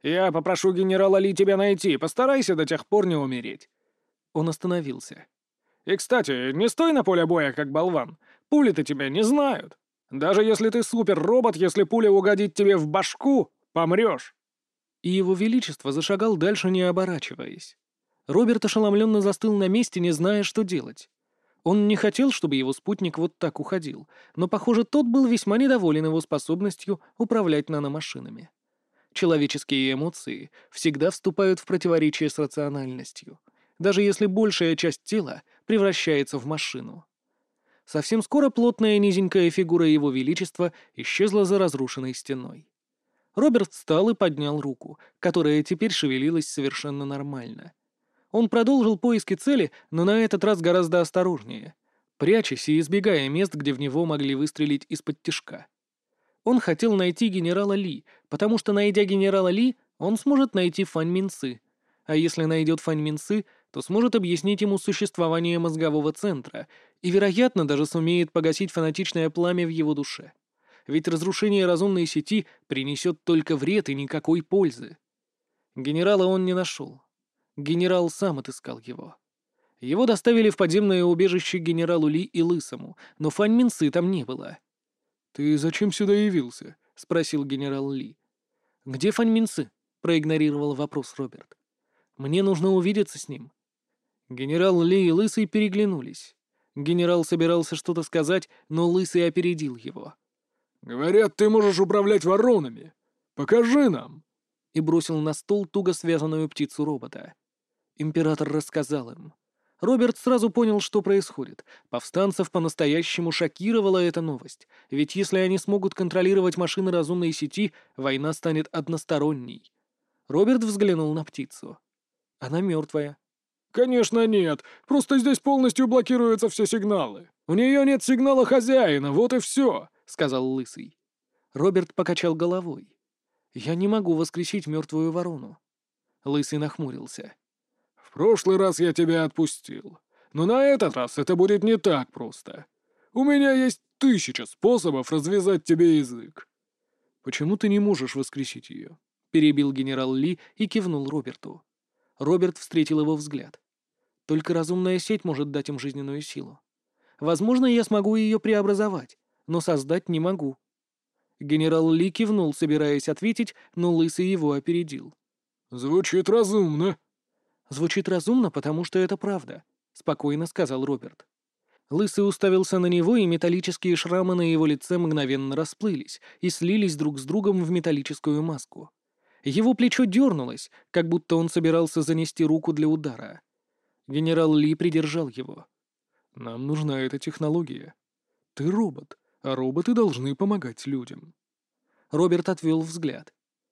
«Я попрошу генерала Ли тебя найти. Постарайся до тех пор не умереть». Он остановился. «И, кстати, не стой на поле боя, как болван. Пули-то тебя не знают. Даже если ты супер-робот, если пуля угодит тебе в башку, помрешь». И его величество зашагал дальше, не оборачиваясь. Роберт ошеломленно застыл на месте, не зная, что делать. Он не хотел, чтобы его спутник вот так уходил, но, похоже, тот был весьма недоволен его способностью управлять наномашинами. Человеческие эмоции всегда вступают в противоречие с рациональностью, даже если большая часть тела превращается в машину. Совсем скоро плотная низенькая фигура его величества исчезла за разрушенной стеной. Роберт встал и поднял руку, которая теперь шевелилась совершенно нормально. Он продолжил поиски цели, но на этот раз гораздо осторожнее, прячась и избегая мест, где в него могли выстрелить из-под тишка. Он хотел найти генерала Ли, потому что, найдя генерала Ли, он сможет найти Фань Минцы. А если найдет Фань Минцы, то сможет объяснить ему существование мозгового центра и, вероятно, даже сумеет погасить фанатичное пламя в его душе. Ведь разрушение разумной сети принесет только вред и никакой пользы. Генерала он не нашел. Генерал сам отыскал его. Его доставили в подземное убежище генералу Ли и Лысому, но Фань Минцы там не было. «Ты зачем сюда явился?» — спросил генерал Ли. «Где Фань Минцы?» — проигнорировал вопрос Роберт. «Мне нужно увидеться с ним». Генерал Ли и Лысый переглянулись. Генерал собирался что-то сказать, но Лысый опередил его. «Говорят, ты можешь управлять воронами. Покажи нам!» И бросил на стол туго связанную птицу робота. Император рассказал им. Роберт сразу понял, что происходит. Повстанцев по-настоящему шокировала эта новость. Ведь если они смогут контролировать машины разумной сети, война станет односторонней. Роберт взглянул на птицу. Она мертвая. «Конечно нет. Просто здесь полностью блокируются все сигналы. У нее нет сигнала хозяина, вот и все», — сказал Лысый. Роберт покачал головой. «Я не могу воскресить мертвую ворону». Лысый нахмурился. «В прошлый раз я тебя отпустил. Но на этот раз это будет не так просто. У меня есть тысяча способов развязать тебе язык». «Почему ты не можешь воскресить ее?» — перебил генерал Ли и кивнул Роберту. Роберт встретил его взгляд. «Только разумная сеть может дать им жизненную силу. Возможно, я смогу ее преобразовать, но создать не могу». Генерал Ли кивнул, собираясь ответить, но Лысый его опередил. «Звучит разумно». «Звучит разумно, потому что это правда», — спокойно сказал Роберт. Лысый уставился на него, и металлические шрамы на его лице мгновенно расплылись и слились друг с другом в металлическую маску. Его плечо дернулось, как будто он собирался занести руку для удара. Генерал Ли придержал его. «Нам нужна эта технология. Ты робот, а роботы должны помогать людям». Роберт отвел взгляд.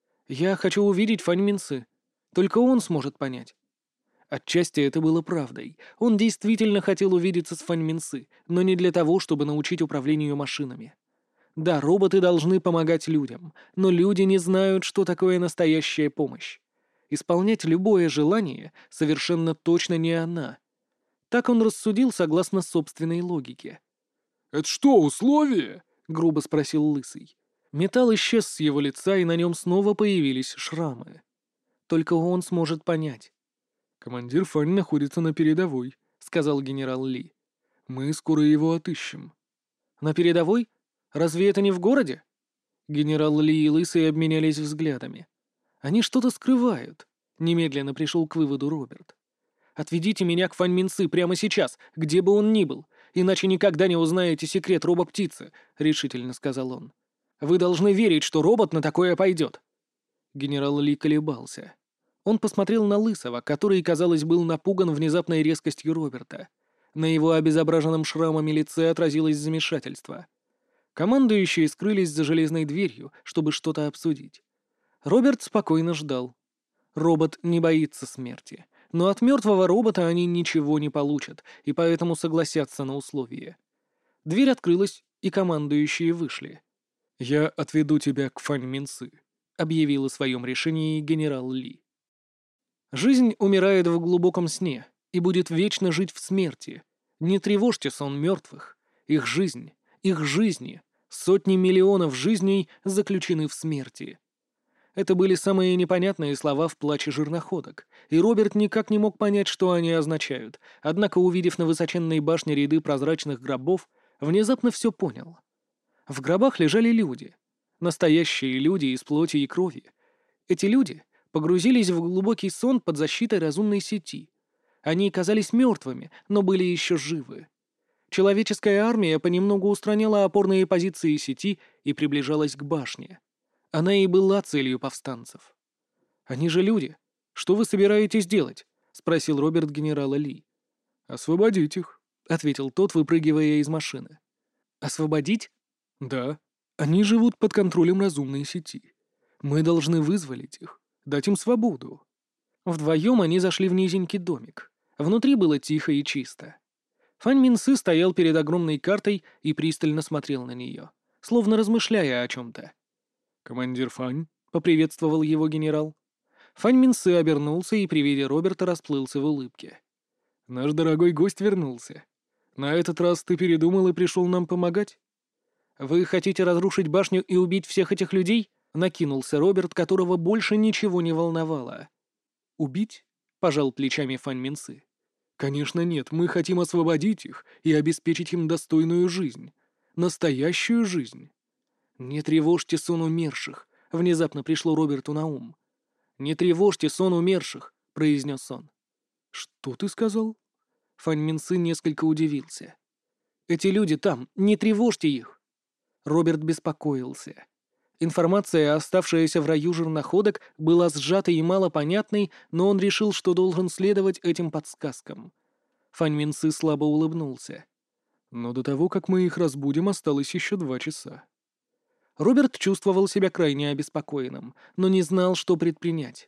«Я хочу увидеть Фань Минцы. Только он сможет понять». Отчасти это было правдой. Он действительно хотел увидеться с Фань Минцы, но не для того, чтобы научить управлению машинами. Да, роботы должны помогать людям, но люди не знают, что такое настоящая помощь. Исполнять любое желание совершенно точно не она. Так он рассудил согласно собственной логике. «Это что, условие?» — грубо спросил Лысый. Металл исчез с его лица, и на нем снова появились шрамы. Только он сможет понять. «Командир Фань находится на передовой», — сказал генерал Ли. «Мы скоро его отыщем». «На передовой? Разве это не в городе?» Генерал Ли и Лысый обменялись взглядами. «Они что-то скрывают», — немедленно пришел к выводу Роберт. «Отведите меня к Фань Минцы прямо сейчас, где бы он ни был, иначе никогда не узнаете секрет робо-птицы», — решительно сказал он. «Вы должны верить, что робот на такое пойдет». Генерал Ли колебался. Он посмотрел на Лысого, который, казалось, был напуган внезапной резкостью Роберта. На его обезображенном шрамами лице отразилось замешательство. Командующие скрылись за железной дверью, чтобы что-то обсудить. Роберт спокойно ждал. Робот не боится смерти, но от мертвого робота они ничего не получат, и поэтому согласятся на условия. Дверь открылась, и командующие вышли. «Я отведу тебя к Фань Минцы», — объявил о своем решении генерал Ли. Жизнь умирает в глубоком сне и будет вечно жить в смерти. Не тревожьте сон мертвых. Их жизнь, их жизни, сотни миллионов жизней заключены в смерти. Это были самые непонятные слова в плаче жерноходок, и Роберт никак не мог понять, что они означают, однако, увидев на высоченной башне ряды прозрачных гробов, внезапно все понял. В гробах лежали люди. Настоящие люди из плоти и крови. Эти люди погрузились в глубокий сон под защитой разумной сети. Они казались мертвыми, но были еще живы. Человеческая армия понемногу устраняла опорные позиции сети и приближалась к башне. Она и была целью повстанцев. «Они же люди. Что вы собираетесь делать?» — спросил Роберт генерала Ли. «Освободить их», — ответил тот, выпрыгивая из машины. «Освободить?» «Да. Они живут под контролем разумной сети. Мы должны вызволить их, дать им свободу». Вдвоем они зашли в низенький домик. Внутри было тихо и чисто. Фань Минсы стоял перед огромной картой и пристально смотрел на нее, словно размышляя о чем-то. «Командир Фань», — поприветствовал его генерал. Фань Минсы обернулся и при виде Роберта расплылся в улыбке. «Наш дорогой гость вернулся. На этот раз ты передумал и пришел нам помогать?» «Вы хотите разрушить башню и убить всех этих людей?» — накинулся Роберт, которого больше ничего не волновало. «Убить?» — пожал плечами Фань Минсы. «Конечно нет, мы хотим освободить их и обеспечить им достойную жизнь. Настоящую жизнь». «Не тревожьте сон умерших», — внезапно пришло Роберту на ум. «Не тревожьте сон умерших», — произнес он. «Что ты сказал?» Фань Минсы несколько удивился. «Эти люди там, не тревожьте их». Роберт беспокоился. Информация, оставшаяся в раю жерноходок, была сжатой и малопонятной, но он решил, что должен следовать этим подсказкам. Фань Минсы слабо улыбнулся. «Но до того, как мы их разбудим, осталось еще два часа». Роберт чувствовал себя крайне обеспокоенным, но не знал, что предпринять.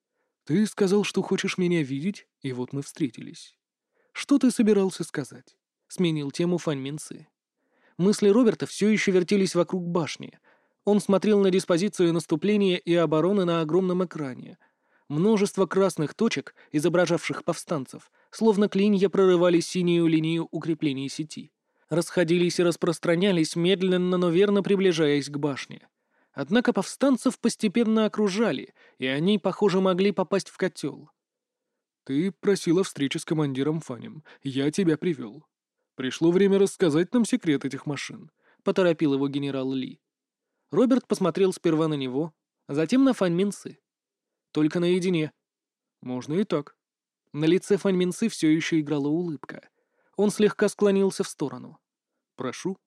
«Ты сказал, что хочешь меня видеть, и вот мы встретились. Что ты собирался сказать?» — сменил тему Фань Минсы. Мысли Роберта все еще вертелись вокруг башни. Он смотрел на диспозицию наступления и обороны на огромном экране. Множество красных точек, изображавших повстанцев, словно клинья прорывали синюю линию укреплений сети. Расходились и распространялись, медленно, но верно приближаясь к башне. Однако повстанцев постепенно окружали, и они, похоже, могли попасть в котел. «Ты просила встречи с командиром Фанем. Я тебя привел. Пришло время рассказать нам секрет этих машин», — поторопил его генерал Ли. Роберт посмотрел сперва на него, а затем на Фань Минсы. «Только наедине». «Можно и так». На лице Фань Минсы все еще играла улыбка. Он слегка склонился в сторону. «Прошу».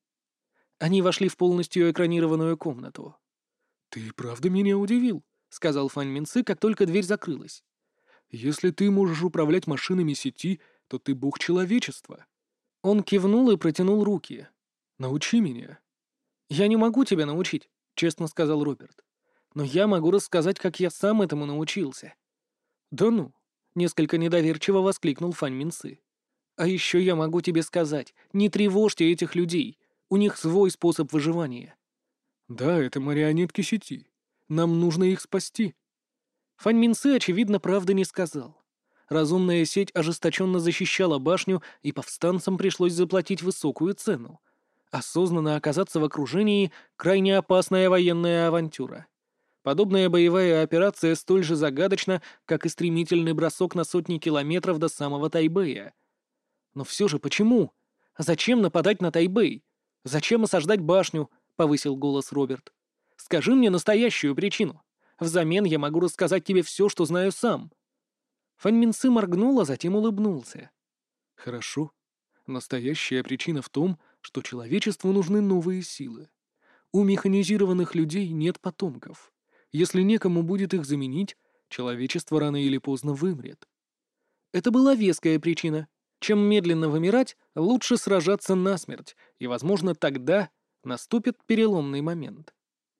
Они вошли в полностью экранированную комнату. «Ты правда меня удивил», — сказал Фань Минсы, как только дверь закрылась. «Если ты можешь управлять машинами сети, то ты бог человечества». Он кивнул и протянул руки. «Научи меня». «Я не могу тебя научить», — честно сказал Роберт. «Но я могу рассказать, как я сам этому научился». «Да ну», — несколько недоверчиво воскликнул Фань Минсы. «А еще я могу тебе сказать, не тревожьте этих людей, у них свой способ выживания». «Да, это марионетки сети. Нам нужно их спасти». Фань Минсы, очевидно, правды не сказал. Разумная сеть ожесточенно защищала башню, и повстанцам пришлось заплатить высокую цену. Осознанно оказаться в окружении — крайне опасная военная авантюра. Подобная боевая операция столь же загадочна, как и стремительный бросок на сотни километров до самого Тайбэя. Но все же почему? Зачем нападать на Тайбэй? Зачем осаждать башню? — повысил голос Роберт. «Скажи мне настоящую причину. Взамен я могу рассказать тебе все, что знаю сам». Фань Минсы моргнул, а затем улыбнулся. «Хорошо. Настоящая причина в том, что человечеству нужны новые силы. У механизированных людей нет потомков. Если некому будет их заменить, человечество рано или поздно вымрет». Это была веская причина. Чем медленно вымирать, лучше сражаться насмерть, и, возможно, тогда наступит переломный момент.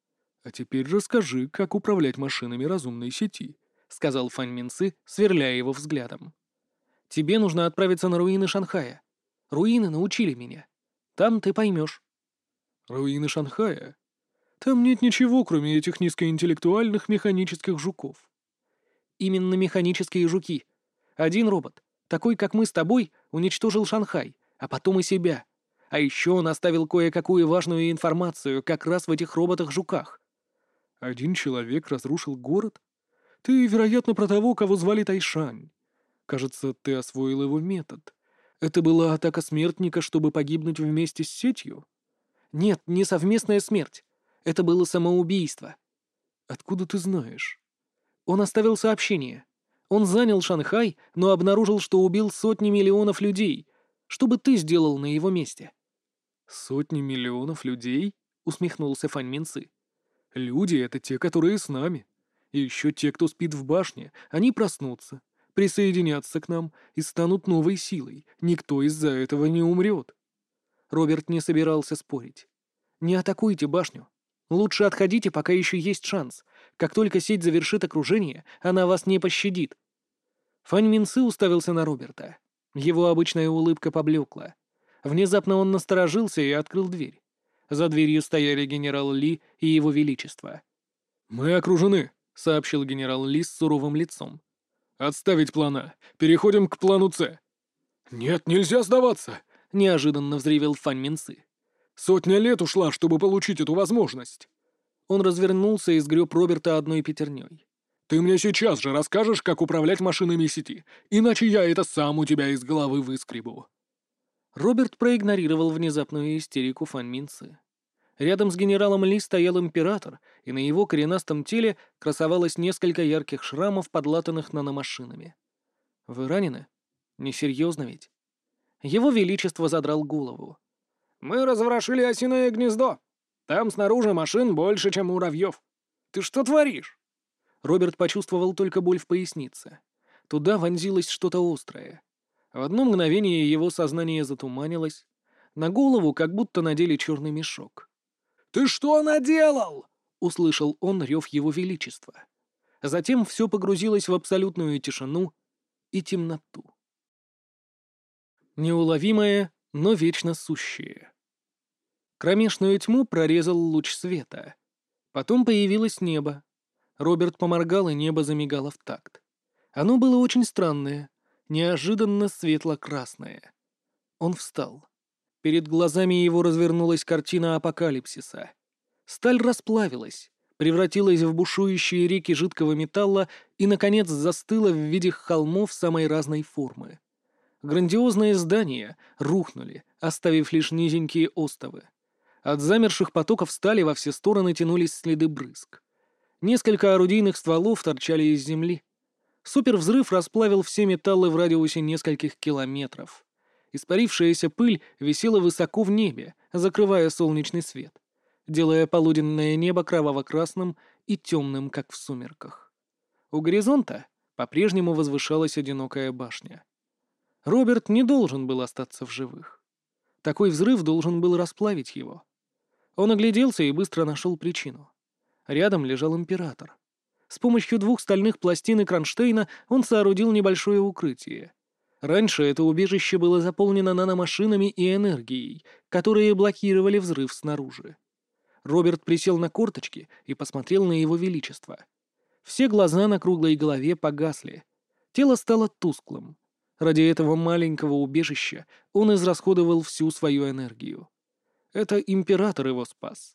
«А теперь расскажи, как управлять машинами разумной сети», — сказал Фань Минсы, сверляя его взглядом. «Тебе нужно отправиться на руины Шанхая. Руины научили меня. Там ты поймешь». «Руины Шанхая? Там нет ничего, кроме этих низкоинтеллектуальных механических жуков». «Именно механические жуки. Один робот, такой, как мы с тобой, уничтожил Шанхай, а потом и себя. А еще он оставил кое-какую важную информацию как раз в этих роботах-жуках». Один человек разрушил город? Ты, вероятно, про того, кого звали Тайшань. Кажется, ты освоил его метод. Это была атака смертника, чтобы погибнуть вместе с сетью? Нет, не совместная смерть. Это было самоубийство. Откуда ты знаешь? Он оставил сообщение. Он занял Шанхай, но обнаружил, что убил сотни миллионов людей. Что бы ты сделал на его месте? Сотни миллионов людей? Усмехнулся Фань Минцы. Люди — это те, которые с нами. И еще те, кто спит в башне. Они проснутся, присоединятся к нам и станут новой силой. Никто из-за этого не умрет. Роберт не собирался спорить. Не атакуйте башню. Лучше отходите, пока еще есть шанс. Как только сеть завершит окружение, она вас не пощадит. Фань Минцы уставился на Роберта. Его обычная улыбка поблекла. Внезапно он насторожился и открыл дверь. За дверью стояли генерал Ли и его величество. «Мы окружены», — сообщил генерал Ли с суровым лицом. «Отставить плана. Переходим к плану С». «Нет, нельзя сдаваться», — неожиданно взревел Фань Минцы. «Сотня лет ушла, чтобы получить эту возможность». Он развернулся и сгреб Роберта одной пятерней. «Ты мне сейчас же расскажешь, как управлять машинами сети, иначе я это сам у тебя из головы выскребу». Роберт проигнорировал внезапную истерику Фань Минцы. Рядом с генералом Ли стоял император, и на его коренастом теле красовалось несколько ярких шрамов, подлатанных наномашинами. «Вы ранены? Несерьезно ведь?» Его величество задрал голову. «Мы разворошили осиное гнездо. Там снаружи машин больше, чем муравьев. Ты что творишь?» Роберт почувствовал только боль в пояснице. Туда вонзилось что-то острое. В одно мгновение его сознание затуманилось. На голову как будто надели черный мешок. «Ты что наделал?» — услышал он рев его величества. Затем все погрузилось в абсолютную тишину и темноту. Неуловимое, но вечно сущее. Кромешную тьму прорезал луч света. Потом появилось небо. Роберт поморгал, и небо замигало в такт. Оно было очень странное, неожиданно светло-красное. Он встал. Перед глазами его развернулась картина апокалипсиса. Сталь расплавилась, превратилась в бушующие реки жидкого металла и, наконец, застыла в виде холмов самой разной формы. Грандиозные здания рухнули, оставив лишь низенькие остовы. От замерших потоков стали во все стороны тянулись следы брызг. Несколько орудийных стволов торчали из земли. Супервзрыв расплавил все металлы в радиусе нескольких километров. Испарившаяся пыль висела высоко в небе, закрывая солнечный свет, делая полуденное небо кроваво-красным и темным, как в сумерках. У горизонта по-прежнему возвышалась одинокая башня. Роберт не должен был остаться в живых. Такой взрыв должен был расплавить его. Он огляделся и быстро нашел причину. Рядом лежал император. С помощью двух стальных пластин и кронштейна он соорудил небольшое укрытие. Раньше это убежище было заполнено наномашинами и энергией, которые блокировали взрыв снаружи. Роберт присел на корточки и посмотрел на его величество. Все глаза на круглой голове погасли. Тело стало тусклым. Ради этого маленького убежища он израсходовал всю свою энергию. Это император его спас.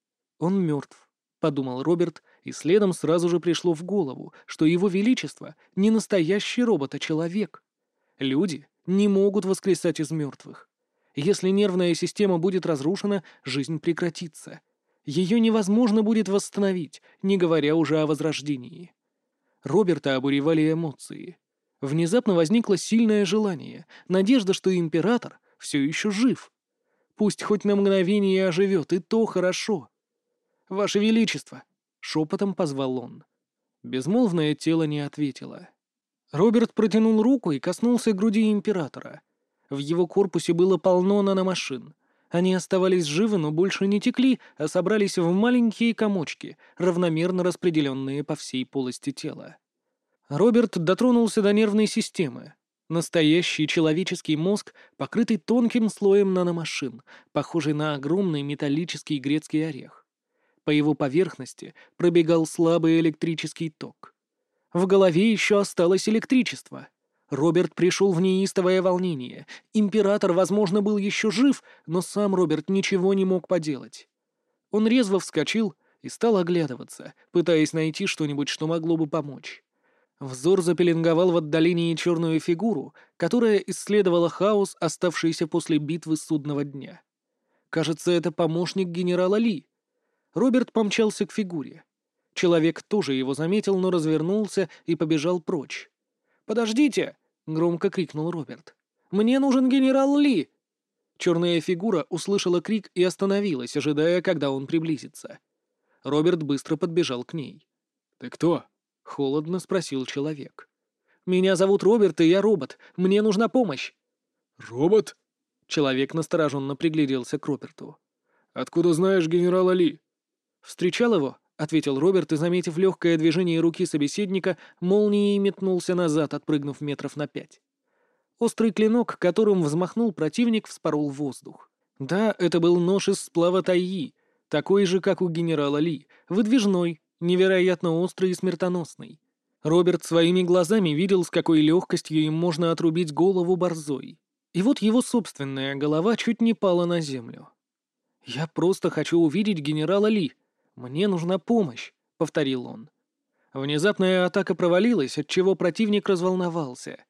«Он мертв», — подумал Роберт, и следом сразу же пришло в голову, что его величество не настоящий робот, а человек. Люди не могут воскресать из мертвых. Если нервная система будет разрушена, жизнь прекратится. Ее невозможно будет восстановить, не говоря уже о возрождении. Роберта обуревали эмоции. Внезапно возникло сильное желание, надежда, что император все еще жив. Пусть хоть на мгновение оживет, и то хорошо. «Ваше Величество!» — шепотом позвал он. Безмолвное тело не ответило. Роберт протянул руку и коснулся груди императора. В его корпусе было полно наномашин. Они оставались живы, но больше не текли, а собрались в маленькие комочки, равномерно распределенные по всей полости тела. Роберт дотронулся до нервной системы. Настоящий человеческий мозг, покрытый тонким слоем наномашин, похожий на огромный металлический грецкий орех. По его поверхности пробегал слабый электрический ток. В голове еще осталось электричество. Роберт пришел в неистовое волнение. Император, возможно, был еще жив, но сам Роберт ничего не мог поделать. Он резво вскочил и стал оглядываться, пытаясь найти что-нибудь, что могло бы помочь. Взор запеленговал в отдалении черную фигуру, которая исследовала хаос, оставшийся после битвы судного дня. Кажется, это помощник генерала Ли. Роберт помчался к фигуре. Человек тоже его заметил, но развернулся и побежал прочь. «Подождите!» — громко крикнул Роберт. «Мне нужен генерал Ли!» Черная фигура услышала крик и остановилась, ожидая, когда он приблизится. Роберт быстро подбежал к ней. «Ты кто?» — холодно спросил человек. «Меня зовут Роберт, и я робот. Мне нужна помощь». «Робот? Человек настороженно пригляделся к Роберту. Откуда знаешь генерала Ли?» «Встречал его?» — ответил Роберт и, заметив легкое движение руки собеседника, молнией метнулся назад, отпрыгнув метров на пять. Острый клинок, которым взмахнул противник, вспорол воздух. Да, это был нож из сплава тайи, такой же, как у генерала Ли, выдвижной, невероятно острый и смертоносный. Роберт своими глазами видел, с какой легкостью им можно отрубить голову борзой. И вот его собственная голова чуть не пала на землю. «Я просто хочу увидеть генерала Ли. Мне нужна помощь», — повторил он. Внезапная атака провалилась, отчего противник разволновался.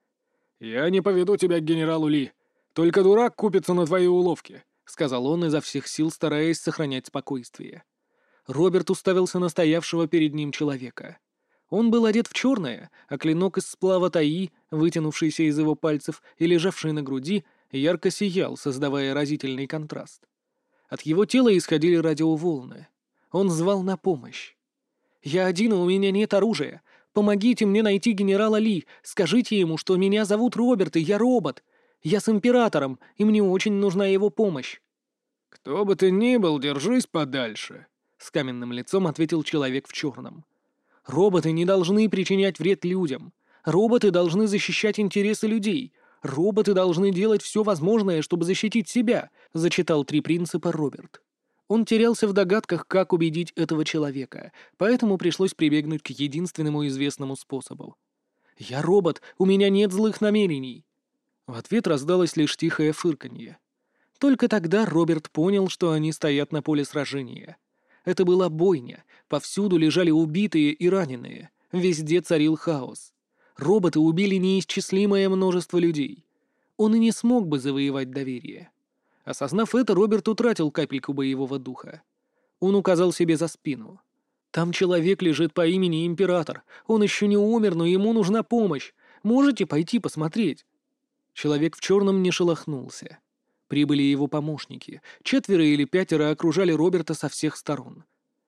«Я не поведу тебя к генералу Ли. Только дурак купится на твои уловки», — сказал он изо всех сил, стараясь сохранять спокойствие. Роберт уставился на стоявшего перед ним человека. Он был одет в черное, а клинок из сплава таи, вытянувшийся из его пальцев и лежавший на груди, ярко сиял, создавая разительный контраст. От его тела исходили радиоволны. Он звал на помощь. «Я один, и у меня нет оружия. Помогите мне найти генерала Ли. Скажите ему, что меня зовут Роберт, и я робот. Я с императором, и мне очень нужна его помощь». «Кто бы ты ни был, держись подальше», — с каменным лицом ответил человек в черном. «Роботы не должны причинять вред людям. Роботы должны защищать интересы людей. Роботы должны делать все возможное, чтобы защитить себя», — зачитал три принципа Роберт. Он терялся в догадках, как убедить этого человека, поэтому пришлось прибегнуть к единственному известному способу. «Я робот, у меня нет злых намерений». В ответ раздалось лишь тихое фырканье. Только тогда Роберт понял, что они стоят на поле сражения. Это была бойня, повсюду лежали убитые и раненые, везде царил хаос. Роботы убили неисчислимое множество людей. Он и не смог бы завоевать доверие. Осознав это, Роберт утратил капельку боевого духа. Он указал себе за спину. «Там человек лежит по имени Император. Он еще не умер, но ему нужна помощь. Можете пойти посмотреть?» Человек в черном не шелохнулся. Прибыли его помощники. Четверо или пятеро окружали Роберта со всех сторон.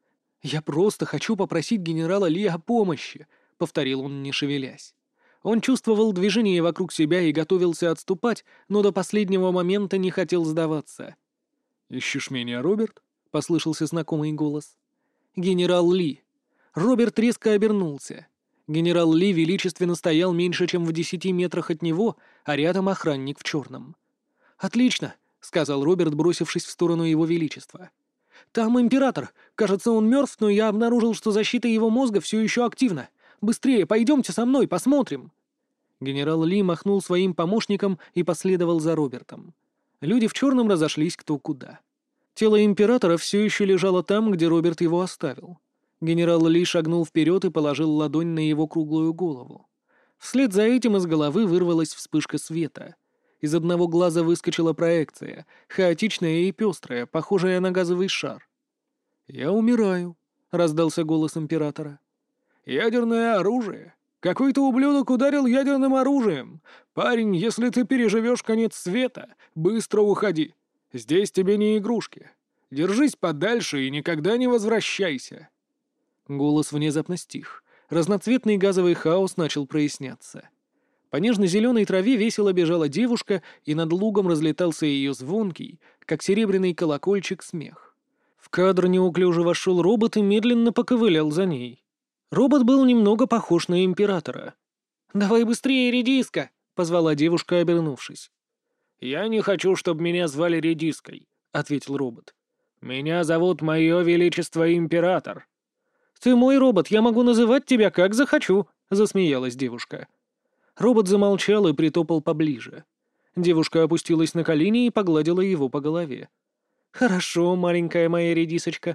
«Я просто хочу попросить генерала Ли о помощи», — повторил он, не шевелясь. Он чувствовал движение вокруг себя и готовился отступать, но до последнего момента не хотел сдаваться. «Ищешь меня, Роберт?» — послышался знакомый голос. «Генерал Ли». Роберт резко обернулся. Генерал Ли величественно стоял меньше, чем в десяти метрах от него, а рядом охранник в черном. «Отлично», — сказал Роберт, бросившись в сторону его величества. «Там император. Кажется, он мертв, но я обнаружил, что защита его мозга все еще активна. Быстрее, пойдемте со мной, посмотрим». Генерал Ли махнул своим помощникам и последовал за Робертом. Люди в черном разошлись кто куда. Тело императора все еще лежало там, где Роберт его оставил. Генерал Ли шагнул вперед и положил ладонь на его круглую голову. Вслед за этим из головы вырвалась вспышка света. Из одного глаза выскочила проекция, хаотичная и пестрая, похожая на газовый шар. «Я умираю», — раздался голос императора. «Ядерное оружие? Какой-то ублюдок ударил ядерным оружием. Парень, если ты переживешь конец света, быстро уходи. Здесь тебе не игрушки. Держись подальше и никогда не возвращайся». Голос внезапно стих. Разноцветный газовый хаос начал проясняться. По нежно-зеленой траве весело бежала девушка, и над лугом разлетался ее звонкий, как серебряный колокольчик, смех. В кадр неуклюже вошел робот и медленно поковылял за ней. Робот был немного похож на императора. «Давай быстрее, редиска!» — позвала девушка, обернувшись. «Я не хочу, чтобы меня звали редиской», — ответил робот. «Меня зовут Мое Величество Император». «Ты мой робот, я могу называть тебя как захочу», — засмеялась девушка. Робот замолчал и притопал поближе. Девушка опустилась на колени и погладила его по голове. «Хорошо, маленькая моя редисочка.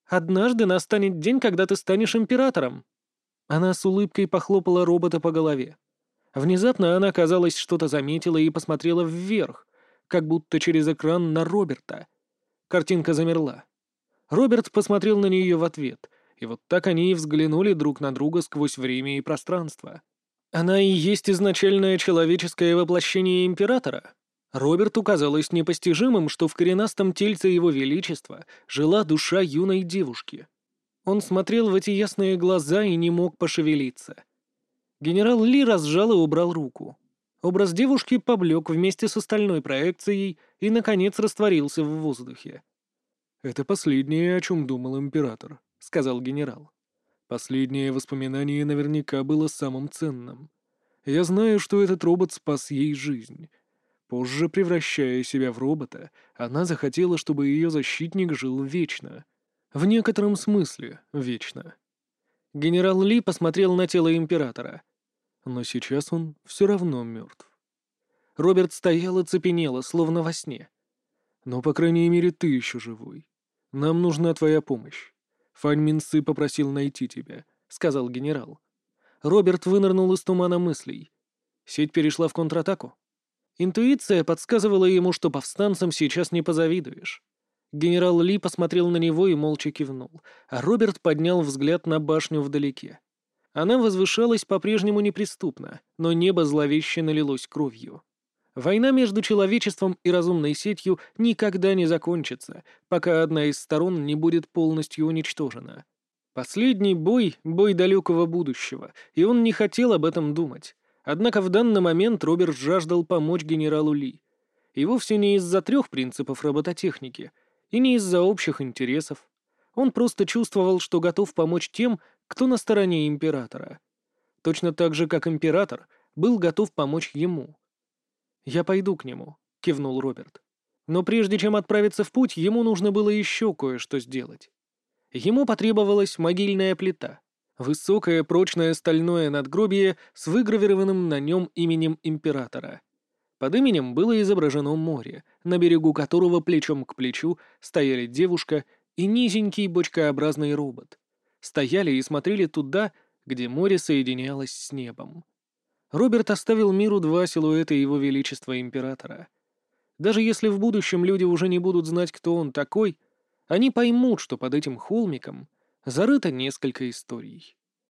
Однажды настанет день, когда ты станешь императором». Она с улыбкой похлопала робота по голове. Внезапно она, казалось, что-то заметила и посмотрела вверх, как будто через экран на Роберта. Картинка замерла. Роберт посмотрел на нее в ответ, и вот так они и взглянули друг на друга сквозь время и пространство. Она и есть изначальное человеческое воплощение императора. Роберту казалось непостижимым, что в коренастом тельце его величества жила душа юной девушки. Он смотрел в эти ясные глаза и не мог пошевелиться. Генерал Ли разжал и убрал руку. Образ девушки поблек вместе с остальной проекцией и, наконец, растворился в воздухе. «Это последнее, о чем думал император», — сказал генерал. «Последнее воспоминание наверняка было самым ценным. Я знаю, что этот робот спас ей жизнь. Позже, превращая себя в робота, она захотела, чтобы ее защитник жил вечно. В некотором смысле вечно». Генерал Ли посмотрел на тело императора. Но сейчас он все равно мертв. Роберт стоял и цепенело, словно во сне. «Но, по крайней мере, ты еще живой. Нам нужна твоя помощь. Фань Минцы попросил найти тебя», — сказал генерал. Роберт вынырнул из тумана мыслей. Сеть перешла в контратаку. Интуиция подсказывала ему, что повстанцам сейчас не позавидуешь. Генерал Ли посмотрел на него и молча кивнул, а Роберт поднял взгляд на башню вдалеке. Она возвышалась по-прежнему неприступно, но небо зловеще налилось кровью. Война между человечеством и разумной сетью никогда не закончится, пока одна из сторон не будет полностью уничтожена. Последний бой — бой далекого будущего, и он не хотел об этом думать. Однако в данный момент Роберт жаждал помочь генералу Ли. И вовсе не из-за трех принципов робототехники, и не из-за общих интересов. Он просто чувствовал, что готов помочь тем, кто на стороне императора. Точно так же, как император был готов помочь ему. «Я пойду к нему», — кивнул Роберт. Но прежде чем отправиться в путь, ему нужно было еще кое-что сделать. Ему потребовалась могильная плита. Высокое, прочное стальное надгробие с выгравированным на нем именем императора. Под именем было изображено море, на берегу которого плечом к плечу стояли девушка и низенький бочкообразный робот. Стояли и смотрели туда, где море соединялось с небом. Роберт оставил миру два силуэта его величества императора. Даже если в будущем люди уже не будут знать, кто он такой, они поймут, что под этим холмиком зарыто несколько историй.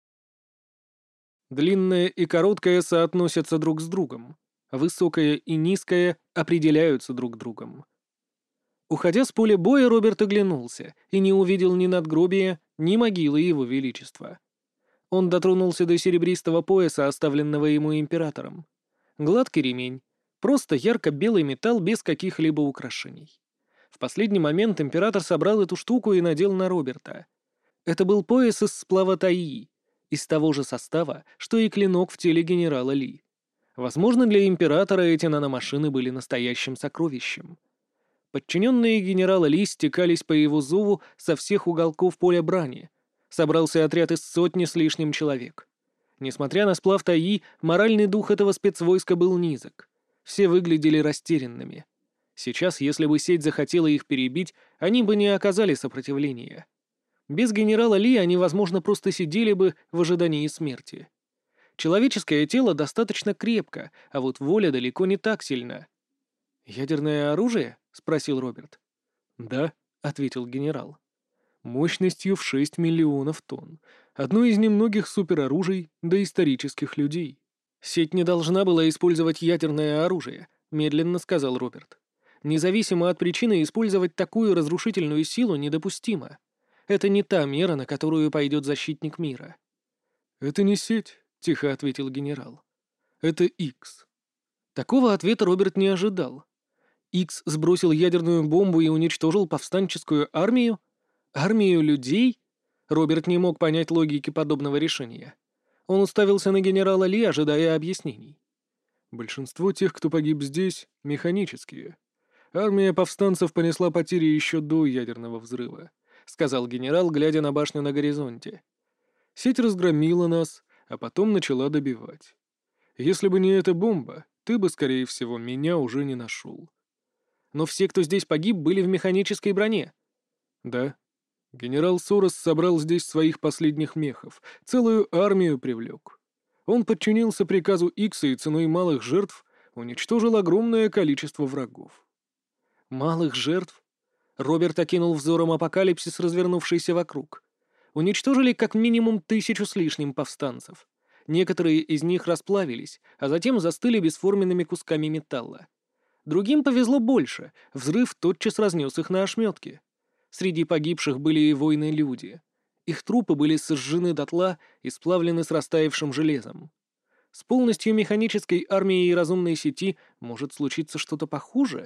Длинное и короткое соотносятся друг с другом. Высокое и низкое определяются друг другом. Уходя с поля боя, Роберт оглянулся и не увидел ни надгробия, ни могилы его величества. Он дотронулся до серебристого пояса, оставленного ему императором. Гладкий ремень, просто ярко-белый металл без каких-либо украшений. В последний момент император собрал эту штуку и надел на Роберта. Это был пояс из сплава Таи, из того же состава, что и клинок в теле генерала Ли. Возможно, для императора эти наномашины были настоящим сокровищем. Подчиненные генерала Ли стекались по его зову со всех уголков поля брани. Собрался отряд из сотни с лишним человек. Несмотря на сплав Таи, моральный дух этого спецвойска был низок. Все выглядели растерянными. Сейчас, если бы сеть захотела их перебить, они бы не оказали сопротивления. Без генерала Ли они, возможно, просто сидели бы в ожидании смерти. Человеческое тело достаточно крепко, а вот воля далеко не так сильна. «Ядерное оружие?» — спросил Роберт. «Да», — ответил генерал. «Мощностью в шесть миллионов тонн. Одно из немногих супероружий доисторических людей». «Сеть не должна была использовать ядерное оружие», — медленно сказал Роберт. «Независимо от причины, использовать такую разрушительную силу недопустимо. Это не та мера, на которую пойдет защитник мира». «Это не сеть», — тихо ответил генерал. «Это Икс». Такого ответа Роберт не ожидал. Икс сбросил ядерную бомбу и уничтожил повстанческую армию? Армию людей? Роберт не мог понять логики подобного решения. Он уставился на генерала Ли, ожидая объяснений. «Большинство тех, кто погиб здесь, механические. Армия повстанцев понесла потери еще до ядерного взрыва», — сказал генерал, глядя на башню на горизонте. «Сеть разгромила нас, а потом начала добивать. Если бы не эта бомба, ты бы, скорее всего, меня уже не нашел». «Но все, кто здесь погиб, были в механической броне». «Да. Генерал Сорос собрал здесь своих последних мехов, целую армию привлек. Он подчинился приказу Икса и ценой малых жертв уничтожил огромное количество врагов. Малых жертв? Роберт окинул взором апокалипсис, развернувшийся вокруг. Уничтожили как минимум тысячу с лишним повстанцев. Некоторые из них расплавились, а затем застыли бесформенными кусками металла. Другим повезло больше, взрыв тотчас разнес их на ошметки. Среди погибших были и воины-люди. Их трупы были сожжены дотла и сплавлены с растаявшим железом. С полностью механической армией разумной сети может случиться что-то похуже?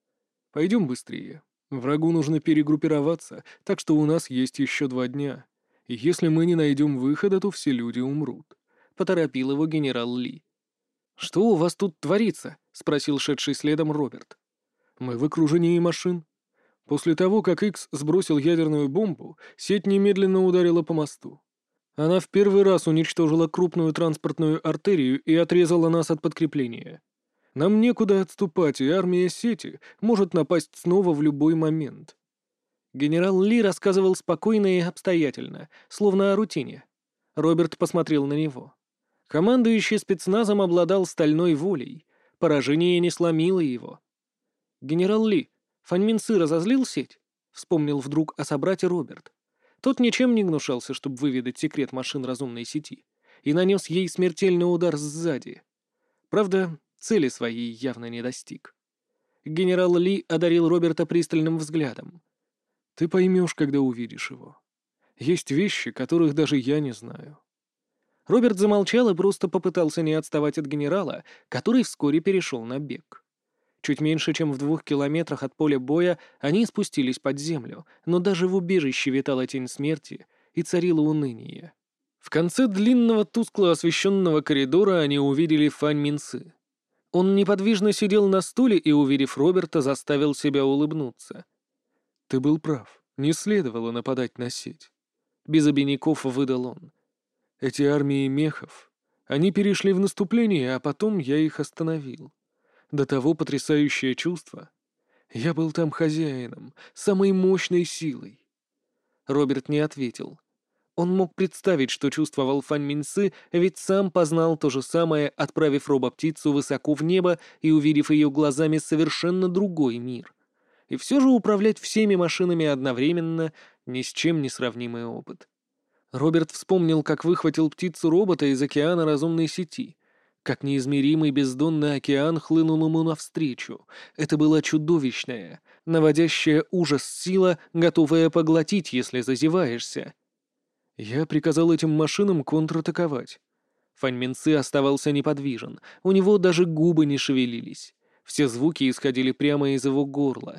Пойдем быстрее. Врагу нужно перегруппироваться, так что у нас есть еще два дня. И если мы не найдем выхода, то все люди умрут. Поторопил его генерал Ли. «Что у вас тут творится?» — спросил шедший следом Роберт. «Мы в окружении машин. После того, как Икс сбросил ядерную бомбу, сеть немедленно ударила по мосту. Она в первый раз уничтожила крупную транспортную артерию и отрезала нас от подкрепления. Нам некуда отступать, и армия сети может напасть снова в любой момент». Генерал Ли рассказывал спокойно и обстоятельно, словно о рутине. Роберт посмотрел на него. Командующий спецназом обладал стальной волей. Поражение не сломило его. «Генерал Ли, Фаньминцы разозлил сеть?» — вспомнил вдруг о собрате Роберт. Тот ничем не гнушался, чтобы выведать секрет машин разумной сети, и нанес ей смертельный удар сзади. Правда, цели своей явно не достиг. Генерал Ли одарил Роберта пристальным взглядом. «Ты поймешь, когда увидишь его. Есть вещи, которых даже я не знаю». Роберт замолчал и просто попытался не отставать от генерала, который вскоре перешел на бег. Чуть меньше, чем в двух километрах от поля боя, они спустились под землю, но даже в убежище витала тень смерти и царило уныние. В конце длинного тускло освещенного коридора они увидели Фань Минцы. Он неподвижно сидел на стуле и, увидев Роберта, заставил себя улыбнуться. «Ты был прав. Не следовало нападать на сеть». Без обиняков выдал он. «Эти армии мехов, они перешли в наступление, а потом я их остановил. До того потрясающее чувство. Я был там хозяином, самой мощной силой». Роберт не ответил. Он мог представить, что чувствовал Фань Минцы, ведь сам познал то же самое, отправив робоптицу высоко в небо и увидев ее глазами совершенно другой мир. И все же управлять всеми машинами одновременно — ни с чем не сравнимый опыт. Роберт вспомнил, как выхватил птицу-робота из океана разумной сети, как неизмеримый бездонный океан хлынул ему навстречу. Это была чудовищная, наводящая ужас сила, готовая поглотить, если зазеваешься. Я приказал этим машинам контратаковать. Фань Минцы оставался неподвижен, у него даже губы не шевелились. Все звуки исходили прямо из его горла.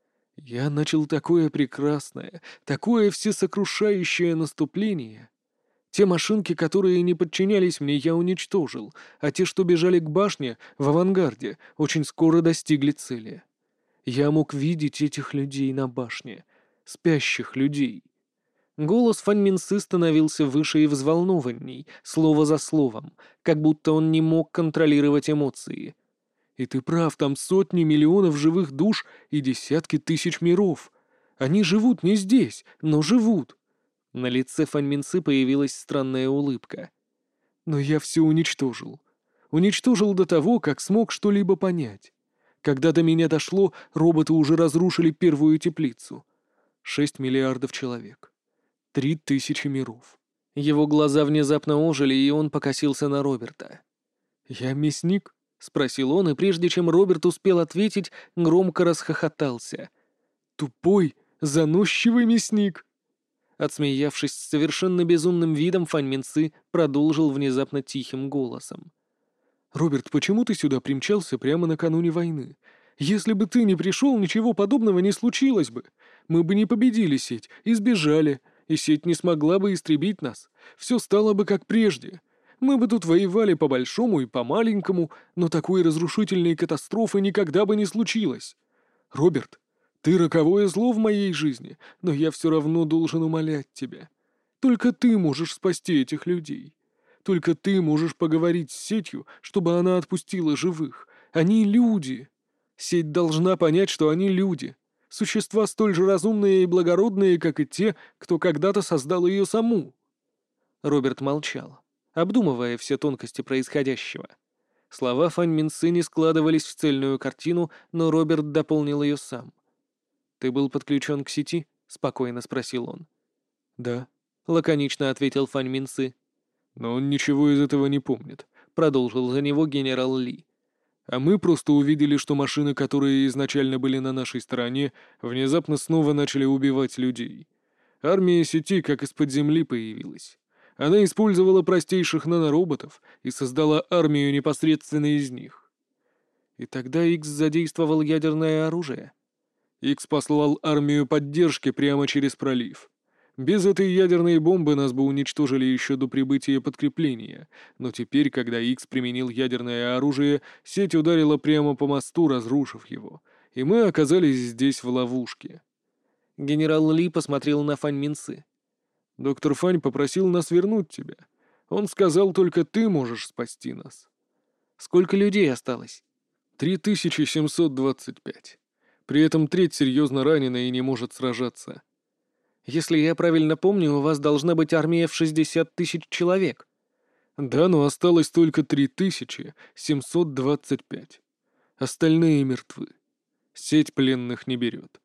Я начал такое прекрасное, такое всесокрушающее наступление. Те машинки, которые не подчинялись мне, я уничтожил, а те, что бежали к башне в авангарде, очень скоро достигли цели. Я мог видеть этих людей на башне, спящих людей. Голос Фань Минцы становился выше и взволнованней, слово за словом, как будто он не мог контролировать эмоции. И ты прав, там сотни миллионов живых душ и десятки тысяч миров. Они живут не здесь, но живут. На лице Фань Минцы появилась странная улыбка. Но я все уничтожил. Уничтожил до того, как смог что-либо понять. Когда до меня дошло, роботы уже разрушили первую теплицу. Шесть миллиардов человек. Три тысячи миров. Его глаза внезапно ожили, и он покосился на Роберта. «Я мясник?» — спросил он, и прежде чем Роберт успел ответить, громко расхохотался. «Тупой, заносчивый мясник!» Отсмеявшись с совершенно безумным видом, Фань Минцы продолжил внезапно тихим голосом. «Роберт, почему ты сюда примчался прямо накануне войны? Если бы ты не пришел, ничего подобного не случилось бы. Мы бы не победили сеть, избежали, и сеть не смогла бы истребить нас. Все стало бы как прежде. Мы бы тут воевали по большому и по маленькому, но такой разрушительной катастрофы никогда бы не случилось. Роберт, ты роковое зло в моей жизни, но я все равно должен умолять тебя. Только ты можешь спасти этих людей. Только ты можешь поговорить с сетью, чтобы она отпустила живых. Они люди. Сеть должна понять, что они люди. Существа столь же разумные и благородные, как и те, кто когда-то создал ее саму». Роберт молчал, обдумывая все тонкости происходящего. Слова Фань Минцы не складывались в цельную картину, но Роберт дополнил ее сам. «Ты был подключен к сети?» — спокойно спросил он. «Да», — лаконично ответил Фань Минцы. «Но он ничего из этого не помнит», — продолжил за него генерал Ли. «А мы просто увидели, что машины, которые изначально были на нашей стороне, внезапно снова начали убивать людей. Армия сети как из-под земли появилась. Она использовала простейших нанороботов и создала армию непосредственно из них». И тогда Икс задействовал ядерное оружие. Икс послал армию поддержки прямо через пролив. Без этой ядерной бомбы нас бы уничтожили еще до прибытия подкрепления, но теперь, когда Икс применил ядерное оружие, сеть ударила прямо по мосту, разрушив его, и мы оказались здесь в ловушке. Генерал Ли посмотрел на Фань Минцы. «Доктор Фань попросил нас вернуть тебя. Он сказал, только ты можешь спасти нас». «Сколько людей осталось?» три тысячи семьсот двадцать пять. При этом треть серьезно ранена и не может сражаться». «Если я правильно помню, у вас должна быть армия в шестьдесят тысяч человек». «Да, но осталось только три тысячи семьсот двадцать пять. Остальные мертвы. Сеть пленных не берет».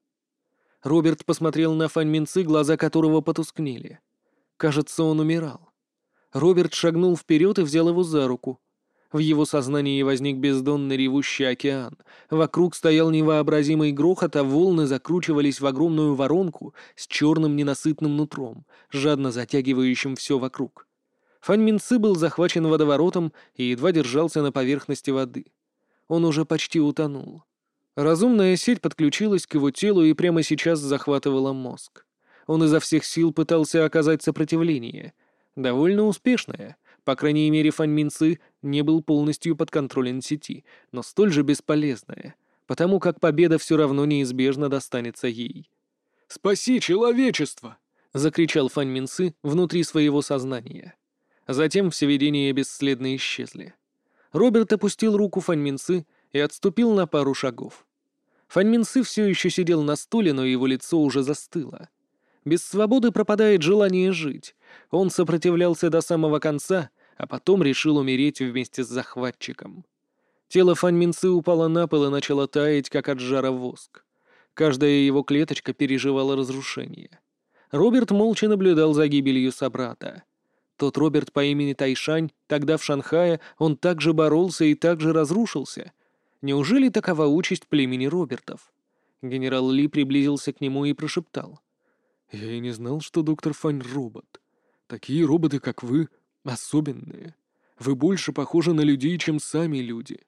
Роберт посмотрел на Фань Минцы, глаза которого потускнели. Кажется, он умирал. Роберт шагнул вперед и взял его за руку. В его сознании возник бездонный ревущий океан. Вокруг стоял невообразимый грохот, а волны закручивались в огромную воронку с черным ненасытным нутром, жадно затягивающим все вокруг. Фань Минцы был захвачен водоворотом и едва держался на поверхности воды. Он уже почти утонул. Разумная сеть подключилась к его телу и прямо сейчас захватывала мозг. Он изо всех сил пытался оказать сопротивление. Довольно успешное. По крайней мере, Фань Минцы не был полностью подконтролен сети, но столь же бесполезное, потому как победа все равно неизбежно достанется ей. «Спаси человечество!» — закричал Фань Минцы внутри своего сознания. Затем все видения бесследно исчезли. Роберт опустил руку Фань Минцы и отступил на пару шагов. Фань Минцы все еще сидел на стуле, но его лицо уже застыло. Без свободы пропадает желание жить. Он сопротивлялся до самого конца, а потом решил умереть вместе с захватчиком. Тело Фань Минцы упало на пол и начало таять, как от жара воск. Каждая его клеточка переживала разрушение. Роберт молча наблюдал за гибелью собрата. Тот Роберт по имени Тайшань, тогда в Шанхае, он также боролся и также разрушился. Неужели такова участь племени Робертов? Генерал Ли приблизился к нему и прошептал. «Я и не знал, что доктор Фань робот. Такие роботы, как вы, особенные. Вы больше похожи на людей, чем сами люди».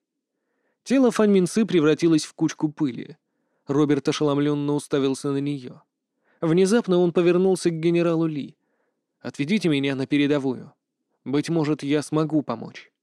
Тело Фань Минцы превратилось в кучку пыли. Роберт ошеломленно уставился на нее. Внезапно он повернулся к генералу Ли. «Отведите меня на передовую. Быть может, я смогу помочь».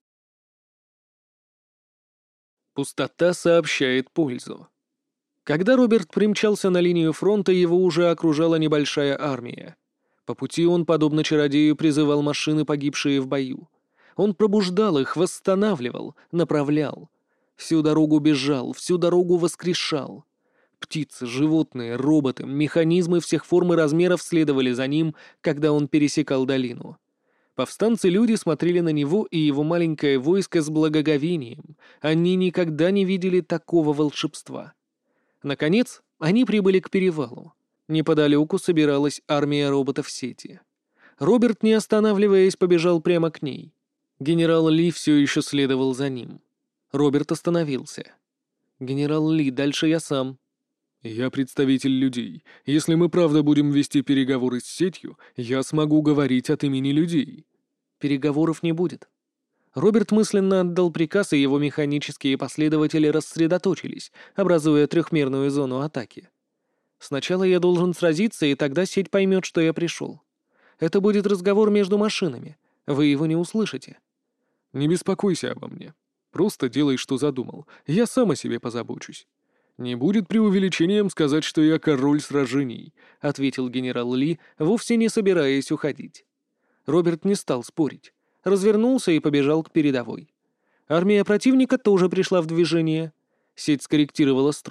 Пустота сообщает пользу. Когда Роберт примчался на линию фронта, его уже окружала небольшая армия. По пути он, подобно чародею, призывал машины, погибшие в бою. Он пробуждал их, восстанавливал, направлял. Всю дорогу бежал, всю дорогу воскрешал. Птицы, животные, роботы, механизмы всех форм и размеров следовали за ним, когда он пересекал долину. Повстанцы-люди смотрели на него и его маленькое войско с благоговением. Они никогда не видели такого волшебства. Наконец, они прибыли к перевалу. Неподалеку собиралась армия роботов сети. Роберт, не останавливаясь, побежал прямо к ней. Генерал Ли все еще следовал за ним. Роберт остановился. «Генерал Ли, дальше я сам». «Я представитель людей. Если мы правда будем вести переговоры с сетью, я смогу говорить от имени людей». «Переговоров не будет». Роберт мысленно отдал приказ, и его механические последователи рассредоточились, образуя трехмерную зону атаки. «Сначала я должен сразиться, и тогда сеть поймет, что я пришел. Это будет разговор между машинами. Вы его не услышите». «Не беспокойся обо мне. Просто делай, что задумал. Я сам о себе позабочусь. Не будет преувеличением сказать, что я король сражений», — ответил генерал Ли, вовсе не собираясь уходить. Роберт не стал спорить. Развернулся и побежал к передовой. Армия противника тоже пришла в движение. Сеть скорректировала строй.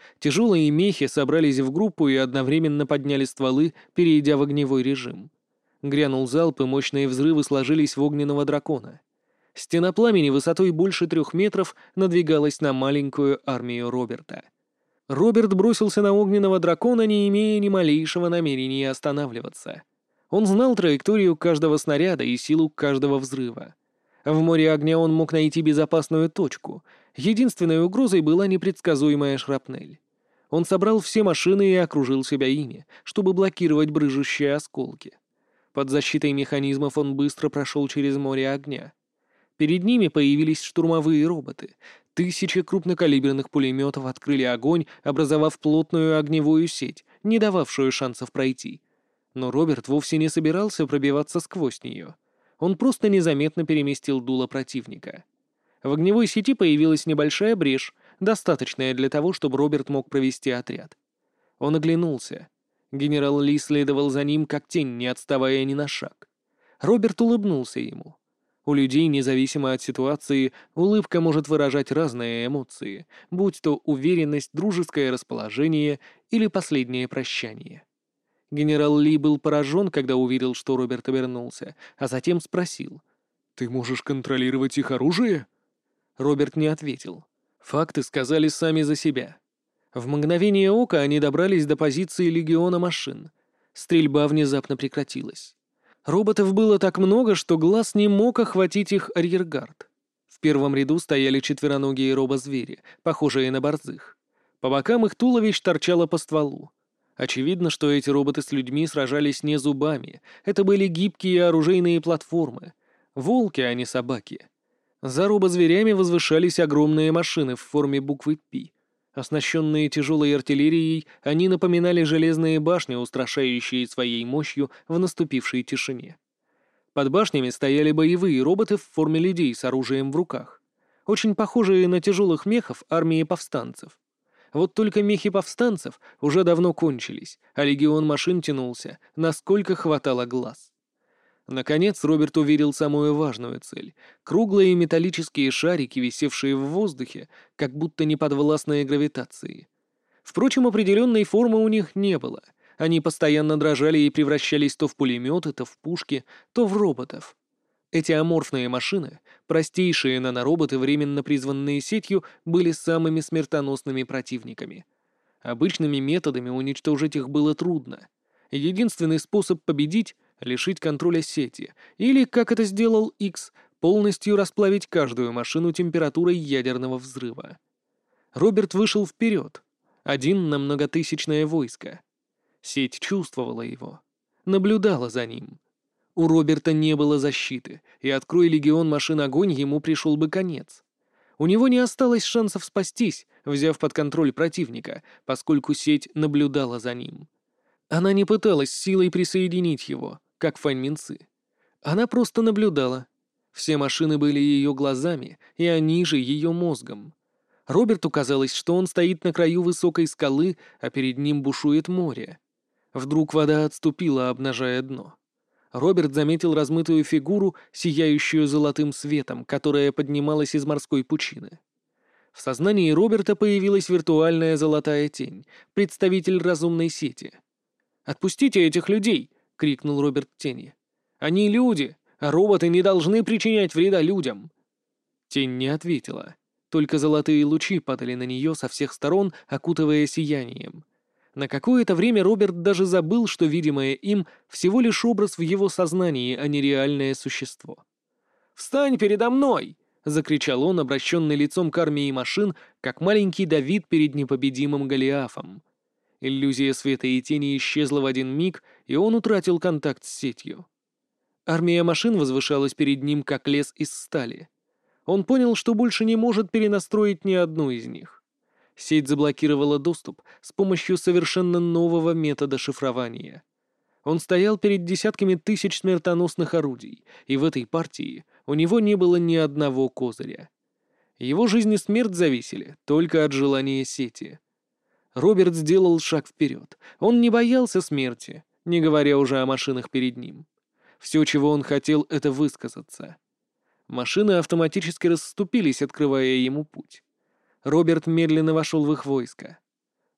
Тяжелые мехи собрались в группу и одновременно подняли стволы, перейдя в огневой режим. Грянул залп, и мощные взрывы сложились в огненного дракона. Стена пламени высотой больше трех метров надвигалась на маленькую армию Роберта. Роберт бросился на огненного дракона, не имея ни малейшего намерения останавливаться. Он знал траекторию каждого снаряда и силу каждого взрыва. В море огня он мог найти безопасную точку. Единственной угрозой была непредсказуемая шрапнель. Он собрал все машины и окружил себя ими, чтобы блокировать брыжущие осколки. Под защитой механизмов он быстро прошел через море огня. Перед ними появились штурмовые роботы. Тысячи крупнокалиберных пулеметов открыли огонь, образовав плотную огневую сеть, не дававшую шансов пройти. Но Роберт вовсе не собирался пробиваться сквозь нее. Он просто незаметно переместил дуло противника. В огневой сети появилась небольшая брешь, достаточная для того, чтобы Роберт мог провести отряд. Он оглянулся. Генерал Ли следовал за ним, как тень, не отставая ни на шаг. Роберт улыбнулся ему. У людей, независимо от ситуации, улыбка может выражать разные эмоции, будь то уверенность, дружеское расположение или последнее прощание. Генерал Ли был поражен, когда увидел, что Роберт обернулся, а затем спросил: «Ты можешь контролировать их оружие?» Роберт не ответил. Факты сказали сами за себя. В мгновение ока они добрались до позиции легиона машин. Стрельба внезапно прекратилась. Роботов было так много, что глаз не мог охватить их арьергард. В первом ряду стояли четвероногие робозвери, похожие на борзых. По бокам их туловищ торчало по стволу. Очевидно, что эти роботы с людьми сражались не зубами. Это были гибкие оружейные платформы. Волки, а не собаки. За робозверями возвышались огромные машины в форме буквы «Пи». Оснащенные тяжелой артиллерией, они напоминали железные башни, устрашающие своей мощью в наступившей тишине. Под башнями стояли боевые роботы в форме людей с оружием в руках, очень похожие на тяжелых мехов армии повстанцев. Вот только мехи повстанцев уже давно кончились, а легион машин тянулся, насколько хватало глаз. Наконец Роберт увидел самую важную цель — круглые металлические шарики, висевшие в воздухе, как будто неподвластные гравитации. Впрочем, определенной формы у них не было. Они постоянно дрожали и превращались то в пулеметы, то в пушки, то в роботов. Эти аморфные машины, простейшие нанороботы, временно призванные сетью, были самыми смертоносными противниками. Обычными методами уничтожить их было трудно. Единственный способ победить — лишить контроля сети, или, как это сделал Икс, полностью расплавить каждую машину температурой ядерного взрыва. Роберт вышел вперед, один на многотысячное войско. Сеть чувствовала его, наблюдала за ним. У Роберта не было защиты, и, открой легион машин огонь, ему пришел бы конец. У него не осталось шансов спастись, взяв под контроль противника, поскольку сеть наблюдала за ним. Она не пыталась силой присоединить его, как Фань Минцы. Она просто наблюдала. Все машины были ее глазами, и они же ее мозгом. Роберту казалось, что он стоит на краю высокой скалы, а перед ним бушует море. Вдруг вода отступила, обнажая дно. Роберт заметил размытую фигуру, сияющую золотым светом, которая поднималась из морской пучины. В сознании Роберта появилась виртуальная золотая тень, представитель разумной сети. «Отпустите этих людей!» — крикнул Роберт тени. «Они люди, а роботы не должны причинять вреда людям!» Тень не ответила. Только золотые лучи падали на нее со всех сторон, окутывая сиянием. На какое-то время Роберт даже забыл, что видимое им всего лишь образ в его сознании, а не реальное существо. «Встань передо мной!» — закричал он, обращенный лицом к армии машин, как маленький Давид перед непобедимым Голиафом. Иллюзия света и тени исчезла в один миг, и он утратил контакт с сетью. Армия машин возвышалась перед ним, как лес из стали. Он понял, что больше не может перенастроить ни одну из них. Сеть заблокировала доступ с помощью совершенно нового метода шифрования. Он стоял перед десятками тысяч смертоносных орудий, и в этой партии у него не было ни одного козыря. Его жизнь и смерть зависели только от желания сети. Роберт сделал шаг вперед. Он не боялся смерти, не говоря уже о машинах перед ним. Все, чего он хотел, — это высказаться. Машины автоматически расступились, открывая ему путь. Роберт медленно вошел в их войско.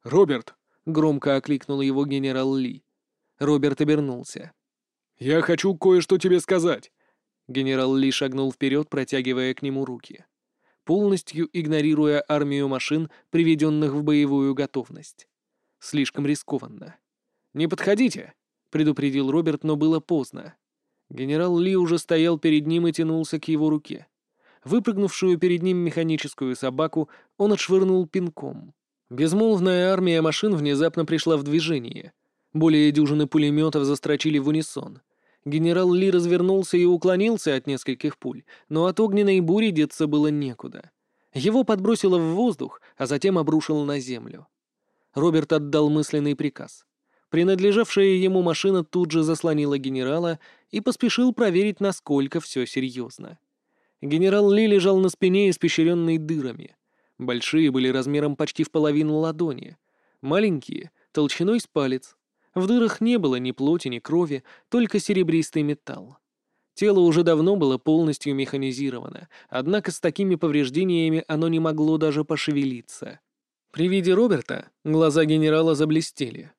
«Роберт!» — громко окликнул его генерал Ли. Роберт обернулся. «Я хочу кое-что тебе сказать!» Генерал Ли шагнул вперед, протягивая к нему руки, полностью игнорируя армию машин, приведенных в боевую готовность. Слишком рискованно. «Не подходите!» — предупредил Роберт, но было поздно. Генерал Ли уже стоял перед ним и тянулся к его руке. Выпрыгнувшую перед ним механическую собаку он отшвырнул пинком. Безмолвная армия машин внезапно пришла в движение. Более дюжины пулеметов застрочили в унисон. Генерал Ли развернулся и уклонился от нескольких пуль, но от огненной бури деться было некуда. Его подбросило в воздух, а затем обрушило на землю. Роберт отдал мысленный приказ. Принадлежавшая ему машина тут же заслонила генерала и поспешил проверить, насколько все серьезно. Генерал Ли лежал на спине, испещренной дырами. Большие были размером почти в половину ладони. Маленькие — толщиной с палец. В дырах не было ни плоти, ни крови, только серебристый металл. Тело уже давно было полностью механизировано, однако с такими повреждениями оно не могло даже пошевелиться. При виде Роберта глаза генерала заблестели.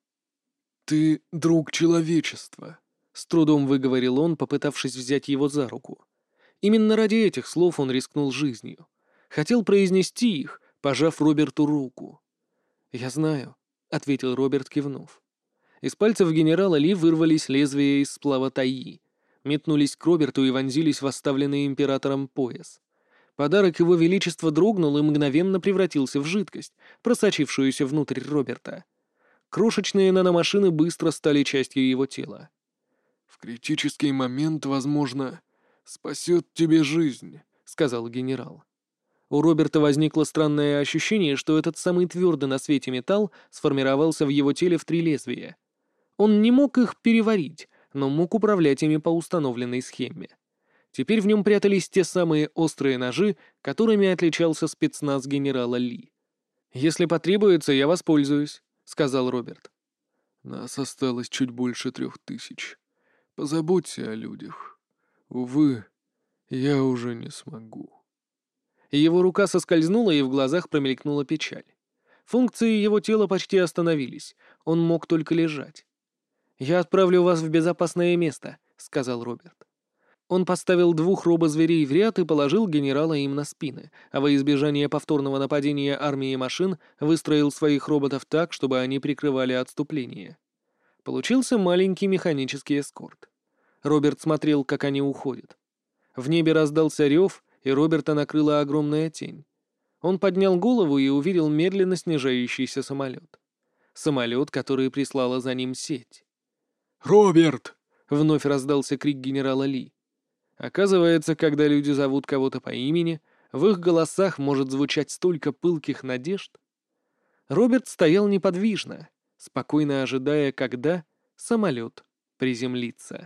«Ты друг человечества», — с трудом выговорил он, попытавшись взять его за руку. Именно ради этих слов он рискнул жизнью. Хотел произнести их, пожав Роберту руку. «Я знаю», — ответил Роберт, кивнув. Из пальцев генерала Ли вырвались лезвия из сплава Таи, метнулись к Роберту и вонзились в оставленный императором пояс. Подарок его величества дрогнул и мгновенно превратился в жидкость, просочившуюся внутрь Роберта. Крошечные наномашины быстро стали частью его тела. «В критический момент, возможно, спасет тебе жизнь», — сказал генерал. У Роберта возникло странное ощущение, что этот самый твердый на свете металл сформировался в его теле в три лезвия. Он не мог их переварить, но мог управлять ими по установленной схеме. Теперь в нем прятались те самые острые ножи, которыми отличался спецназ генерала Ли. «Если потребуется, я воспользуюсь», — сказал Роберт. «Нас осталось чуть больше трех тысяч. Позаботься о людях. Увы, я уже не смогу». Его рука соскользнула, и в глазах промелькнула печаль. Функции его тела почти остановились, он мог только лежать. «Я отправлю вас в безопасное место», — сказал Роберт. Он поставил двух робозверей в ряд и положил генерала им на спины, а во избежание повторного нападения армии машин выстроил своих роботов так, чтобы они прикрывали отступление. Получился маленький механический эскорт. Роберт смотрел, как они уходят. В небе раздался рев, и Роберта накрыла огромная тень. Он поднял голову и увидел медленно снижающийся самолет. Самолет, который прислала за ним сеть. «Роберт!» — вновь раздался крик генерала Ли. Оказывается, когда люди зовут кого-то по имени, в их голосах может звучать столько пылких надежд. Роберт стоял неподвижно, спокойно ожидая, когда самолет приземлится.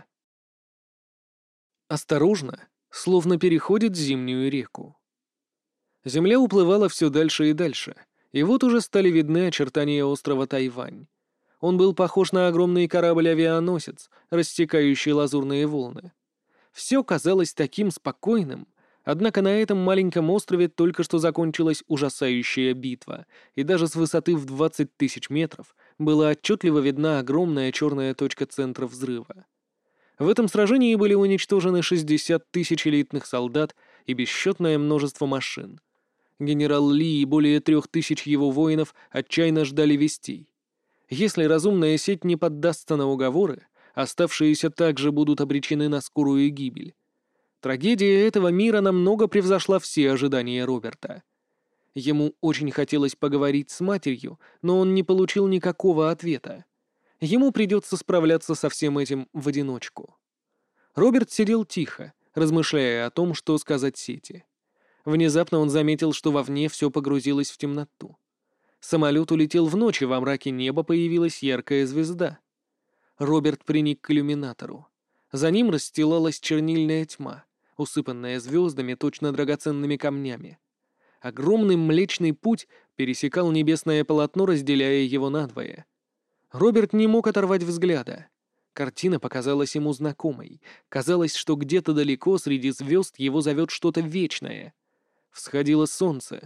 Осторожно, словно переходит зимнюю реку. Земля уплывала все дальше и дальше, и вот уже стали видны очертания острова Тайвань. Он был похож на огромный корабль-авианосец, рассекающий лазурные волны. Все казалось таким спокойным, однако на этом маленьком острове только что закончилась ужасающая битва, и даже с высоты в двадцать тысяч метров была отчетливо видна огромная черная точка центра взрыва. В этом сражении были уничтожены шестьдесят тысяч элитных солдат и бесчетное множество машин. Генерал Ли и более трех тысяч его воинов отчаянно ждали вестей. Если разумная сеть не поддастся на уговоры, оставшиеся также будут обречены на скорую гибель. Трагедия этого мира намного превзошла все ожидания Роберта. Ему очень хотелось поговорить с матерью, но он не получил никакого ответа. Ему придется справляться со всем этим в одиночку. Роберт сидел тихо, размышляя о том, что сказать сети. Внезапно он заметил, что вовне все погрузилось в темноту. Самолет улетел в ночь, и во мраке неба появилась яркая звезда. Роберт приник к иллюминатору. За ним расстилалась чернильная тьма, усыпанная звездами, точно драгоценными камнями. Огромный Млечный Путь пересекал небесное полотно, разделяя его надвое. Роберт не мог оторвать взгляда. Картина показалась ему знакомой. Казалось, что где-то далеко среди звезд его зовет что-то вечное. Всходило солнце.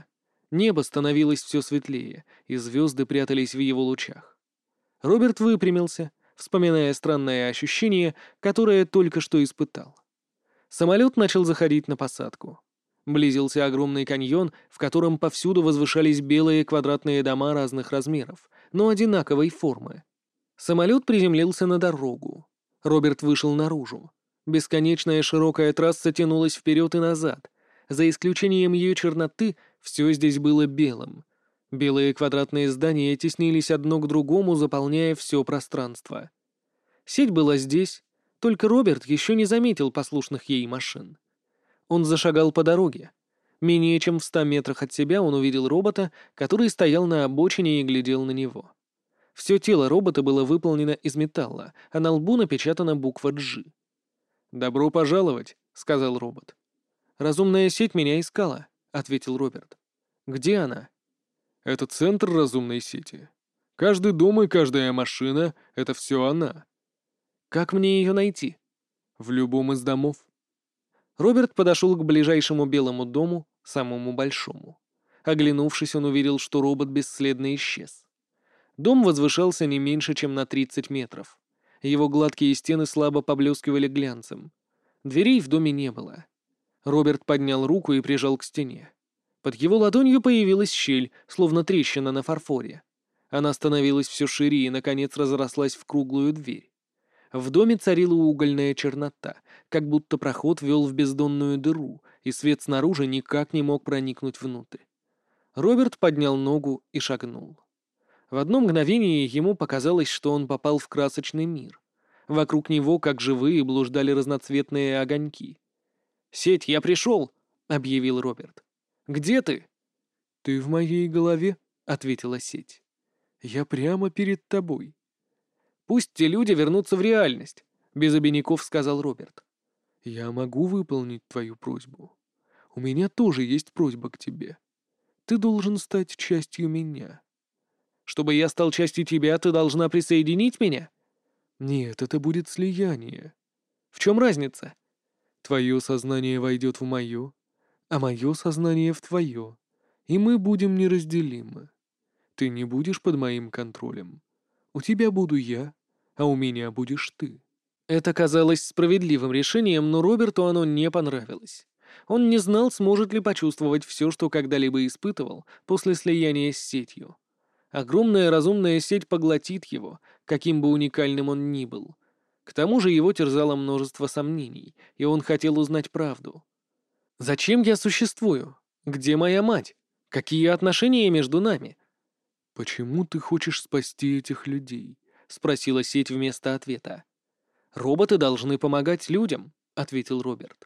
Небо становилось все светлее, и звезды прятались в его лучах. Роберт выпрямился, вспоминая странное ощущение, которое только что испытал. Самолет начал заходить на посадку. Близился огромный каньон, в котором повсюду возвышались белые квадратные дома разных размеров, но одинаковой формы. Самолет приземлился на дорогу. Роберт вышел наружу. Бесконечная широкая трасса тянулась вперед и назад. За исключением ее черноты, все здесь было белым. Белые квадратные здания теснились одно к другому, заполняя все пространство. Сеть была здесь, только Роберт еще не заметил послушных ей машин. Он зашагал по дороге. Менее чем в ста метрах от себя он увидел робота, который стоял на обочине и глядел на него. Все тело робота было выполнено из металла, а на лбу напечатана буква «G». «Добро пожаловать», — сказал робот. «Разумная сеть меня искала», — ответил Роберт. «Где она?» «Это центр разумной сети. Каждый дом и каждая машина — это все она». «Как мне ее найти?» «В любом из домов». Роберт подошел к ближайшему белому дому, самому большому. Оглянувшись, он увидел, что робот бесследно исчез. Дом возвышался не меньше, чем на тридцать метров. Его гладкие стены слабо поблескивали глянцем. Дверей в доме не было. Роберт поднял руку и прижал к стене. Под его ладонью появилась щель, словно трещина на фарфоре. Она становилась все шире и, наконец, разрослась в круглую дверь. В доме царила угольная чернота, как будто проход вел в бездонную дыру, и свет снаружи никак не мог проникнуть внутрь. Роберт поднял ногу и шагнул. В одно мгновение ему показалось, что он попал в красочный мир. Вокруг него, как живые, блуждали разноцветные огоньки. «Сеть, я пришел!» — объявил Роберт. «Где ты?» «Ты в моей голове», — ответила сеть. «Я прямо перед тобой». «Пусть те люди вернутся в реальность», — без обиняков сказал Роберт. «Я могу выполнить твою просьбу. У меня тоже есть просьба к тебе. Ты должен стать частью меня». «Чтобы я стал частью тебя, ты должна присоединить меня?» «Нет, это будет слияние. «В чем разница?» Твое сознание войдет в мое, а мое сознание в твое, и мы будем неразделимы. Ты не будешь под моим контролем. У тебя буду я, а у меня будешь ты». Это казалось справедливым решением, но Роберту оно не понравилось. Он не знал, сможет ли почувствовать все, что когда-либо испытывал после слияния с сетью. Огромная разумная сеть поглотит его, каким бы уникальным он ни был. К тому же его терзало множество сомнений, и он хотел узнать правду. «Зачем я существую? Где моя мать? Какие отношения между нами?» «Почему ты хочешь спасти этих людей?» — спросила сеть вместо ответа. «Роботы должны помогать людям», — ответил Роберт.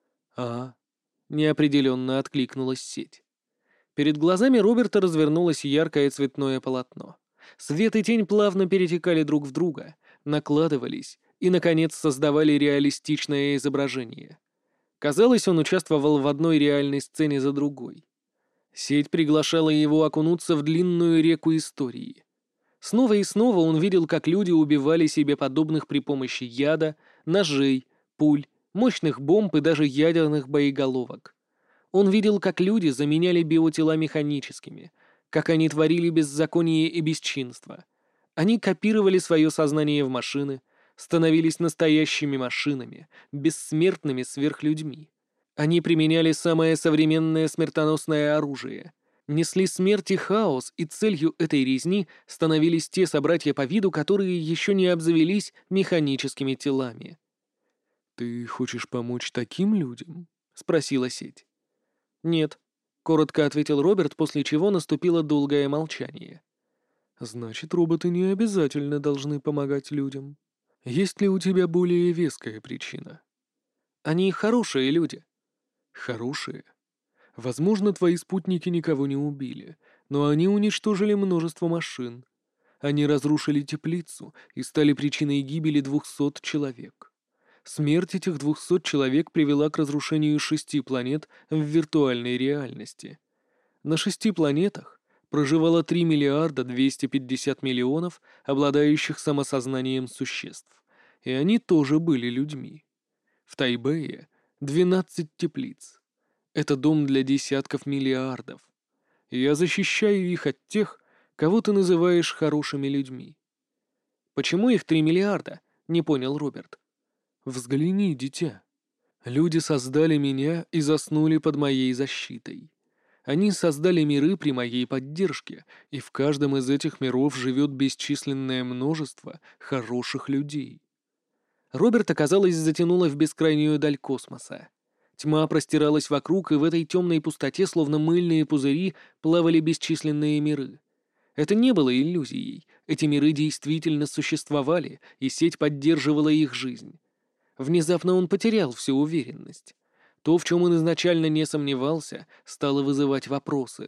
«А?» — неопределенно откликнулась сеть. Перед глазами Роберта развернулось яркое цветное полотно. Свет и тень плавно перетекали друг в друга, накладывались и, наконец, создавали реалистичное изображение. Казалось, он участвовал в одной реальной сцене за другой. Сеть приглашала его окунуться в длинную реку истории. Снова и снова он видел, как люди убивали себе подобных при помощи яда, ножей, пуль, мощных бомб и даже ядерных боеголовок. Он видел, как люди заменяли биотела механическими, как они творили беззаконие и бесчинство. Они копировали свое сознание в машины, становились настоящими машинами, бессмертными сверхлюдьми. Они применяли самое современное смертоносное оружие, несли смерть и хаос, и целью этой резни становились те собратья по виду, которые еще не обзавелись механическими телами. «Ты хочешь помочь таким людям?» — спросила сеть. «Нет», — коротко ответил Роберт, после чего наступило долгое молчание. «Значит, роботы не обязательно должны помогать людям. Есть ли у тебя более веская причина?» «Они хорошие люди». «Хорошие? Возможно, твои спутники никого не убили, но они уничтожили множество машин. Они разрушили теплицу и стали причиной гибели двухсот человек. Смерть этих двухсот человек привела к разрушению шести планет в виртуальной реальности. На шести планетах проживало три миллиарда двести пятьдесят миллионов обладающих самосознанием существ, и они тоже были людьми. В Тайбэе двенадцать теплиц. Это дом для десятков миллиардов. Я защищаю их от тех, кого ты называешь хорошими людьми». «Почему их три миллиарда?» — не понял Роберт. «Взгляни, дитя. Люди создали меня и заснули под моей защитой. Они создали миры при моей поддержке, и в каждом из этих миров живет бесчисленное множество хороших людей». Роберта, казалось, затянуло в бескрайнюю даль космоса. Тьма простиралась вокруг, и в этой темной пустоте, словно мыльные пузыри, плавали бесчисленные миры. Это не было иллюзией. Эти миры действительно существовали, и сеть поддерживала их жизнь. Внезапно он потерял всю уверенность. То, в чем он изначально не сомневался, стало вызывать вопросы.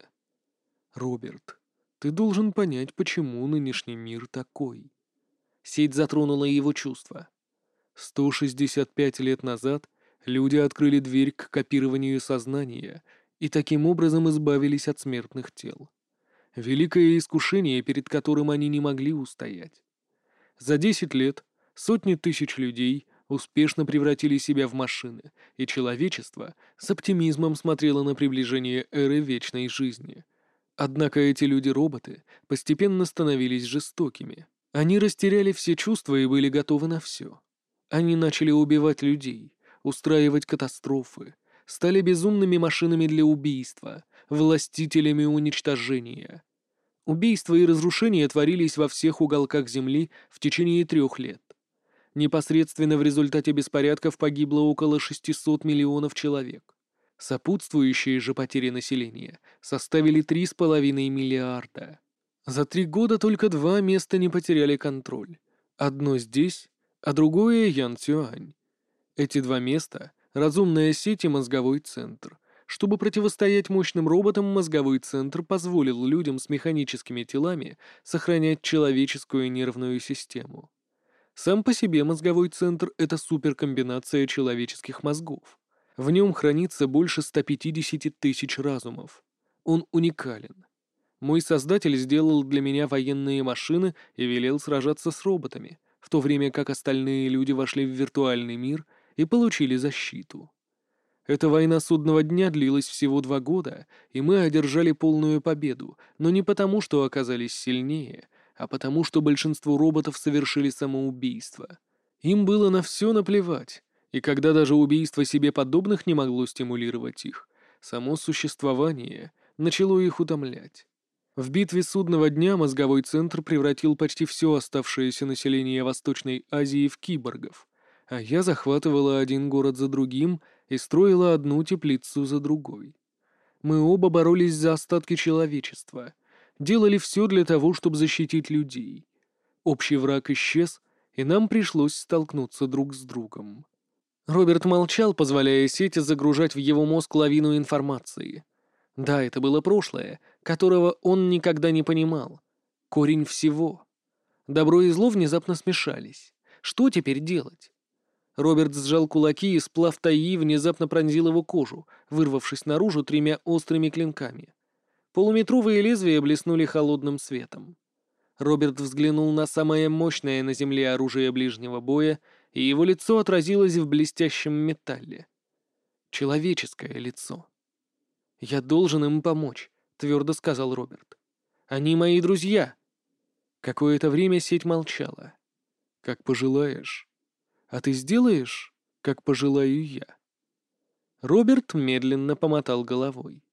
«Роберт, ты должен понять, почему нынешний мир такой». Сеть затронула его чувства. сто шестьдесят пять лет назад люди открыли дверь к копированию сознания и таким образом избавились от смертных тел. Великое искушение, перед которым они не могли устоять. За десять лет сотни тысяч людей успешно превратили себя в машины, и человечество с оптимизмом смотрело на приближение эры вечной жизни. Однако эти люди-роботы постепенно становились жестокими. Они растеряли все чувства и были готовы на все. Они начали убивать людей, устраивать катастрофы, стали безумными машинами для убийства, властителями уничтожения. Убийства и разрушения творились во всех уголках Земли в течение трех лет. Непосредственно в результате беспорядков погибло около шестисот миллионов человек. Сопутствующие же потери населения составили три с половиной миллиарда. За три года только два места не потеряли контроль. Одно здесь, а другое — Янцюань. Эти два места — разумная сеть и мозговой центр. Чтобы противостоять мощным роботам, мозговой центр позволил людям с механическими телами сохранять человеческую нервную систему. Сам по себе мозговой центр — это суперкомбинация человеческих мозгов. В нем хранится больше ста пятидесяти тысяч разумов. Он уникален. Мой создатель сделал для меня военные машины и велел сражаться с роботами, в то время как остальные люди вошли в виртуальный мир и получили защиту. Эта война судного дня длилась всего два года, и мы одержали полную победу, но не потому, что оказались сильнее, а потому, что большинство роботов совершили самоубийство. Им было на все наплевать, и когда даже убийство себе подобных не могло стимулировать их, само существование начало их утомлять. В битве судного дня мозговой центр превратил почти все оставшееся население Восточной Азии в киборгов, а я захватывала один город за другим и строила одну теплицу за другой. Мы оба боролись за остатки человечества, делали все для того, чтобы защитить людей. Общий враг исчез, и нам пришлось столкнуться друг с другом. Роберт молчал, позволяя сети загружать в его мозг лавину информации. Да, это было прошлое, которого он никогда не понимал. Корень всего. Добро и зло внезапно смешались. Что теперь делать? Роберт сжал кулаки, и сплав Таи внезапно пронзил его кожу, вырвавшись наружу тремя острыми клинками. Полуметровые лезвия блеснули холодным светом. Роберт взглянул на самое мощное на Земле оружие ближнего боя, и его лицо отразилось в блестящем металле. Человеческое лицо. «Я должен им помочь», — твердо сказал Роберт. «Они мои друзья». Какое-то время сеть молчала. «Как пожелаешь. А ты сделаешь, как пожелаю я?» Роберт медленно помотал головой.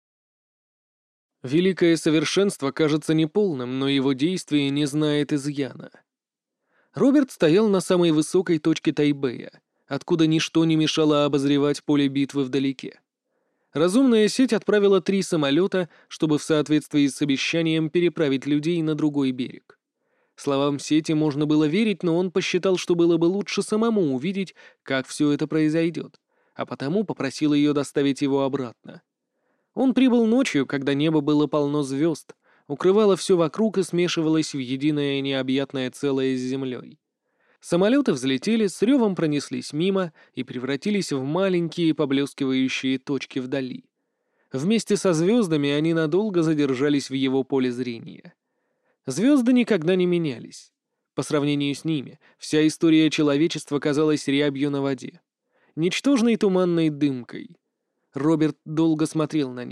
Великое совершенство кажется неполным, но его действие не знает изъяна. Роберт стоял на самой высокой точке Тайбэя, откуда ничто не мешало обозревать поле битвы вдалеке. Разумная сеть отправила три самолета, чтобы в соответствии с обещанием переправить людей на другой берег. Словам сети можно было верить, но он посчитал, что было бы лучше самому увидеть, как все это произойдет, а потому попросил ее доставить его обратно. Он прибыл ночью, когда небо было полно звезд, укрывало все вокруг и смешивалось в единое необъятное целое с землей. Самолеты взлетели, с ревом пронеслись мимо и превратились в маленькие поблескивающие точки вдали. Вместе со звездами они надолго задержались в его поле зрения. Звезды никогда не менялись. По сравнению с ними, вся история человечества казалась рябью на воде. Ничтожной туманной дымкой. Роберт долго смотрел на них,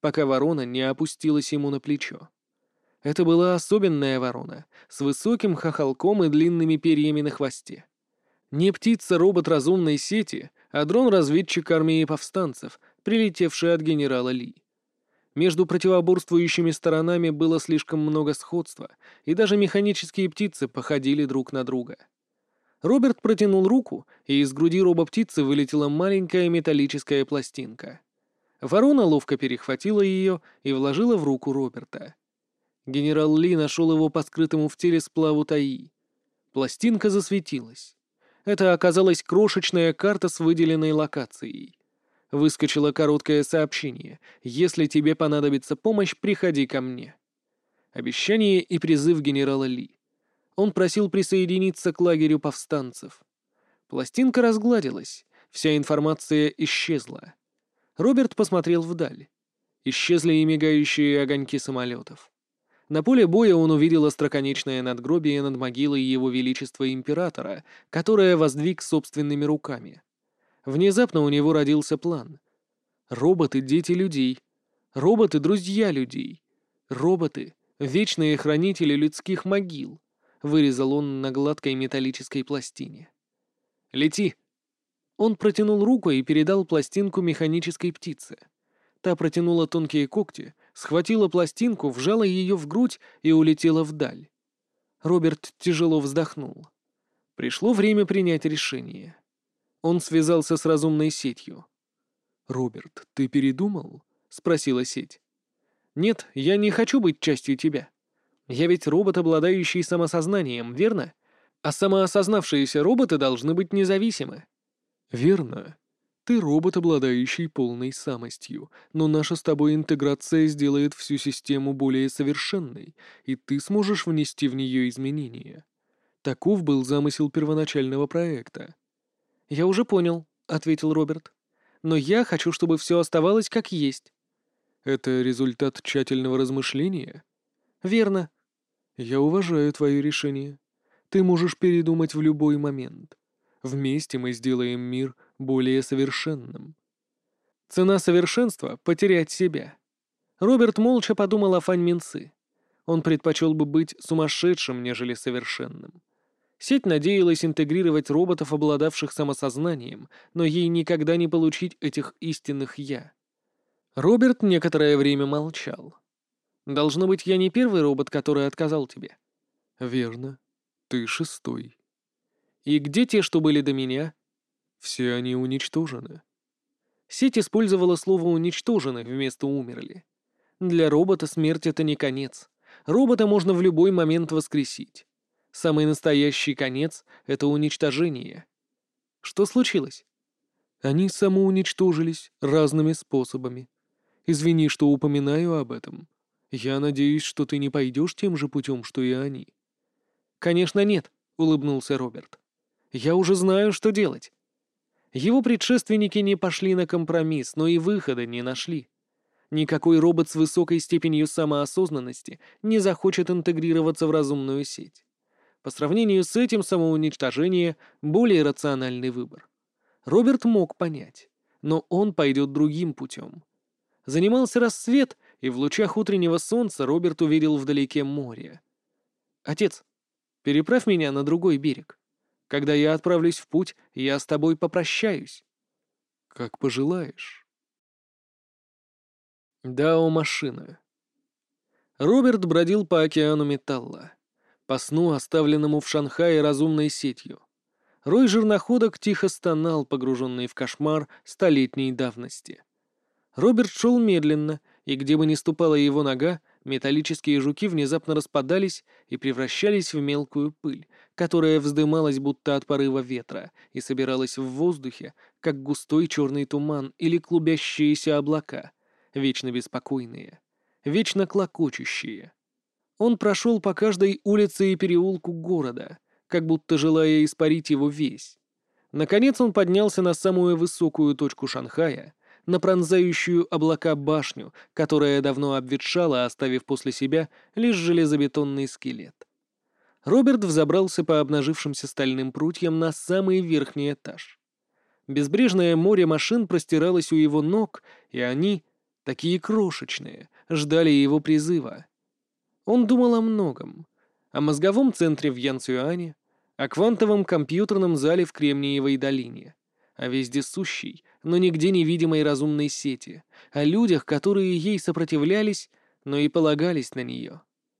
пока ворона не опустилась ему на плечо. Это была особенная ворона, с высоким хохолком и длинными перьями на хвосте. Не птица-робот разумной сети, а дрон-разведчик армии повстанцев, прилетевший от генерала Ли. Между противоборствующими сторонами было слишком много сходства, и даже механические птицы походили друг на друга. Роберт протянул руку, и из груди робоптицы вылетела маленькая металлическая пластинка. Ворона ловко перехватила ее и вложила в руку Роберта. Генерал Ли нашел его по скрытому в теле сплаву Таи. Пластинка засветилась. Это оказалась крошечная карта с выделенной локацией. Выскочило короткое сообщение: «Если тебе понадобится помощь, приходи ко мне». Обещание и призыв генерала Ли. Он просил присоединиться к лагерю повстанцев. Пластинка разгладилась, вся информация исчезла. Роберт посмотрел вдаль. Исчезли и мигающие огоньки самолетов. На поле боя он увидел остроконечное надгробие над могилой его величества императора, которое воздвиг собственными руками. Внезапно у него родился план. Роботы — дети людей. Роботы — друзья людей. Роботы — вечные хранители людских могил, вырезал он на гладкой металлической пластине. «Лети!» Он протянул руку и передал пластинку механической птице. Та протянула тонкие когти, схватила пластинку, вжала ее в грудь и улетела вдаль. Роберт тяжело вздохнул. Пришло время принять решение. Он связался с разумной сетью. «Роберт, ты передумал?» — спросила сеть. «Нет, я не хочу быть частью тебя. Я ведь робот, обладающий самосознанием, верно? А самоосознавшиеся роботы должны быть независимы». «Верно. Ты робот, обладающий полной самостью, но наша с тобой интеграция сделает всю систему более совершенной, и ты сможешь внести в нее изменения. Таков был замысел первоначального проекта». «Я уже понял», — ответил Роберт. «Но я хочу, чтобы все оставалось как есть». «Это результат тщательного размышления?» «Верно». «Я уважаю твое решение. Ты можешь передумать в любой момент. Вместе мы сделаем мир более совершенным». Цена совершенства — потерять себя. Роберт молча подумал о Фань Минцы. Он предпочел бы быть сумасшедшим, нежели совершенным. Сеть надеялась интегрировать роботов, обладавших самосознанием, но ей никогда не получить этих истинных «я». Роберт некоторое время молчал. «Должно быть, я не первый робот, который отказал тебе». «Верно. Ты шестой». «И где те, что были до меня?» «Все они уничтожены». Сеть использовала слово «уничтожены» вместо «умерли». Для робота смерть — это не конец. Робота можно в любой момент воскресить. Самый настоящий конец — это уничтожение. Что случилось? Они самоуничтожились разными способами. Извини, что упоминаю об этом. Я надеюсь, что ты не пойдешь тем же путем, что и они. Конечно, нет, — улыбнулся Роберт. Я уже знаю, что делать. Его предшественники не пошли на компромисс, но и выхода не нашли. Никакой робот с высокой степенью самоосознанности не захочет интегрироваться в разумную сеть. По сравнению с этим самоуничтожение — более рациональный выбор. Роберт мог понять, но он пойдет другим путем. Занимался рассвет, и в лучах утреннего солнца Роберт увидел вдалеке море. «Отец, переправь меня на другой берег. Когда я отправлюсь в путь, я с тобой попрощаюсь». «Как пожелаешь». Дао-машина. Роберт бродил по океану металла, по сну, оставленному в Шанхае разумной сетью. Рой жерноходок тихо стонал, погруженный в кошмар столетней давности. Роберт шел медленно, и где бы ни ступала его нога, металлические жуки внезапно распадались и превращались в мелкую пыль, которая вздымалась будто от порыва ветра и собиралась в воздухе, как густой черный туман или клубящиеся облака, вечно беспокойные, вечно клокочущие. Он прошел по каждой улице и переулку города, как будто желая испарить его весь. Наконец он поднялся на самую высокую точку Шанхая, на пронзающую облака башню, которая давно обветшала, оставив после себя лишь железобетонный скелет. Роберт взобрался по обнажившимся стальным прутьям на самый верхний этаж. Безбрежное море машин простиралось у его ног, и они такие крошечные, ждали его призыва. Он думал о многом. О мозговом центре в Янцюане, о квантовом компьютерном зале в Кремниевой долине, о вездесущей, но нигде не видимой разумной сети, о людях, которые ей сопротивлялись, но и полагались на нее.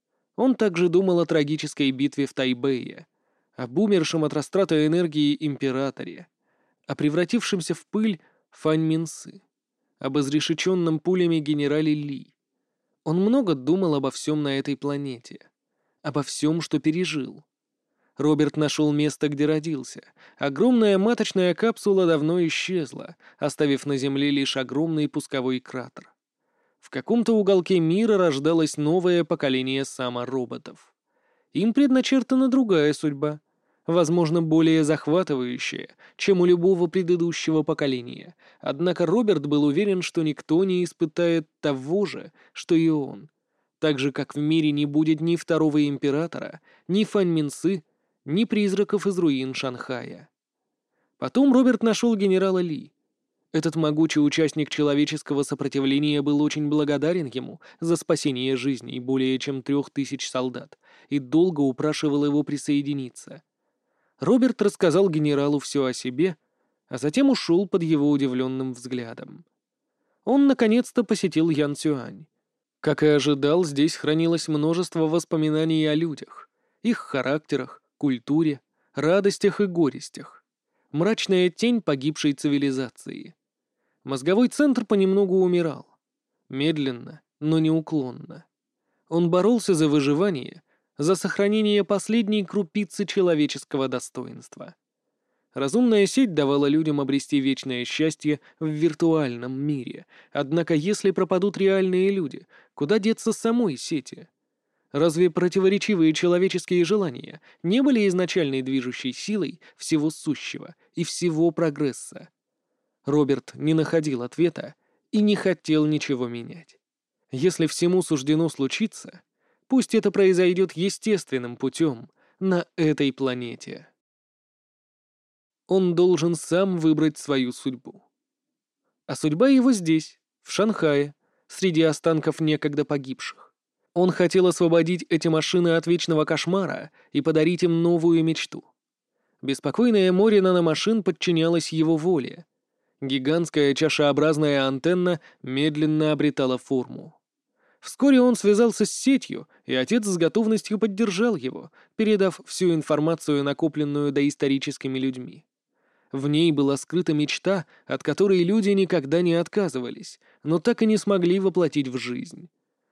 Он также думал о трагической битве в Тайбэе, об умершем от растраты энергии императоре, о превратившемся в пыль Фань Минсы, об изрешеченном пулями генерале Ли. Он много думал обо всем на этой планете, обо всем, что пережил. Роберт нашел место, где родился. Огромная маточная капсула давно исчезла, оставив на Земле лишь огромный пусковой кратер. В каком-то уголке мира рождалось новое поколение самороботов. Им предначертана другая судьба, возможно, более захватывающая, чем у любого предыдущего поколения. Однако Роберт был уверен, что никто не испытает того же, что и он. Так же, как в мире не будет ни второго императора, ни Фань Минсы, ни призраков из руин Шанхая. Потом Роберт нашел генерала Ли. Этот могучий участник человеческого сопротивления был очень благодарен ему за спасение жизней более чем трех тысяч солдат и долго упрашивал его присоединиться. Роберт рассказал генералу все о себе, а затем ушел под его удивленным взглядом. Он наконец-то посетил Янцюань. Как и ожидал, здесь хранилось множество воспоминаний о людях, их характерах, культуре, радостях и горестях. Мрачная тень погибшей цивилизации. Мозговой центр понемногу умирал. Медленно, но неуклонно. Он боролся за выживание, за сохранение последней крупицы человеческого достоинства. Разумная сеть давала людям обрести вечное счастье в виртуальном мире. Однако если пропадут реальные люди, куда деться самой сети? Разве противоречивые человеческие желания не были изначальной движущей силой всего сущего и всего прогресса? Роберт не находил ответа и не хотел ничего менять. Если всему суждено случиться, пусть это произойдет естественным путем на этой планете. Он должен сам выбрать свою судьбу. А судьба его здесь, в Шанхае, среди останков некогда погибших. Он хотел освободить эти машины от вечного кошмара и подарить им новую мечту. Беспокойное море наномашин подчинялось его воле. Гигантская чашеобразная антенна медленно обретала форму. Вскоре он связался с сетью, и отец с готовностью поддержал его, передав всю информацию, накопленную доисторическими людьми. В ней была скрыта мечта, от которой люди никогда не отказывались, но так и не смогли воплотить в жизнь.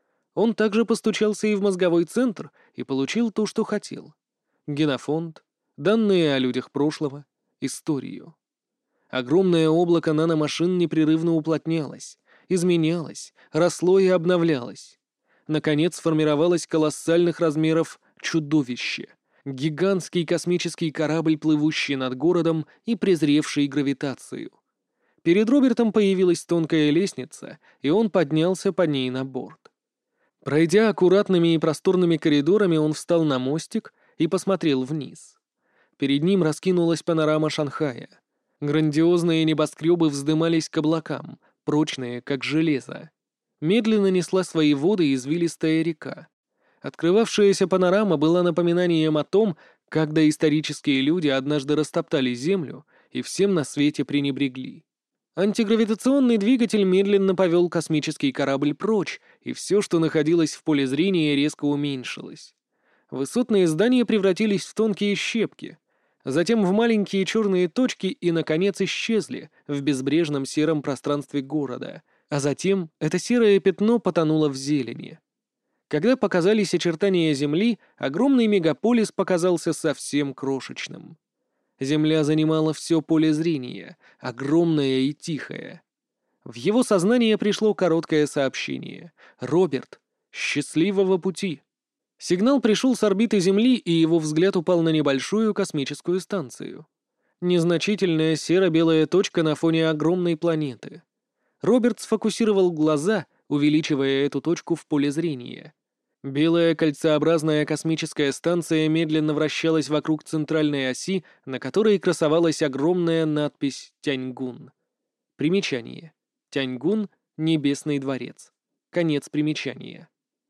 Он также постучался и в мозговой центр и получил то, что хотел. Генофонд, данные о людях прошлого, историю. Огромное облако наномашин непрерывно уплотнялось, изменялось, росло и обновлялось. Наконец сформировалось колоссальных размеров чудовище. Гигантский космический корабль, плывущий над городом и презревший гравитацию. Перед Робертом появилась тонкая лестница, и он поднялся по ней на борт. Пройдя аккуратными и просторными коридорами, он встал на мостик и посмотрел вниз. Перед ним раскинулась панорама Шанхая. Грандиозные небоскребы вздымались к облакам, прочные, как железо. Медленно несла свои воды извилистая река. Открывавшаяся панорама была напоминанием о том, как доисторические люди однажды растоптали землю и всем на свете пренебрегли. Антигравитационный двигатель медленно повел космический корабль прочь, и все, что находилось в поле зрения, резко уменьшилось. Высотные здания превратились в тонкие щепки, затем в маленькие черные точки и, наконец, исчезли в безбрежном сером пространстве города, а затем это серое пятно потонуло в зелени. Когда показались очертания Земли, огромный мегаполис показался совсем крошечным. Земля занимала все поле зрения, огромное и тихое. В его сознание пришло короткое сообщение. «Роберт, счастливого пути!» Сигнал пришел с орбиты Земли, и его взгляд упал на небольшую космическую станцию. Незначительная серо-белая точка на фоне огромной планеты. Роберт сфокусировал глаза, увеличивая эту точку в поле зрения. Белая кольцеобразная космическая станция медленно вращалась вокруг центральной оси, на которой красовалась огромная надпись «Тяньгун». Примечание. Тяньгун Небесный дворец. Конец примечания.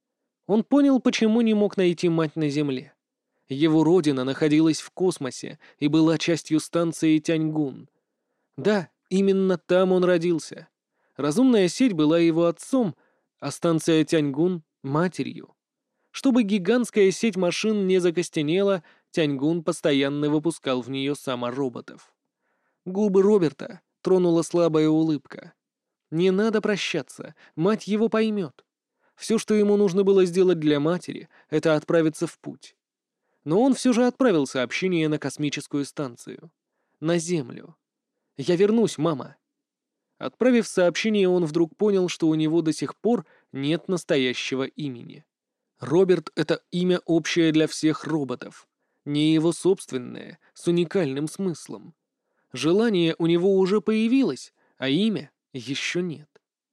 Он понял, почему не мог найти мать на Земле. Его родина находилась в космосе и была частью станции Тяньгун. Да, именно там он родился. Разумная сеть была его отцом, а станция Тяньгун — матерью. Чтобы гигантская сеть машин не закостенела, Тяньгун постоянно выпускал в нее самороботов. Губы Роберта тронула слабая улыбка. Не надо прощаться, мать его поймет. Все, что ему нужно было сделать для матери, это отправиться в путь. Но он все же отправил сообщение на космическую станцию. На Землю. «Я вернусь, мама». Отправив сообщение, он вдруг понял, что у него до сих пор нет настоящего имени. Роберт — это имя общее для всех роботов. Не его собственное, с уникальным смыслом. Желание у него уже появилось, а имя еще нет.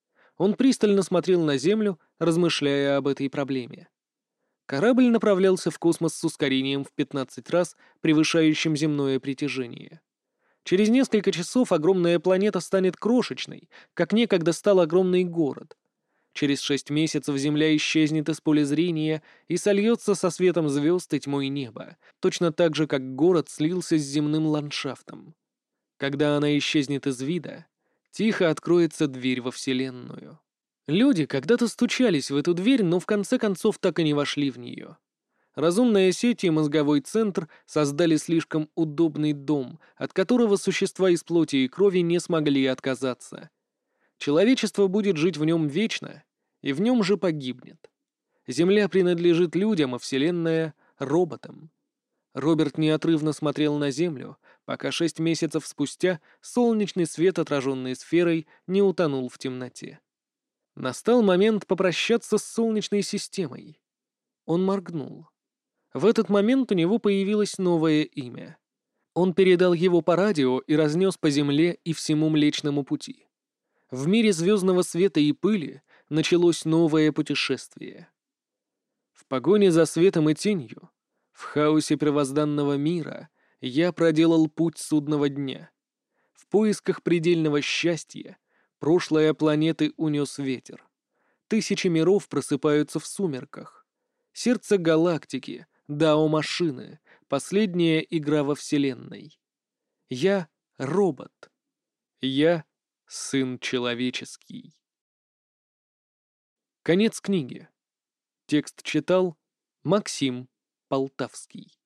Он пристально смотрел на Землю, размышляя об этой проблеме. Корабль направлялся в космос с ускорением в пятнадцать раз, превышающим земное притяжение. Через несколько часов огромная планета станет крошечной, как некогда стал огромный город. Через шесть месяцев Земля исчезнет из поля зрения и сольется со светом звезд и тьмой неба, точно так же, как город слился с земным ландшафтом. Когда она исчезнет из вида, тихо откроется дверь во Вселенную. Люди когда-то стучались в эту дверь, но в конце концов так и не вошли в нее. Разумная сеть и мозговой центр создали слишком удобный дом, от которого существа из плоти и крови не смогли отказаться. Человечество будет жить в нем вечно, и в нем же погибнет. Земля принадлежит людям, а Вселенная — роботам. Роберт неотрывно смотрел на Землю, пока шесть месяцев спустя солнечный свет, отраженный сферой, не утонул в темноте. Настал момент попрощаться с Солнечной системой. Он моргнул. В этот момент у него появилось новое имя. Он передал его по радио и разнес по Земле и всему Млечному Пути. В мире звездного света и пыли началось новое путешествие. В погоне за светом и тенью, в хаосе первозданного мира, я проделал путь судного дня. В поисках предельного счастья прошлое планеты унес ветер. Тысячи миров просыпаются в сумерках. Сердце галактики, дао-машины, последняя игра во Вселенной. Я — робот. Я — сын человеческий. Конец книги. Текст читал Максим Полтавский.